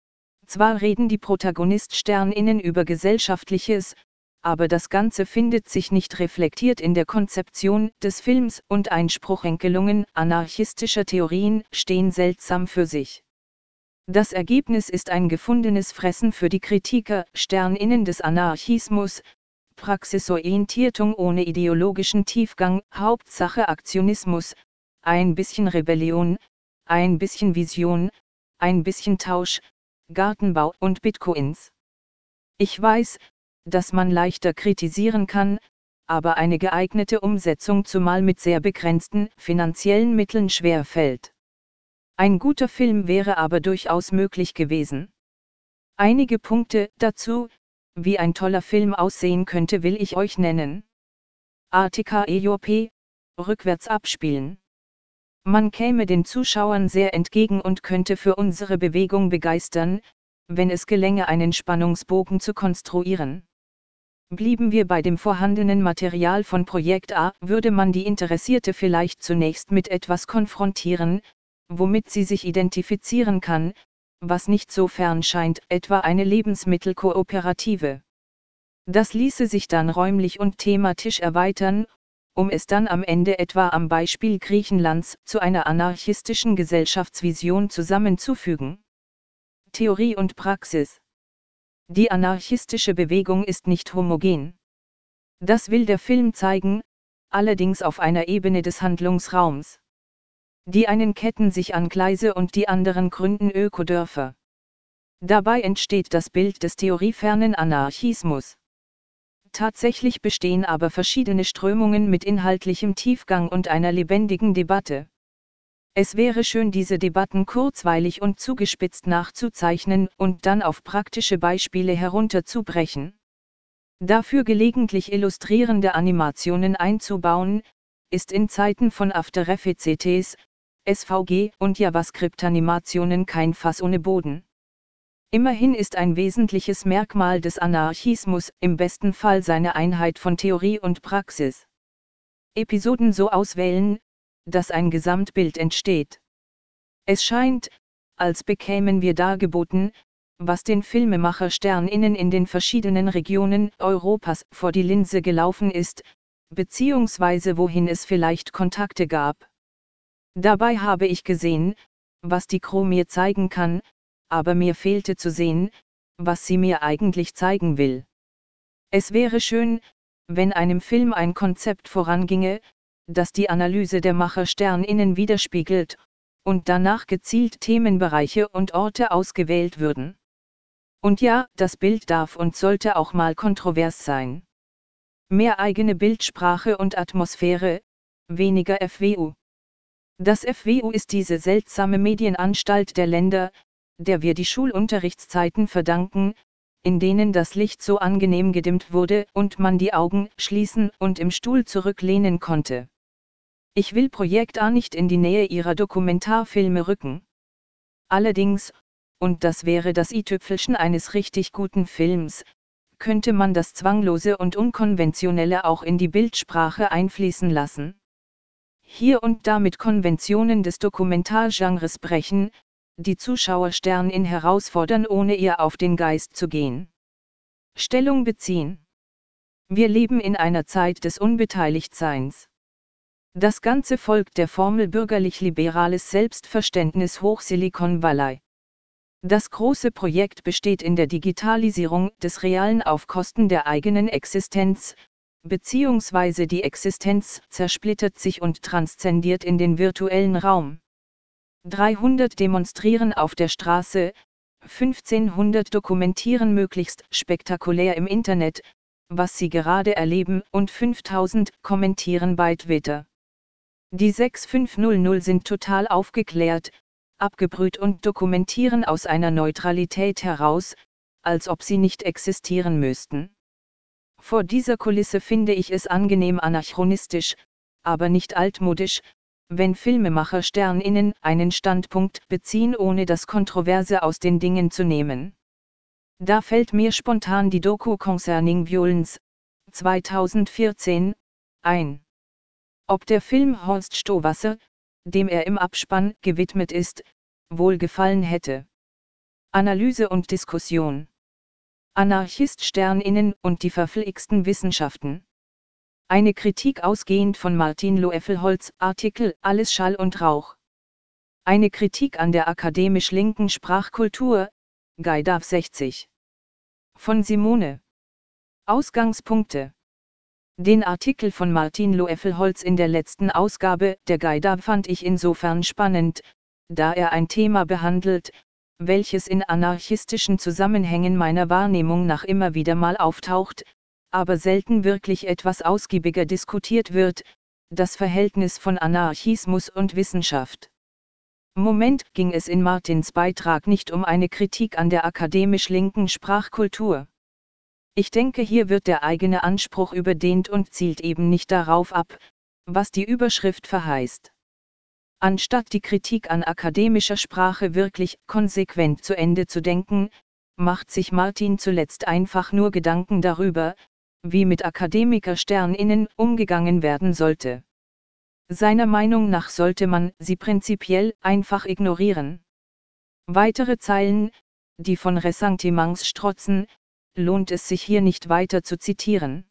S1: Zwar reden die ProtagonistInnen über Gesellschaftliches, aber das Ganze findet sich nicht reflektiert in der Konzeption des Films und Einspruchenkelungen anarchistischer Theorien stehen seltsam für sich. Das Ergebnis ist ein gefundenes Fressen für die KritikerInnen des Anarchismus, Praxisorientierung ohne ideologischen Tiefgang, Hauptsache Aktionismus, ein bisschen Rebellion, ein bisschen Vision, ein bisschen Tausch, Gartenbau und Bitcoins. Ich weiß, dass man leichter kritisieren kann, aber eine geeignete Umsetzung zumal mit sehr begrenzten finanziellen Mitteln schwer fällt. Ein guter Film wäre aber durchaus möglich gewesen. Einige Punkte dazu, wie ein toller Film aussehen könnte, will ich euch nennen. ATKEJP, rückwärts abspielen. Man käme den Zuschauern sehr entgegen und könnte für unsere Bewegung begeistern, wenn es gelänge, einen Spannungsbogen zu konstruieren. Blieben wir bei dem vorhandenen Material von Projekt A, würde man die Interessierte vielleicht zunächst mit etwas konfrontieren, womit sie sich identifizieren kann, was nicht so fern scheint, etwa eine Lebensmittelkooperative. Das ließe sich dann räumlich und thematisch erweitern, um es dann am Ende etwa am Beispiel Griechenlands zu einer anarchistischen Gesellschaftsvision zusammenzufügen. Theorie und Praxis. Die anarchistische Bewegung ist nicht homogen. Das will der Film zeigen, allerdings auf einer Ebene des Handlungsraums. Die einen ketten sich an Gleise und die anderen gründen Ökodörfer. Dabei entsteht das Bild des theoriefernen Anarchismus. Tatsächlich bestehen aber verschiedene Strömungen mit inhaltlichem Tiefgang und einer lebendigen Debatte. Es wäre schön, diese Debatten kurzweilig und zugespitzt nachzuzeichnen und dann auf praktische Beispiele herunterzubrechen. Dafür gelegentlich illustrierende Animationen einzubauen, ist in Zeiten von After Effects, SVG und JavaScript-Animationen kein Fass ohne Boden. Immerhin ist ein wesentliches Merkmal des Anarchismus im besten Fall seine Einheit von Theorie und Praxis. Episoden so auswählen, dass ein Gesamtbild entsteht. Es scheint, als bekämen wir dargeboten, was den FilmemacherInnen in den verschiedenen Regionen Europas vor die Linse gelaufen ist, beziehungsweise wohin es vielleicht Kontakte gab. Dabei habe ich gesehen, was die Crew mir zeigen kann, aber mir fehlte zu sehen, was sie mir eigentlich zeigen will. Es wäre schön, wenn einem Film ein Konzept voranginge, das die Analyse der Macher SternInnen widerspiegelt, und danach gezielt Themenbereiche und Orte ausgewählt würden. Und ja, das Bild darf und sollte auch mal kontrovers sein. Mehr eigene Bildsprache und Atmosphäre, weniger FWU. Das FWU ist diese seltsame Medienanstalt der Länder, der wir die Schulunterrichtszeiten verdanken, in denen das Licht so angenehm gedimmt wurde und man die Augen schließen und im Stuhl zurücklehnen konnte. Ich will Projekt A nicht in die Nähe ihrer Dokumentarfilme rücken. Allerdings, und das wäre das i-Tüpfelchen eines richtig guten Films, könnte man das Zwanglose und Unkonventionelle auch in die Bildsprache einfließen lassen. Hier und da mit Konventionen des Dokumentargenres brechen, die Zuschauer SternInnen herausfordern, ohne ihr auf den Geist zu gehen. Stellung beziehen. Wir leben in einer Zeit des Unbeteiligtseins. Das Ganze folgt der Formel bürgerlich-liberales Selbstverständnis hoch Silicon Valley. Das große Projekt besteht in der Digitalisierung des Realen auf Kosten der eigenen Existenz, beziehungsweise die Existenz zersplittert sich und transzendiert in den virtuellen Raum. 300 demonstrieren auf der Straße, 1500 dokumentieren möglichst spektakulär im Internet, was sie gerade erleben, und 5000 kommentieren bei Twitter. Die 6500 sind total aufgeklärt, abgebrüht und dokumentieren aus einer Neutralität heraus, als ob sie nicht existieren müssten. Vor dieser Kulisse finde ich es angenehm anachronistisch, aber nicht altmodisch, wenn Filmemacher SternInnen einen Standpunkt beziehen, ohne das Kontroverse aus den Dingen zu nehmen. Da fällt mir spontan die Doku Concerning Violence, 2014, ein. Ob der Film Horst Stowasser, dem er im Abspann gewidmet ist, wohl gefallen hätte. Analyse und Diskussion. Anarchist SternInnen und die verflixten Wissenschaften. Eine Kritik ausgehend von Martin Loeffel-Holz, Artikel Alles Schall und Rauch. Eine Kritik an der akademisch linken Sprachkultur, Gaidav 60. Von Simone. Ausgangspunkte. Den Artikel von Martin Loeffel-Holz in der letzten Ausgabe der Gaidav fand ich insofern spannend, da er ein Thema behandelt, welches in anarchistischen Zusammenhängen meiner Wahrnehmung nach immer wieder mal auftaucht, aber selten wirklich etwas ausgiebiger diskutiert wird, das Verhältnis von Anarchismus und Wissenschaft. Im Moment ging es in Martins Beitrag nicht um eine Kritik an der akademisch linken Sprachkultur. Ich denke, hier wird der eigene Anspruch überdehnt und zielt eben nicht darauf ab, was die Überschrift verheißt. Anstatt die Kritik an akademischer Sprache wirklich konsequent zu Ende zu denken, macht sich Martin zuletzt einfach nur Gedanken darüber, wie mit Akademiker SternInnen umgegangen werden sollte. Seiner Meinung nach sollte man sie prinzipiell einfach ignorieren. Weitere Zeilen, die von Ressentiments strotzen, lohnt es sich hier nicht weiter zu zitieren.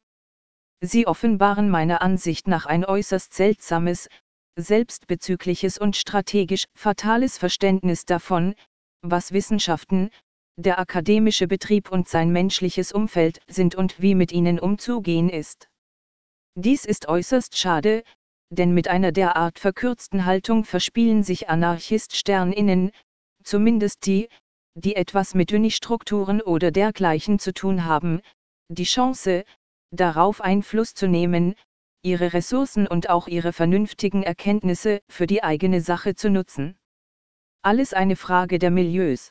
S1: Sie offenbaren meiner Ansicht nach ein äußerst seltsames, selbstbezügliches und strategisch fatales Verständnis davon, was Wissenschaften, der akademische Betrieb und sein menschliches Umfeld sind und wie mit ihnen umzugehen ist. Dies ist äußerst schade, denn mit einer derart verkürzten Haltung verspielen sich Anarchist-SternInnen, zumindest die, die etwas mit Uni-Strukturen oder dergleichen zu tun haben, die Chance, darauf Einfluss zu nehmen, ihre Ressourcen und auch ihre vernünftigen Erkenntnisse für die eigene Sache zu nutzen. Alles eine Frage der Milieus.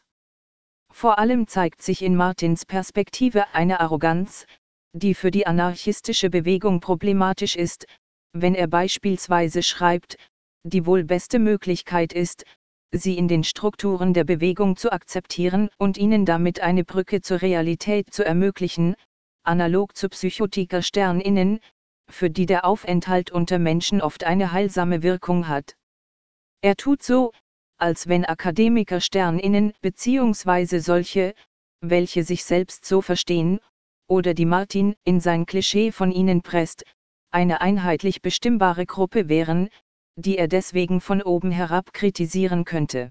S1: Vor allem zeigt sich in Martins Perspektive eine Arroganz, die für die anarchistische Bewegung problematisch ist, wenn er beispielsweise schreibt, die wohl beste Möglichkeit ist, sie in den Strukturen der Bewegung zu akzeptieren und ihnen damit eine Brücke zur Realität zu ermöglichen, analog zu Psychotiker SternInnen, für die der Aufenthalt unter Menschen oft eine heilsame Wirkung hat. Er tut so, als wenn Akademiker SternInnen bzw. solche, welche sich selbst so verstehen, oder die Martin in sein Klischee von ihnen presst, eine einheitlich bestimmbare Gruppe wären, die er deswegen von oben herab kritisieren könnte.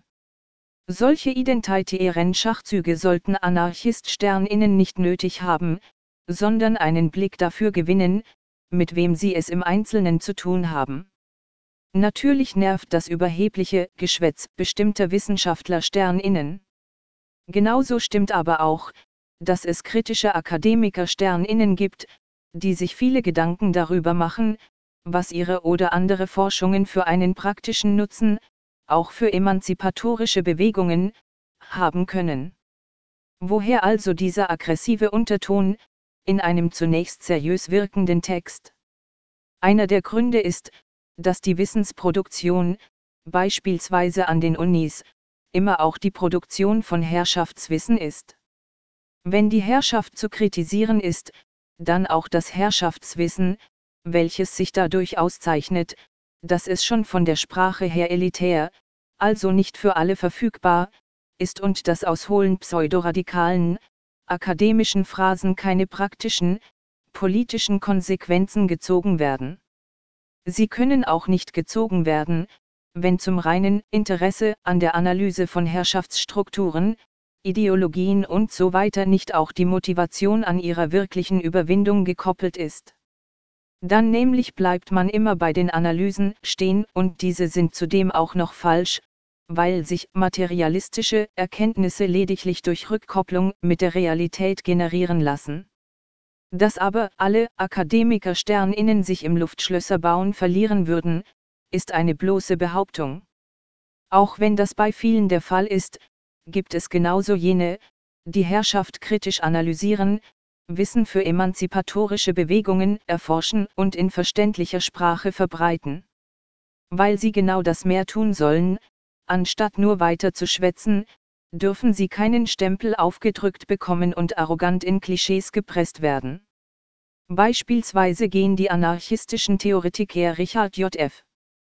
S1: Solche identitären Schachzüge sollten Anarchist SternInnen nicht nötig haben, sondern einen Blick dafür gewinnen, mit wem sie es im Einzelnen zu tun haben. Natürlich nervt das überhebliche Geschwätz bestimmter Wissenschaftler SternInnen. Genauso stimmt aber auch, dass es kritische Akademiker SternInnen gibt, die sich viele Gedanken darüber machen, was ihre oder andere Forschungen für einen praktischen Nutzen, auch für emanzipatorische Bewegungen, haben können. Woher also dieser aggressive Unterton in einem zunächst seriös wirkenden Text? Einer der Gründe ist, dass die Wissensproduktion, beispielsweise an den Unis, immer auch die Produktion von Herrschaftswissen ist. Wenn die Herrschaft zu kritisieren ist, dann auch das Herrschaftswissen, welches sich dadurch auszeichnet, dass es schon von der Sprache her elitär, also nicht für alle verfügbar, ist und dass aus hohlen pseudoradikalen, akademischen Phrasen keine praktischen, politischen Konsequenzen gezogen werden. Sie können auch nicht gezogen werden, wenn zum reinen Interesse an der Analyse von Herrschaftsstrukturen, Ideologien und so weiter nicht auch die Motivation an ihrer wirklichen Überwindung gekoppelt ist. Dann nämlich bleibt man immer bei den Analysen stehen und diese sind zudem auch noch falsch, weil sich materialistische Erkenntnisse lediglich durch Rückkopplung mit der Realität generieren lassen. Dass aber alle Akademiker SternInnen sich im Luftschlösser bauen verlieren würden, ist eine bloße Behauptung. Auch wenn das bei vielen der Fall ist, gibt es genauso jene, die Herrschaft kritisch analysieren, Wissen für emanzipatorische Bewegungen erforschen und in verständlicher Sprache verbreiten. Weil sie genau das mehr tun sollen, anstatt nur weiter zu schwätzen, dürfen sie keinen Stempel aufgedrückt bekommen und arrogant in Klischees gepresst werden. Beispielsweise gehen die anarchistischen Theoretiker Richard J.F.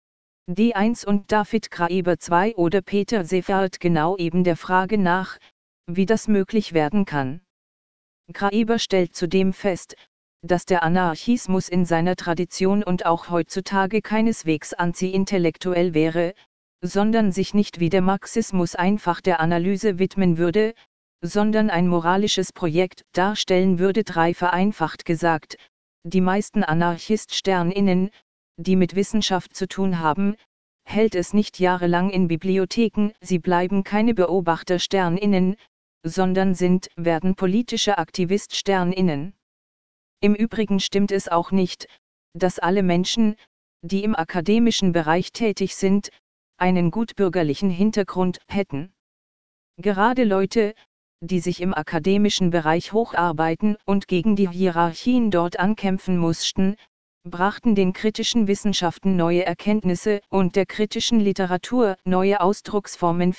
S1: D1 und David Graeber II oder Peter Seyfarth genau eben der Frage nach, wie das möglich werden kann. Graeber stellt zudem fest, dass der Anarchismus in seiner Tradition und auch heutzutage keineswegs anti-intellektuell wäre, sondern sich nicht wie der Marxismus einfach der Analyse widmen würde, sondern ein moralisches Projekt darstellen würde. Vereinfacht gesagt, die meisten Anarchist-SternInnen, die mit Wissenschaft zu tun haben, hält es nicht jahrelang in Bibliotheken, sie bleiben keine Beobachter SternInnen, sondern werden politische Aktivist SternInnen. Im Übrigen stimmt es auch nicht, dass alle Menschen, die im akademischen Bereich tätig sind, einen gutbürgerlichen Hintergrund hätten. Gerade Leute, die sich im akademischen Bereich hocharbeiten und gegen die Hierarchien dort ankämpfen mussten, brachten den kritischen Wissenschaften neue Erkenntnisse und der kritischen Literatur neue Ausdrucksformen.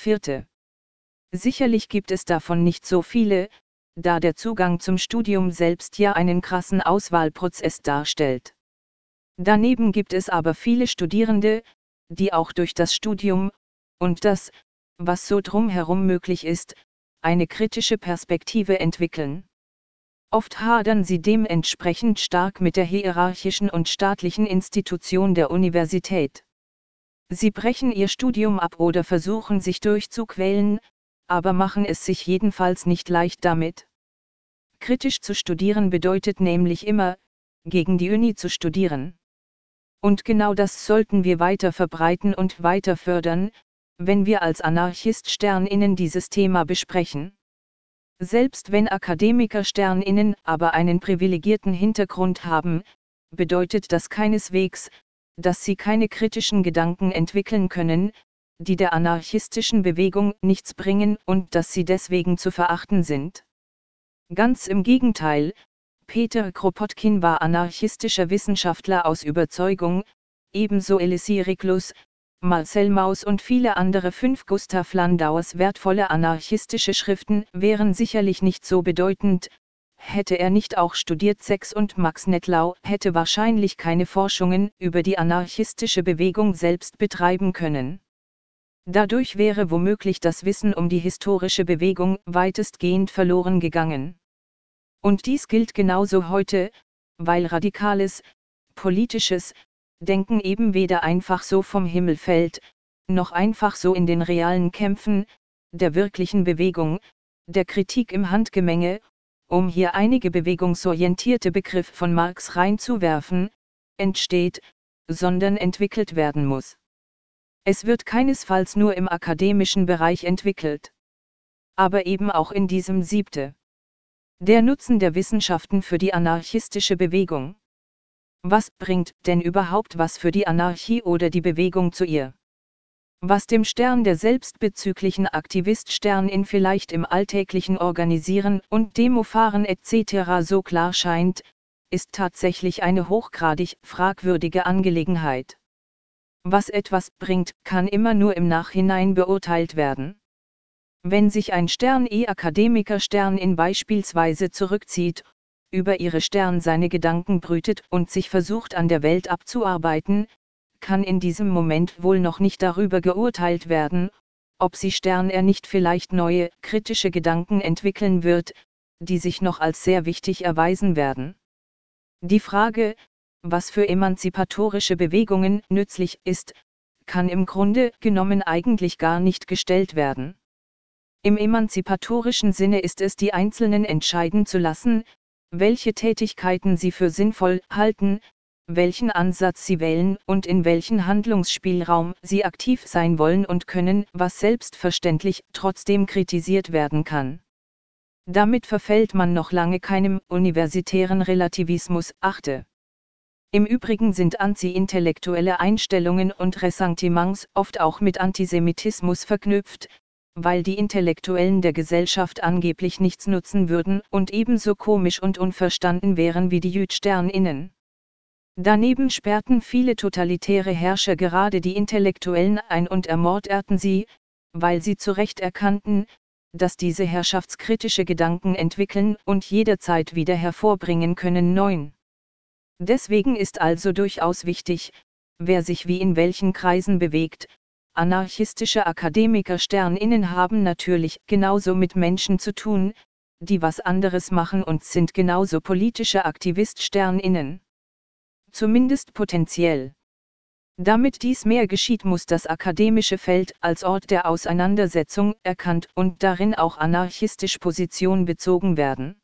S1: Sicherlich gibt es davon nicht so viele, da der Zugang zum Studium selbst ja einen krassen Auswahlprozess darstellt. Daneben gibt es aber viele Studierende, die auch durch das Studium und das, was so drumherum möglich ist, eine kritische Perspektive entwickeln. Oft hadern sie dementsprechend stark mit der hierarchischen und staatlichen Institution der Universität. Sie brechen ihr Studium ab oder versuchen sich durchzuquälen, aber machen es sich jedenfalls nicht leicht damit. Kritisch zu studieren bedeutet nämlich immer, gegen die Uni zu studieren. Und genau das sollten wir weiter verbreiten und weiter fördern, wenn wir als Anarchist-SternInnen dieses Thema besprechen. Selbst wenn Akademiker SternInnen aber einen privilegierten Hintergrund haben, bedeutet das keineswegs, dass sie keine kritischen Gedanken entwickeln können, die der anarchistischen Bewegung nichts bringen und dass sie deswegen zu verachten sind. Ganz im Gegenteil, Peter Kropotkin war anarchistischer Wissenschaftler aus Überzeugung, ebenso Elisir Reclus, Marcel Mauss und viele andere. Gustav Landauers wertvolle anarchistische Schriften wären sicherlich nicht so bedeutend, hätte er nicht auch studiert. Und Max Nettlau hätte wahrscheinlich keine Forschungen über die anarchistische Bewegung selbst betreiben können. Dadurch wäre womöglich das Wissen um die historische Bewegung weitestgehend verloren gegangen. Und dies gilt genauso heute, weil radikales, politisches Denken eben weder einfach so vom Himmel fällt, noch einfach so in den realen Kämpfen, der wirklichen Bewegung, der Kritik im Handgemenge um hier einige bewegungsorientierte Begriffe von Marx reinzuwerfen, entsteht, sondern entwickelt werden muss. Es wird keinesfalls nur im akademischen Bereich entwickelt. Aber eben auch in diesem siebte. Der Nutzen der Wissenschaften für die anarchistische Bewegung. Was bringt denn überhaupt was für die Anarchie oder die Bewegung zu ihr? Was dem Stern der selbstbezüglichen Aktivist-Sternin vielleicht im alltäglichen Organisieren und Demofahren etc. so klar scheint, ist tatsächlich eine hochgradig fragwürdige Angelegenheit. Was etwas bringt, kann immer nur im Nachhinein beurteilt werden. Wenn sich ein Stern-Akademiker-Sternin beispielsweise zurückzieht, über ihre Stern seine Gedanken brütet und sich versucht an der Welt abzuarbeiten, kann in diesem Moment wohl noch nicht darüber geurteilt werden, ob sie nicht vielleicht neue, kritische Gedanken entwickeln wird, die sich noch als sehr wichtig erweisen werden. Die Frage, was für emanzipatorische Bewegungen nützlich ist, kann im Grunde genommen eigentlich gar nicht gestellt werden. Im emanzipatorischen Sinne ist es die Einzelnen entscheiden zu lassen, welche Tätigkeiten sie für sinnvoll halten, welchen Ansatz sie wählen und in welchen Handlungsspielraum sie aktiv sein wollen und können, was selbstverständlich trotzdem kritisiert werden kann. Damit verfällt man noch lange keinem universitären Relativismus. Achte. Im Übrigen sind anti-intellektuelle Einstellungen und Ressentiments oft auch mit Antisemitismus verknüpft, weil die Intellektuellen der Gesellschaft angeblich nichts nutzen würden und ebenso komisch und unverstanden wären wie die JüdSterninnen. Daneben sperrten viele totalitäre Herrscher gerade die Intellektuellen ein und ermordeten sie, weil sie zu Recht erkannten, dass diese herrschaftskritische Gedanken entwickeln und jederzeit wieder hervorbringen können. 9. Deswegen ist also durchaus wichtig, wer sich wie in welchen Kreisen bewegt. Anarchistische Akademiker-Sterninnen haben natürlich genauso mit Menschen zu tun, die was anderes machen und sind genauso politische Aktivist-Sterninnen. Zumindest potenziell. Damit dies mehr geschieht, muss das akademische Feld als Ort der Auseinandersetzung erkannt und darin auch anarchistisch Position bezogen werden.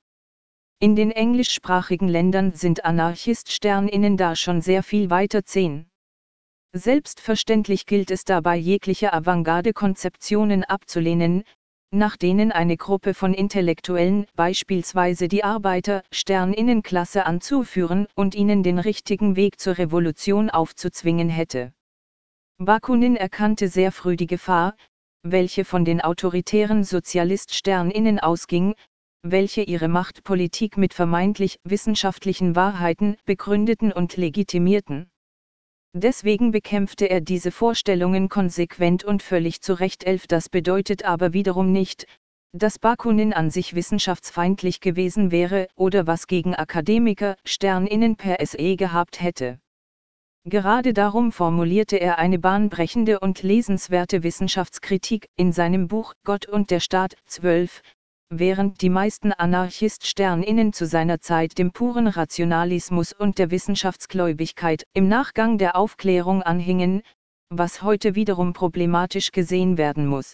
S1: In den englischsprachigen Ländern sind Anarchist-Sterninnen da schon sehr viel weiter. 10. Selbstverständlich gilt es dabei, jegliche Avantgarde-Konzeptionen abzulehnen, nach denen eine Gruppe von Intellektuellen beispielsweise die Arbeiter-Sterninnenklasse anzuführen und ihnen den richtigen Weg zur Revolution aufzuzwingen hätte. Bakunin erkannte sehr früh die Gefahr, welche von den autoritären Sozialist-Sterninnen ausging, welche ihre Machtpolitik mit vermeintlich wissenschaftlichen Wahrheiten begründeten und legitimierten. Deswegen bekämpfte er diese Vorstellungen konsequent und völlig zu Recht. 11. Das bedeutet aber wiederum nicht, dass Bakunin an sich wissenschaftsfeindlich gewesen wäre oder was gegen Akademiker, Sterninnen per se gehabt hätte. Gerade darum formulierte er eine bahnbrechende und lesenswerte Wissenschaftskritik in seinem Buch Gott und der Staat. 12. Während die meisten Anarchist-Sterninnen zu seiner Zeit dem puren Rationalismus und der Wissenschaftsgläubigkeit im Nachgang der Aufklärung anhingen, was heute wiederum problematisch gesehen werden muss.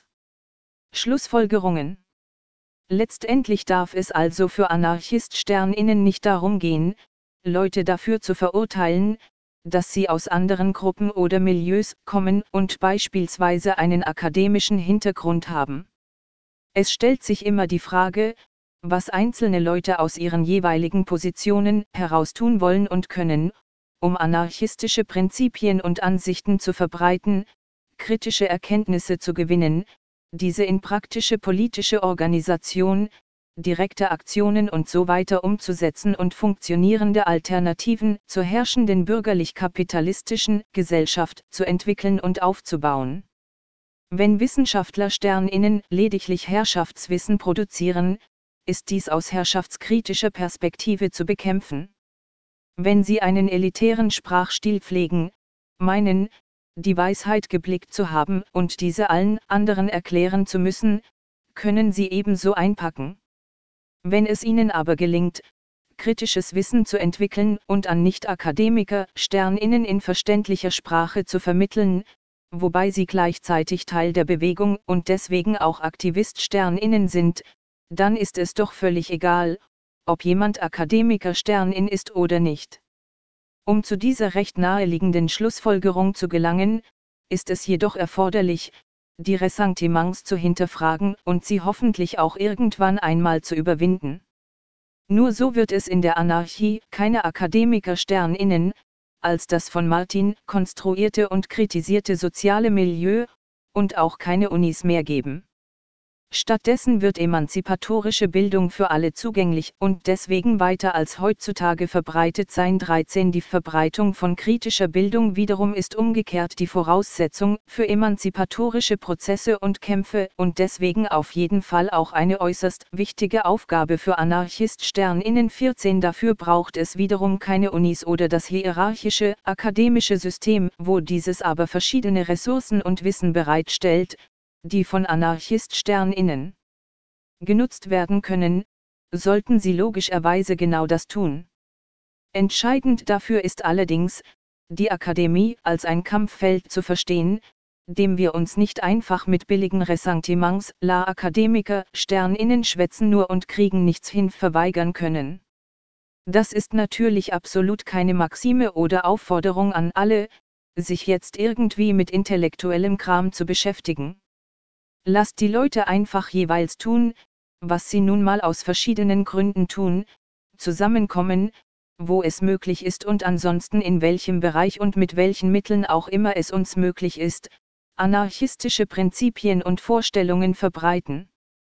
S1: Schlussfolgerungen. Letztendlich darf es also für Anarchist-Sterninnen nicht darum gehen, Leute dafür zu verurteilen, dass sie aus anderen Gruppen oder Milieus kommen und beispielsweise einen akademischen Hintergrund haben. Es stellt sich immer die Frage, was einzelne Leute aus ihren jeweiligen Positionen heraus tun wollen und können, um anarchistische Prinzipien und Ansichten zu verbreiten, kritische Erkenntnisse zu gewinnen, diese in praktische politische Organisation, direkte Aktionen und so weiter umzusetzen und funktionierende Alternativen zur herrschenden bürgerlich-kapitalistischen Gesellschaft zu entwickeln und aufzubauen. Wenn Wissenschaftler Sterninnen lediglich Herrschaftswissen produzieren, ist dies aus herrschaftskritischer Perspektive zu bekämpfen. Wenn sie einen elitären Sprachstil pflegen, meinen, die Weisheit geblickt zu haben und diese allen anderen erklären zu müssen, können sie ebenso einpacken. Wenn es ihnen aber gelingt, kritisches Wissen zu entwickeln und an Nicht-Akademiker Sterninnen in verständlicher Sprache zu vermitteln, wobei sie gleichzeitig Teil der Bewegung und deswegen auch Aktivist-Sterninnen sind, dann ist es doch völlig egal, ob jemand Akademiker Sternin ist oder nicht. Um zu dieser recht naheliegenden Schlussfolgerung zu gelangen, ist es jedoch erforderlich, die Ressentiments zu hinterfragen und sie hoffentlich auch irgendwann einmal zu überwinden. Nur so wird es in der Anarchie keine Akademiker Sterninnen, als das von Martin konstruierte und kritisierte soziale Milieu, und auch keine Unis mehr geben. Stattdessen wird emanzipatorische Bildung für alle zugänglich und deswegen weiter als heutzutage verbreitet sein. 13. Die Verbreitung von kritischer Bildung wiederum ist umgekehrt die Voraussetzung für emanzipatorische Prozesse und Kämpfe und deswegen auf jeden Fall auch eine äußerst wichtige Aufgabe für Anarchist Sterninnen. 14. Dafür braucht es wiederum keine Unis oder das hierarchische, akademische System, wo dieses aber verschiedene Ressourcen und Wissen bereitstellt, die von Anarchist Sterninnen genutzt werden können, sollten sie logischerweise genau das tun. Entscheidend dafür ist allerdings, die Akademie als ein Kampffeld zu verstehen, dem wir uns nicht einfach mit billigen Ressentiments, la Akademiker, Sterninnen schwätzen nur und kriegen nichts hin verweigern können. Das ist natürlich absolut keine Maxime oder Aufforderung an alle, sich jetzt irgendwie mit intellektuellem Kram zu beschäftigen. Lasst die Leute einfach jeweils tun, was sie nun mal aus verschiedenen Gründen tun, zusammenkommen, wo es möglich ist und ansonsten in welchem Bereich und mit welchen Mitteln auch immer es uns möglich ist, anarchistische Prinzipien und Vorstellungen verbreiten.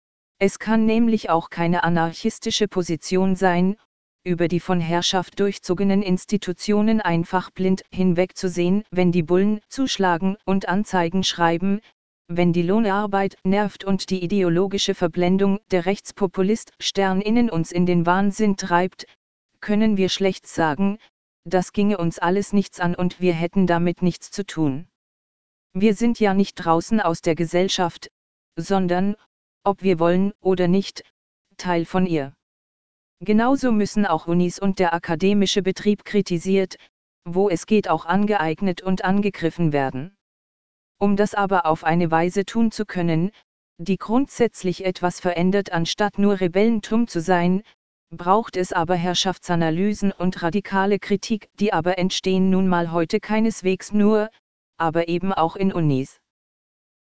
S1: Es kann nämlich auch keine anarchistische Position sein, über die von Herrschaft durchzogenen Institutionen einfach blind hinwegzusehen, wenn die Bullen zuschlagen und Anzeigen schreiben, wenn die Lohnarbeit nervt und die ideologische Verblendung der Rechtspopulist Sterninnen uns in den Wahnsinn treibt, können wir schlecht sagen, das ginge uns alles nichts an und wir hätten damit nichts zu tun. Wir sind ja nicht draußen aus der Gesellschaft, sondern, ob wir wollen oder nicht, Teil von ihr. Genauso müssen auch Unis und der akademische Betrieb kritisiert, wo es geht auch angeeignet und angegriffen werden. Um das aber auf eine Weise tun zu können, die grundsätzlich etwas verändert anstatt nur Rebellentum zu sein, braucht es aber Herrschaftsanalysen und radikale Kritik, die aber entstehen nun mal heute keineswegs nur, aber eben auch in Unis.